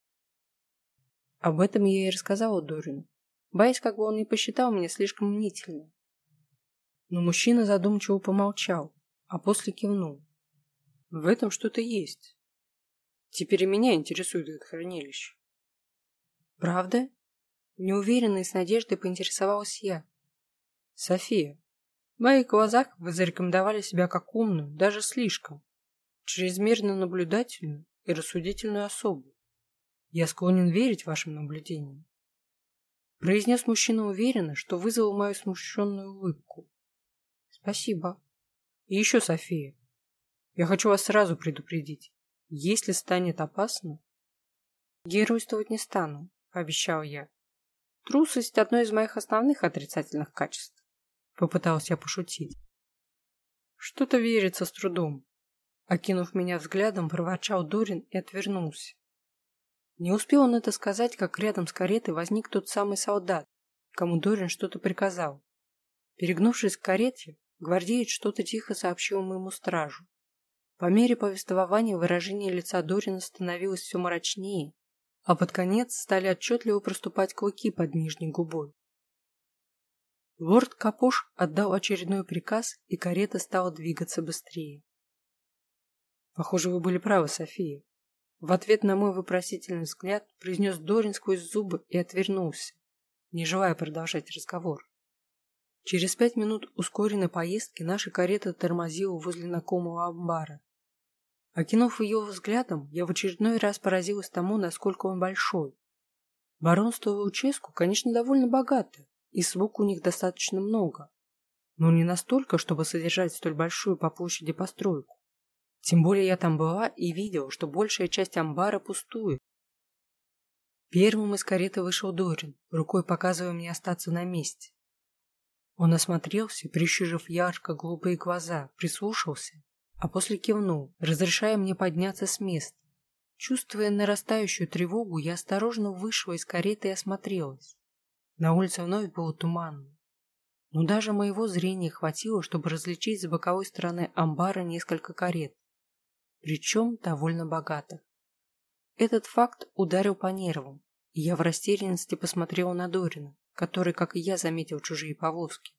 Об этом я и рассказала Дорину, боясь, как бы он не посчитал меня слишком мнительной. Но мужчина задумчиво помолчал, а после кивнул. В этом что-то есть. Теперь и меня интересует это хранилище. Правда? Неуверенно и с надеждой поинтересовалась я. София, в моих глазах вы зарекомендовали себя как умную, даже слишком, чрезмерно наблюдательную и рассудительную особу. Я склонен верить вашим наблюдениям. Произнес мужчина уверенно, что вызвал мою смущенную улыбку. Спасибо. И еще, София, я хочу вас сразу предупредить. Если станет опасно, геройствовать не стану, пообещал я. Трусость – одно из моих основных отрицательных качеств. Попытался я пошутить. Что-то верится с трудом. Окинув меня взглядом, проворчал Дорин и отвернулся. Не успел он это сказать, как рядом с каретой возник тот самый солдат, кому Дорин что-то приказал. Перегнувшись к карете, гвардеец что-то тихо сообщил моему стражу. По мере повествования выражение лица Дорина становилось все мрачнее, а под конец стали отчетливо проступать клыки под нижней губой. Лорд Капош отдал очередной приказ, и карета стала двигаться быстрее. «Похоже, вы были правы, София». В ответ на мой вопросительный взгляд произнес Дорин сквозь зубы и отвернулся, не желая продолжать разговор. Через 5 минут ускоренной поездки наша карета тормозила возле знакомого амбара. Окинув ее взглядом, я в очередной раз поразилась тому, насколько он большой. Баронство Луческу, конечно, довольно богато, и слуг у них достаточно много, но не настолько, чтобы содержать столь большую по площади постройку. Тем более я там была и видела, что большая часть амбара пустует. Первым из кареты вышел Дорин, рукой показывая мне остаться на месте. Он осмотрелся, прищурив ярко-голубые глаза, прислушался, а после кивнул, разрешая мне подняться с места. Чувствуя нарастающую тревогу, я осторожно вышла из кареты и осмотрелась. На улице вновь было туманно, но даже моего зрения хватило, чтобы различить с боковой стороны амбара несколько карет, причем довольно богатых. Этот факт ударил по нервам, и я в растерянности посмотрела на Дорина, который, как и я, заметил чужие повозки.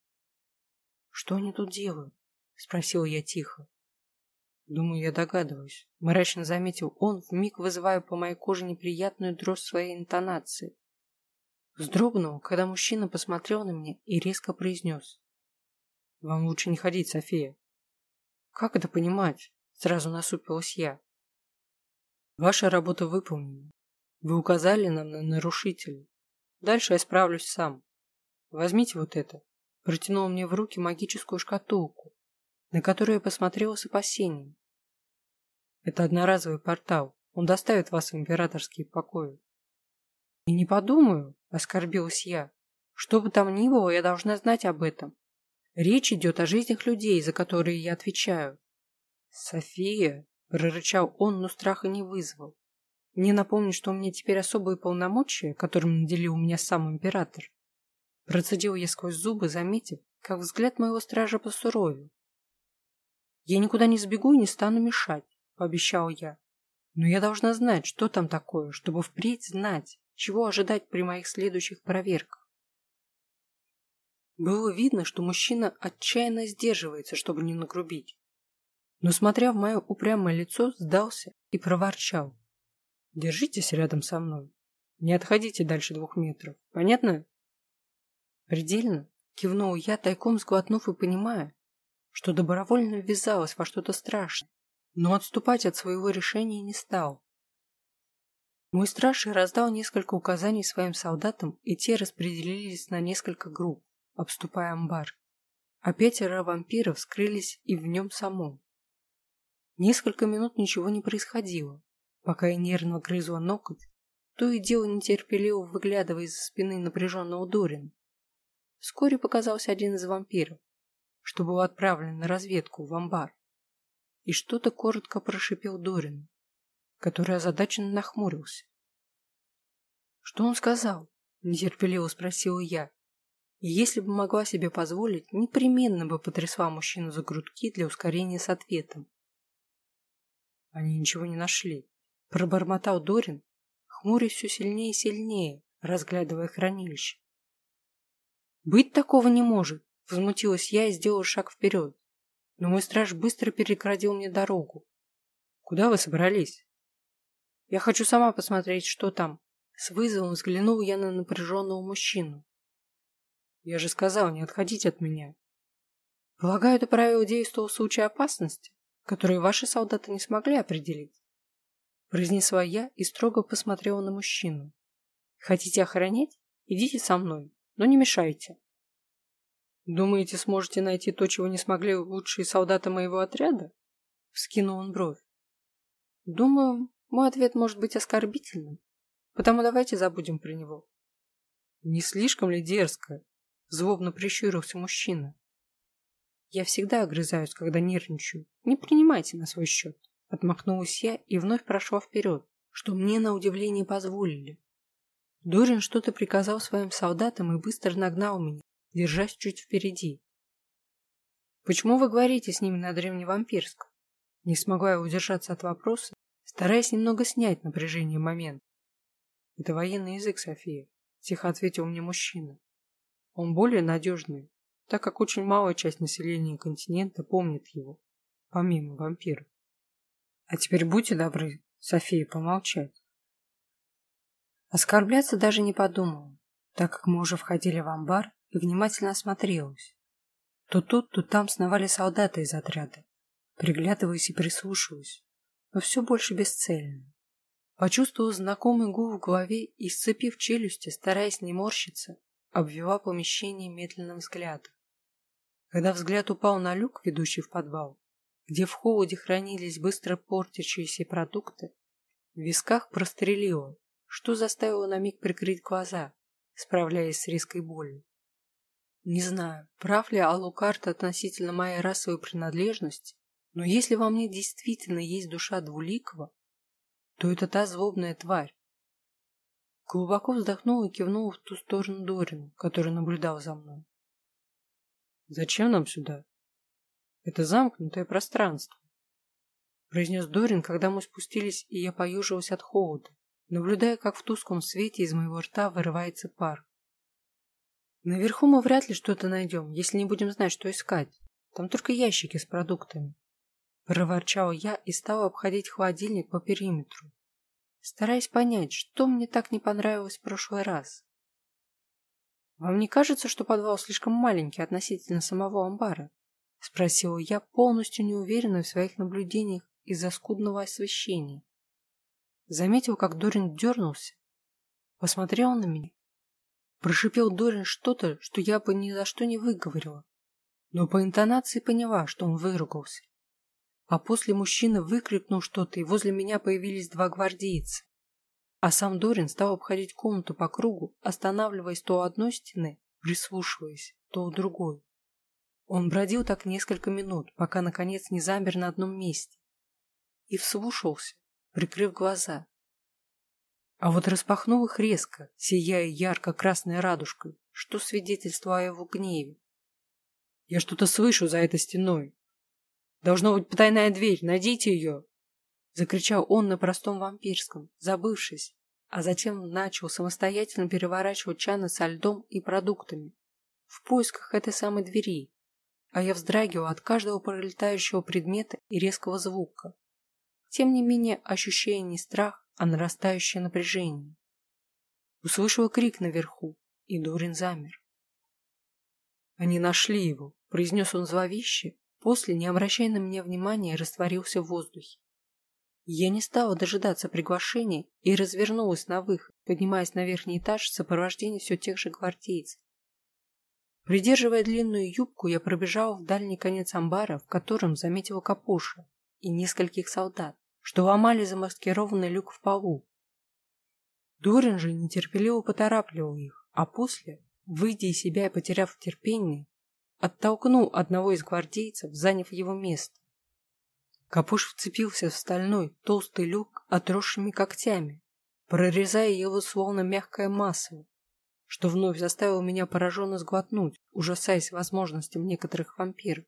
«Что они тут делают?» — спросила я тихо. «Думаю, я догадываюсь», — мрачно заметил он, вмиг вызывая по моей коже неприятную дрожь своей интонации. Вздрогнул, когда мужчина посмотрел на меня и резко произнес: «Вам лучше не ходить, София». «Как это понимать?» — сразу насупилась я. «Ваша работа выполнена. Вы указали нам на нарушителя. Дальше я справлюсь сам. Возьмите вот это». Протянул мне в руки магическую шкатулку, на которую я посмотрела с опасением. «Это одноразовый портал. Он доставит вас в императорские покои». «И не подумаю», — оскорбилась я. «Что бы там ни было, я должна знать об этом. Речь идет о жизнях людей, за которые я отвечаю». «София», — прорычал он, но страха не вызвал. «Мне напомнить, что у меня теперь особые полномочия, которым наделил меня сам император». Процедил я сквозь зубы, заметив, как взгляд моего стража посуровил. «Я никуда не сбегу и не стану мешать», — пообещал я. «Но я должна знать, что там такое, чтобы впредь знать, чего ожидать при моих следующих проверках». Было видно, что мужчина отчаянно сдерживается, чтобы не нагрубить. Но, смотря в мое упрямое лицо, сдался и проворчал: «Держитесь рядом со мной. Не отходите дальше 2 метров. Понятно?» «Предельно», — кивнул я, тайком сглотнув и понимая, что добровольно ввязалась во что-то страшное, но отступать от своего решения не стал. Мой страж раздал несколько указаний своим солдатам, и те распределились на несколько групп, обступая амбар, а 5 вампиров скрылись и в нем самом. Несколько минут ничего не происходило, пока я нервно грызла ноготь, то и дело нетерпеливо выглядывая из-за спины напряженного Дорина. Вскоре показался один из вампиров, что был отправлен на разведку в амбар, и что-то коротко прошипел Дорину, который озадаченно нахмурился. «Что он сказал?» – нетерпеливо спросила я, и если бы могла себе позволить, непременно бы потрясла мужчину за грудки для ускорения с ответом. «Они ничего не нашли», – пробормотал Дорин, хмурясь все сильнее и сильнее, разглядывая хранилище. «Быть такого не может!» — возмутилась я и сделала шаг вперед. Но мой страж быстро переградил мне дорогу. «Куда вы собрались?» «Я хочу сама посмотреть, что там». С вызовом взглянул я на напряженного мужчину. «Я же сказал, не отходите от меня». «Полагаю, это правило действовало в случае опасности, которую ваши солдаты не смогли определить», произнесла я и строго посмотрела на мужчину. «Хотите охранять? Идите со мной. Но не мешайте». «Думаете, сможете найти то, чего не смогли лучшие солдаты моего отряда?» Вскинул он бровь. «Думаю, мой ответ может быть оскорбительным, потому давайте забудем про него». «Не слишком ли дерзко?» Злобно прищурился мужчина. «Я всегда огрызаюсь, когда нервничаю. Не принимайте на свой счет». Отмахнулась я и вновь прошла вперед, что мне на удивление позволили. Дорин что-то приказал своим солдатам и быстро нагнал меня, держась чуть впереди. «Почему вы говорите с ними на древневампирском?» Не смогла я удержаться от вопроса, стараясь немного снять напряжение момента. «Это военный язык, София», — тихо ответил мне мужчина. «Он более надежный, так как очень малая часть населения континента помнит его, помимо вампиров. А теперь будьте добры, София, помолчать». Оскорбляться даже не подумала, так как мы уже входили в амбар и внимательно осмотрелась. То тут, то там сновали солдаты из отряда, приглядываясь и прислушиваясь, но все больше бесцельно. Почувствовал знакомый гул в голове и, сцепив челюсти, стараясь не морщиться, обвела помещение медленным взглядом. Когда взгляд упал на люк, ведущий в подвал, где в холоде хранились быстро портящиеся продукты, в висках прострелило, что заставило на миг прикрыть глаза, справляясь с резкой болью. Не знаю, прав ли Алукард относительно моей расовой принадлежности, но если во мне действительно есть душа двуликого, то это та злобная тварь. Глубоко вздохнула и кивнула в ту сторону Дорину, который наблюдал за мной. «Зачем нам сюда? Это замкнутое пространство», — произнес Дорин, когда мы спустились, и я поежилась от холода, наблюдая, как в тусклом свете из моего рта вырывается пар. «Наверху мы вряд ли что-то найдем, если не будем знать, что искать. Там только ящики с продуктами», — проворчала я и стала обходить холодильник по периметру, стараясь понять, что мне так не понравилось в прошлый раз. «Вам не кажется, что подвал слишком маленький относительно самого амбара?» — спросила я, полностью неуверенная в своих наблюдениях из-за скудного освещения. Заметил, как Дорин дернулся, посмотрел на меня. Прошипел Дорин что-то, что я бы ни за что не выговорила, но по интонации поняла, что он выругался. А после мужчина выкрикнул что-то, и возле меня появились два гвардейца. А сам Дорин стал обходить комнату по кругу, останавливаясь то у одной стены, прислушиваясь, то у другой. Он бродил так несколько минут, пока наконец не замер на одном месте. И вслушался, прикрыв глаза. А вот распахнул их резко, сияя ярко-красной радужкой, что свидетельствовало о его гневе. «Я что-то слышу за этой стеной. Должно быть потайная дверь, найдите ее!» Закричал он на простом вампирском, забывшись, а затем начал самостоятельно переворачивать чаны со льдом и продуктами в поисках этой самой двери, а я вздрагивал от каждого пролетающего предмета и резкого звука. Тем не менее, ощущая не страх, а нарастающее напряжение. Услышала крик наверху, и Дорин замер. «Они нашли его», — произнес он зловеще, после, не обращая на меня внимания, растворился в воздухе. Я не стала дожидаться приглашения и развернулась на выход, поднимаясь на верхний этаж в сопровождении все тех же гвардейцев. Придерживая длинную юбку, я пробежала в дальний конец амбара, в котором заметила Капуша и нескольких солдат, что ломали замаскированный люк в полу. Дорин же нетерпеливо поторапливал их, а после, выйдя из себя и потеряв терпение, оттолкнул одного из гвардейцев, заняв его место. Капуш вцепился в стальной толстый люк отросшими когтями, прорезая его словно мягкое масло, что вновь заставило меня пораженно сглотнуть, ужасаясь возможностям некоторых вампиров.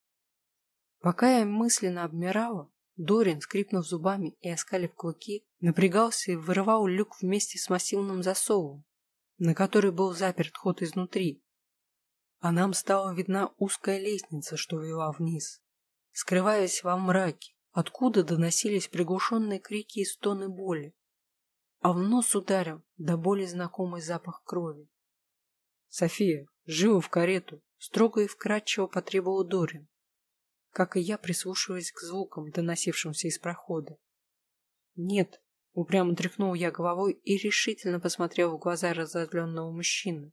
Пока я мысленно обмирала, Дорин, скрипнув зубами и оскалив клыки, напрягался и вырывал люк вместе с массивным засовом, на который был заперт ход изнутри. А нам стала видна узкая лестница, что вела вниз, скрываясь во мраке, откуда доносились приглушенные крики и стоны боли, а в нос ударил до боли знакомый запах крови. «София, живо в карету!» — строго и вкратчиво потребовал Дорин, как и я, прислушиваясь к звукам, доносившимся из прохода. «Нет», — упрямо тряхнул я головой и решительно посмотрел в глаза разозленного мужчины.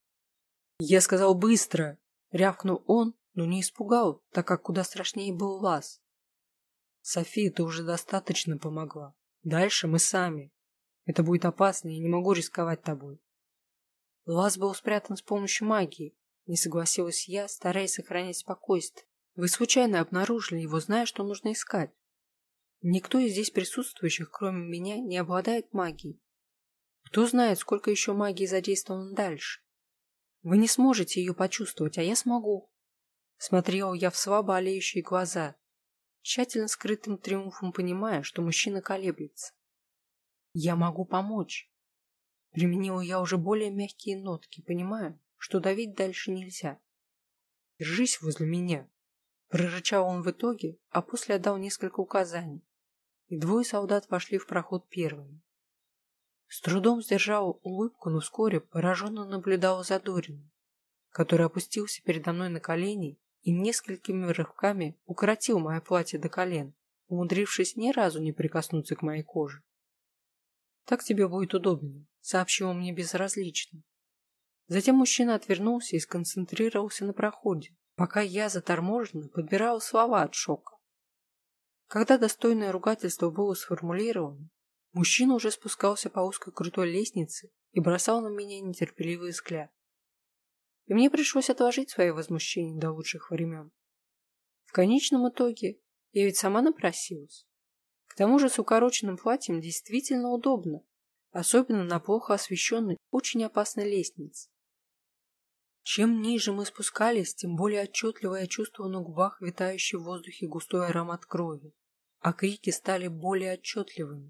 «Я сказал быстро!» — рявкнул он, но не испугал, так как куда страшнее был Лаз. «София, ты уже достаточно помогла. Дальше мы сами. Это будет опасно, я не могу рисковать тобой». Лаз был спрятан с помощью магии, не согласилась я, стараясь сохранять спокойствие. «Вы случайно обнаружили его, зная, что нужно искать? Никто из здесь присутствующих, кроме меня, не обладает магией. Кто знает, сколько еще магии задействовано дальше? Вы не сможете ее почувствовать, а я смогу». Смотрел я в слабо олеющие глаза, тщательно скрытым триумфом понимая, что мужчина колеблется. «Я могу помочь». Применила я уже более мягкие нотки, понимая, что давить дальше нельзя. «Держись возле меня», — прорычал он в итоге, а после отдал несколько указаний, и двое солдат вошли в проход первыми. С трудом сдержала улыбку, но вскоре пораженно наблюдала за Дорином, который опустился передо мной на колени и несколькими рывками укоротил мое платье до колен, умудрившись ни разу не прикоснуться к моей коже. «Так тебе будет удобнее», — сообщил он мне безразлично. Затем мужчина отвернулся и сконцентрировался на проходе, пока я заторможенно подбирала слова от шока. Когда достойное ругательство было сформулировано, мужчина уже спускался по узкой крутой лестнице и бросал на меня нетерпеливый взгляд. И мне пришлось отложить свои возмущения до лучших времен. В конечном итоге я ведь сама напросилась. К тому же с укороченным платьем действительно удобно, особенно на плохо освещенной, очень опасной лестнице. Чем ниже мы спускались, тем более отчетливо я чувствовала на губах витающий в воздухе густой аромат крови, а крики стали более отчетливыми.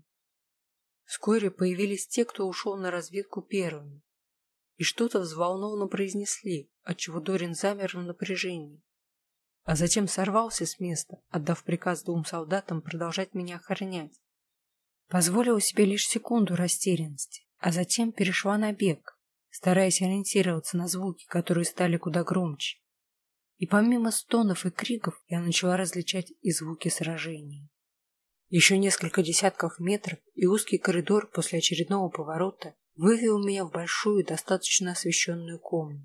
Вскоре появились те, кто ушел на разведку первыми, и что-то взволнованно произнесли, отчего Дорин замер в напряжении, а затем сорвался с места, отдав приказ двум солдатам продолжать меня охранять. Позволила себе лишь секунду растерянности, а затем перешла на бег, стараясь ориентироваться на звуки, которые стали куда громче. И помимо стонов и криков я начала различать и звуки сражений. Еще несколько десятков метров, и узкий коридор после очередного поворота вывел меня в большую, достаточно освещенную комнату.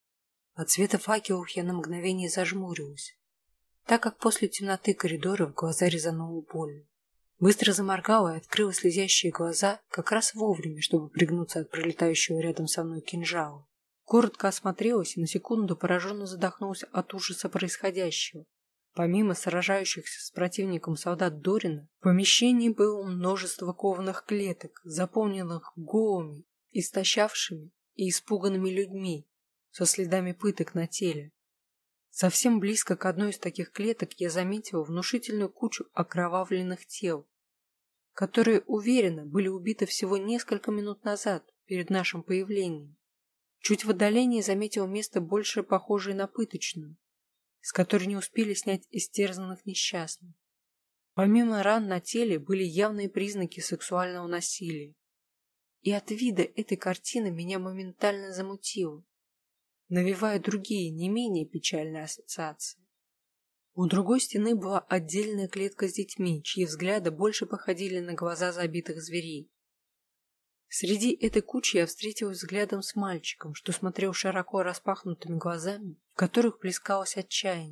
От света факелов я на мгновение зажмурилась, так как после темноты коридора в глаза резануло болью. Быстро заморгала и открыла слезящие глаза как раз вовремя, чтобы пригнуться от пролетающего рядом со мной кинжала. Коротко осмотрелась и на секунду пораженно задохнулась от ужаса происходящего. Помимо сражающихся с противником солдат Дорина, в помещении было множество кованых клеток, заполненных голыми, истощавшими и испуганными людьми, со следами пыток на теле. Совсем близко к одной из таких клеток я заметила внушительную кучу окровавленных тел, которые, уверенно, были убиты всего несколько минут назад, перед нашим появлением. Чуть в отдалении заметила место, больше похожее на пыточную, с которой не успели снять истерзанных несчастных. Помимо ран на теле были явные признаки сексуального насилия. И от вида этой картины меня моментально замутило, навевая другие, не менее печальные ассоциации. У другой стены была отдельная клетка с детьми, чьи взгляды больше походили на глаза забитых зверей. Среди этой кучи я встретилась взглядом с мальчиком, что смотрел широко распахнутыми глазами, в которых плескалось отчаяние.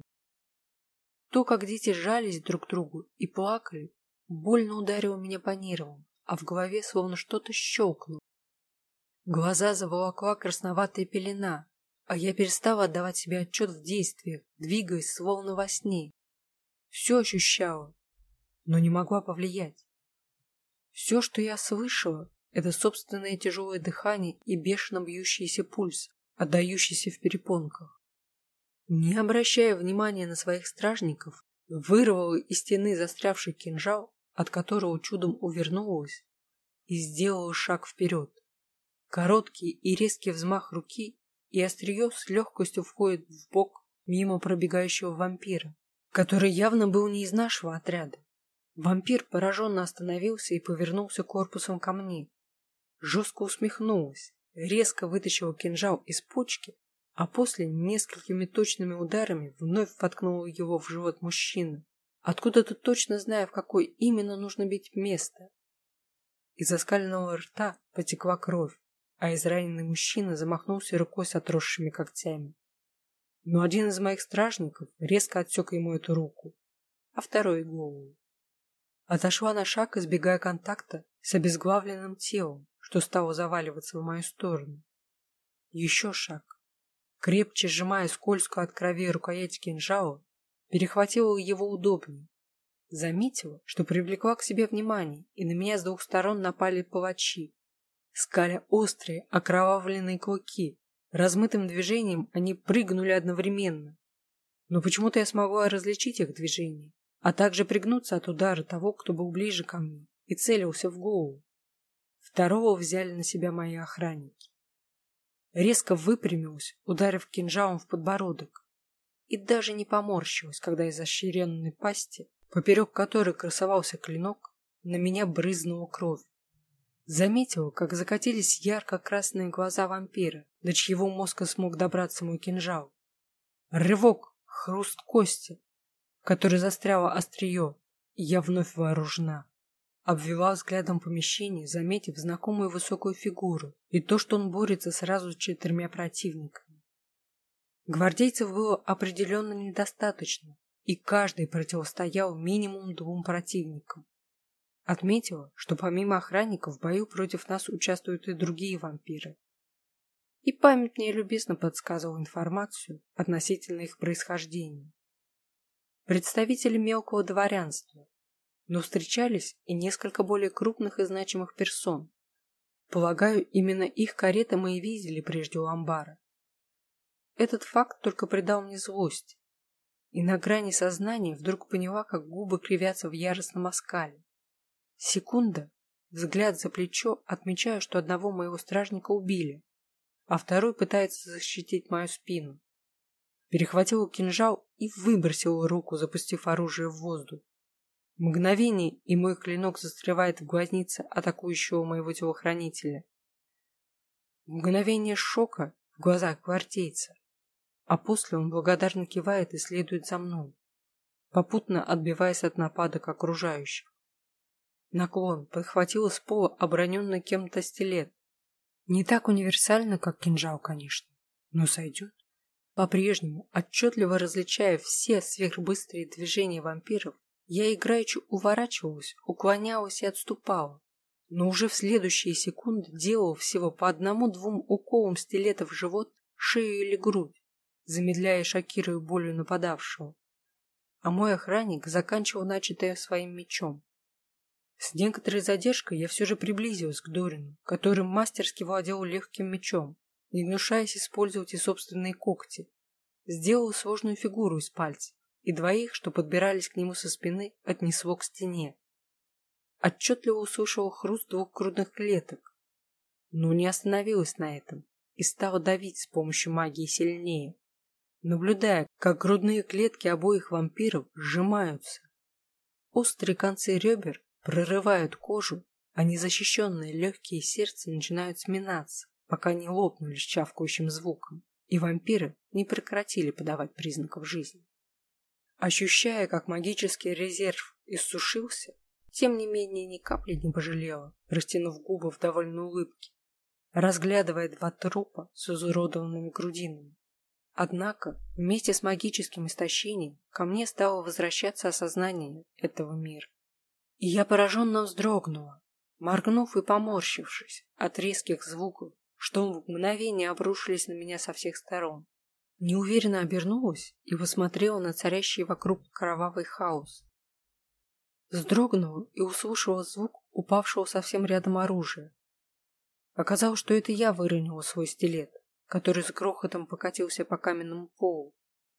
То, как дети жались друг к другу и плакали, больно ударило меня по нервам, а в голове словно что-то щелкнуло. Глаза заволокла красноватая пелена, а я перестала отдавать себе отчет в действиях, двигаясь словно во сне. Все ощущала, но не могла повлиять. Все, что я слышала, это собственное тяжелое дыхание и бешено бьющийся пульс, отдающийся в перепонках. Не обращая внимания на своих стражников, вырвала из стены застрявший кинжал, от которого чудом увернулась, и сделала шаг вперед. Короткий и резкий взмах руки, и острие с легкостью входит в бок мимо пробегающего вампира, который явно был не из нашего отряда. Вампир пораженно остановился и повернулся корпусом ко мне. Жестко усмехнулась, резко вытащила кинжал из почки, а после несколькими точными ударами вновь воткнула его в живот мужчины, откуда-то точно зная, в какое именно нужно бить место. Из оскаленного рта потекла кровь, а израненный мужчина замахнулся рукой с отросшими когтями. Но один из моих стражников резко отсек ему эту руку, а второй — голову. Отошла на шаг, избегая контакта с обезглавленным телом, что стало заваливаться в мою сторону. Еще шаг. Крепче сжимая скользкую от крови рукоять кинжала, перехватила его удобнее. Заметила, что привлекла к себе внимание, и на меня с двух сторон напали палачи. Скаля острые, окровавленные клыки. Размытым движением они прыгнули одновременно. Но почему-то я смогла различить их движение, а также пригнуться от удара того, кто был ближе ко мне и целился в голову. Второго взяли на себя мои охранники. Резко выпрямилась, ударив кинжалом в подбородок, и даже не поморщилась, когда из ощеренной пасти, поперек которой красовался клинок, на меня брызнула кровь. Заметила, как закатились ярко-красные глаза вампира, до чьего мозга смог добраться мой кинжал. Рывок, Хруст кости, в которой застряло острие, и я вновь вооружена. Обвела взглядом помещение, заметив знакомую высокую фигуру и то, что он борется сразу с 4 противниками. Гвардейцев было определенно недостаточно, и каждый противостоял минимум 2 противникам. Отметила, что помимо охранников в бою против нас участвуют и другие вампиры. И память мне любезно подсказывала информацию относительно их происхождения. Представители мелкого дворянства, но встречались и несколько более крупных и значимых персон. Полагаю, именно их кареты мы и видели прежде у амбара. Этот факт только придал мне злость, и на грани сознания вдруг поняла, как губы кривятся в яростном оскале. Секунда, взгляд за плечо, отмечаю, что одного моего стражника убили, а второй пытается защитить мою спину. Перехватила кинжал и выбросила руку, запустив оружие в воздух. Мгновение, и мой клинок застревает в глазнице атакующего моего телохранителя. Мгновение шока в глазах гвардейца, а после он благодарно кивает и следует за мной, попутно отбиваясь от нападок окружающих. Наклон, подхватила с пола оброненный кем-то стилет. Не так универсально, как кинжал, конечно, но сойдет. По-прежнему, отчетливо различая все сверхбыстрые движения вампиров, я играючи уворачивалась, уклонялась и отступала, но уже в следующие секунды делала всего по 1-2 уколам стилета в живот, шею или грудь, замедляя и шокируя болью нападавшего. А мой охранник заканчивал начатое своим мечом. С некоторой задержкой я все же приблизилась к Дорину, которым мастерски владел легким мечом, не гнушаясь использовать и собственные когти. Сделал сложную фигуру из пальцев, и 2, что подбирались к нему со спины, отнесло к стене. Отчетливо услышала хруст 2 грудных клеток, но не остановилась на этом и стала давить с помощью магии сильнее, наблюдая, как грудные клетки обоих вампиров сжимаются. Острые концы ребер прорывают кожу, а незащищенные легкие сердца начинают сминаться, пока не лопнули с чавкающим звуком, и вампиры не прекратили подавать признаков жизни. Ощущая, как магический резерв иссушился, тем не менее ни капли не пожалела, растянув губы в довольной улыбке, разглядывая 2 трупа с изуродованными грудинами. Однако, вместе с магическим истощением ко мне стало возвращаться осознание этого мира. И я пораженно вздрогнула, моргнув и поморщившись от резких звуков, что в мгновение обрушились на меня со всех сторон. Неуверенно обернулась и посмотрела на царящий вокруг кровавый хаос. Вздрогнула и услышала звук упавшего совсем рядом оружия. Оказалось, что это я выронила свой стилет, который с грохотом покатился по каменному полу.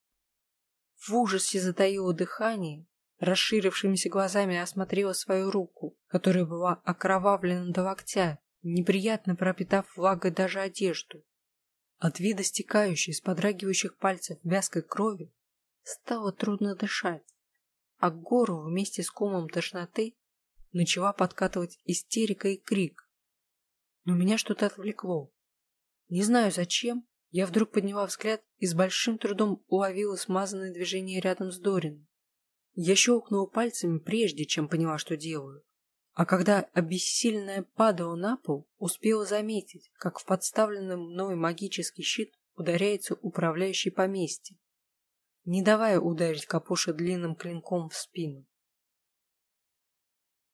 В ужасе затаила дыхание, расширившимися глазами осмотрела свою руку, которая была окровавлена до локтя, неприятно пропитав влагой даже одежду. От вида стекающей с подрагивающих пальцев вязкой крови стало трудно дышать, а к горлу вместе с комом тошноты начала подкатывать истерика и крик. Но меня что-то отвлекло. Не знаю зачем, я вдруг подняла взгляд и с большим трудом уловила смазанное движение рядом с Дорином. Я щелкнула пальцами прежде, чем поняла, что делаю. А когда обессиленная падала на пол, успела заметить, как в подставленный мной магический щит ударяется управляющий поместьем, не давая ударить Капоша длинным клинком в спину.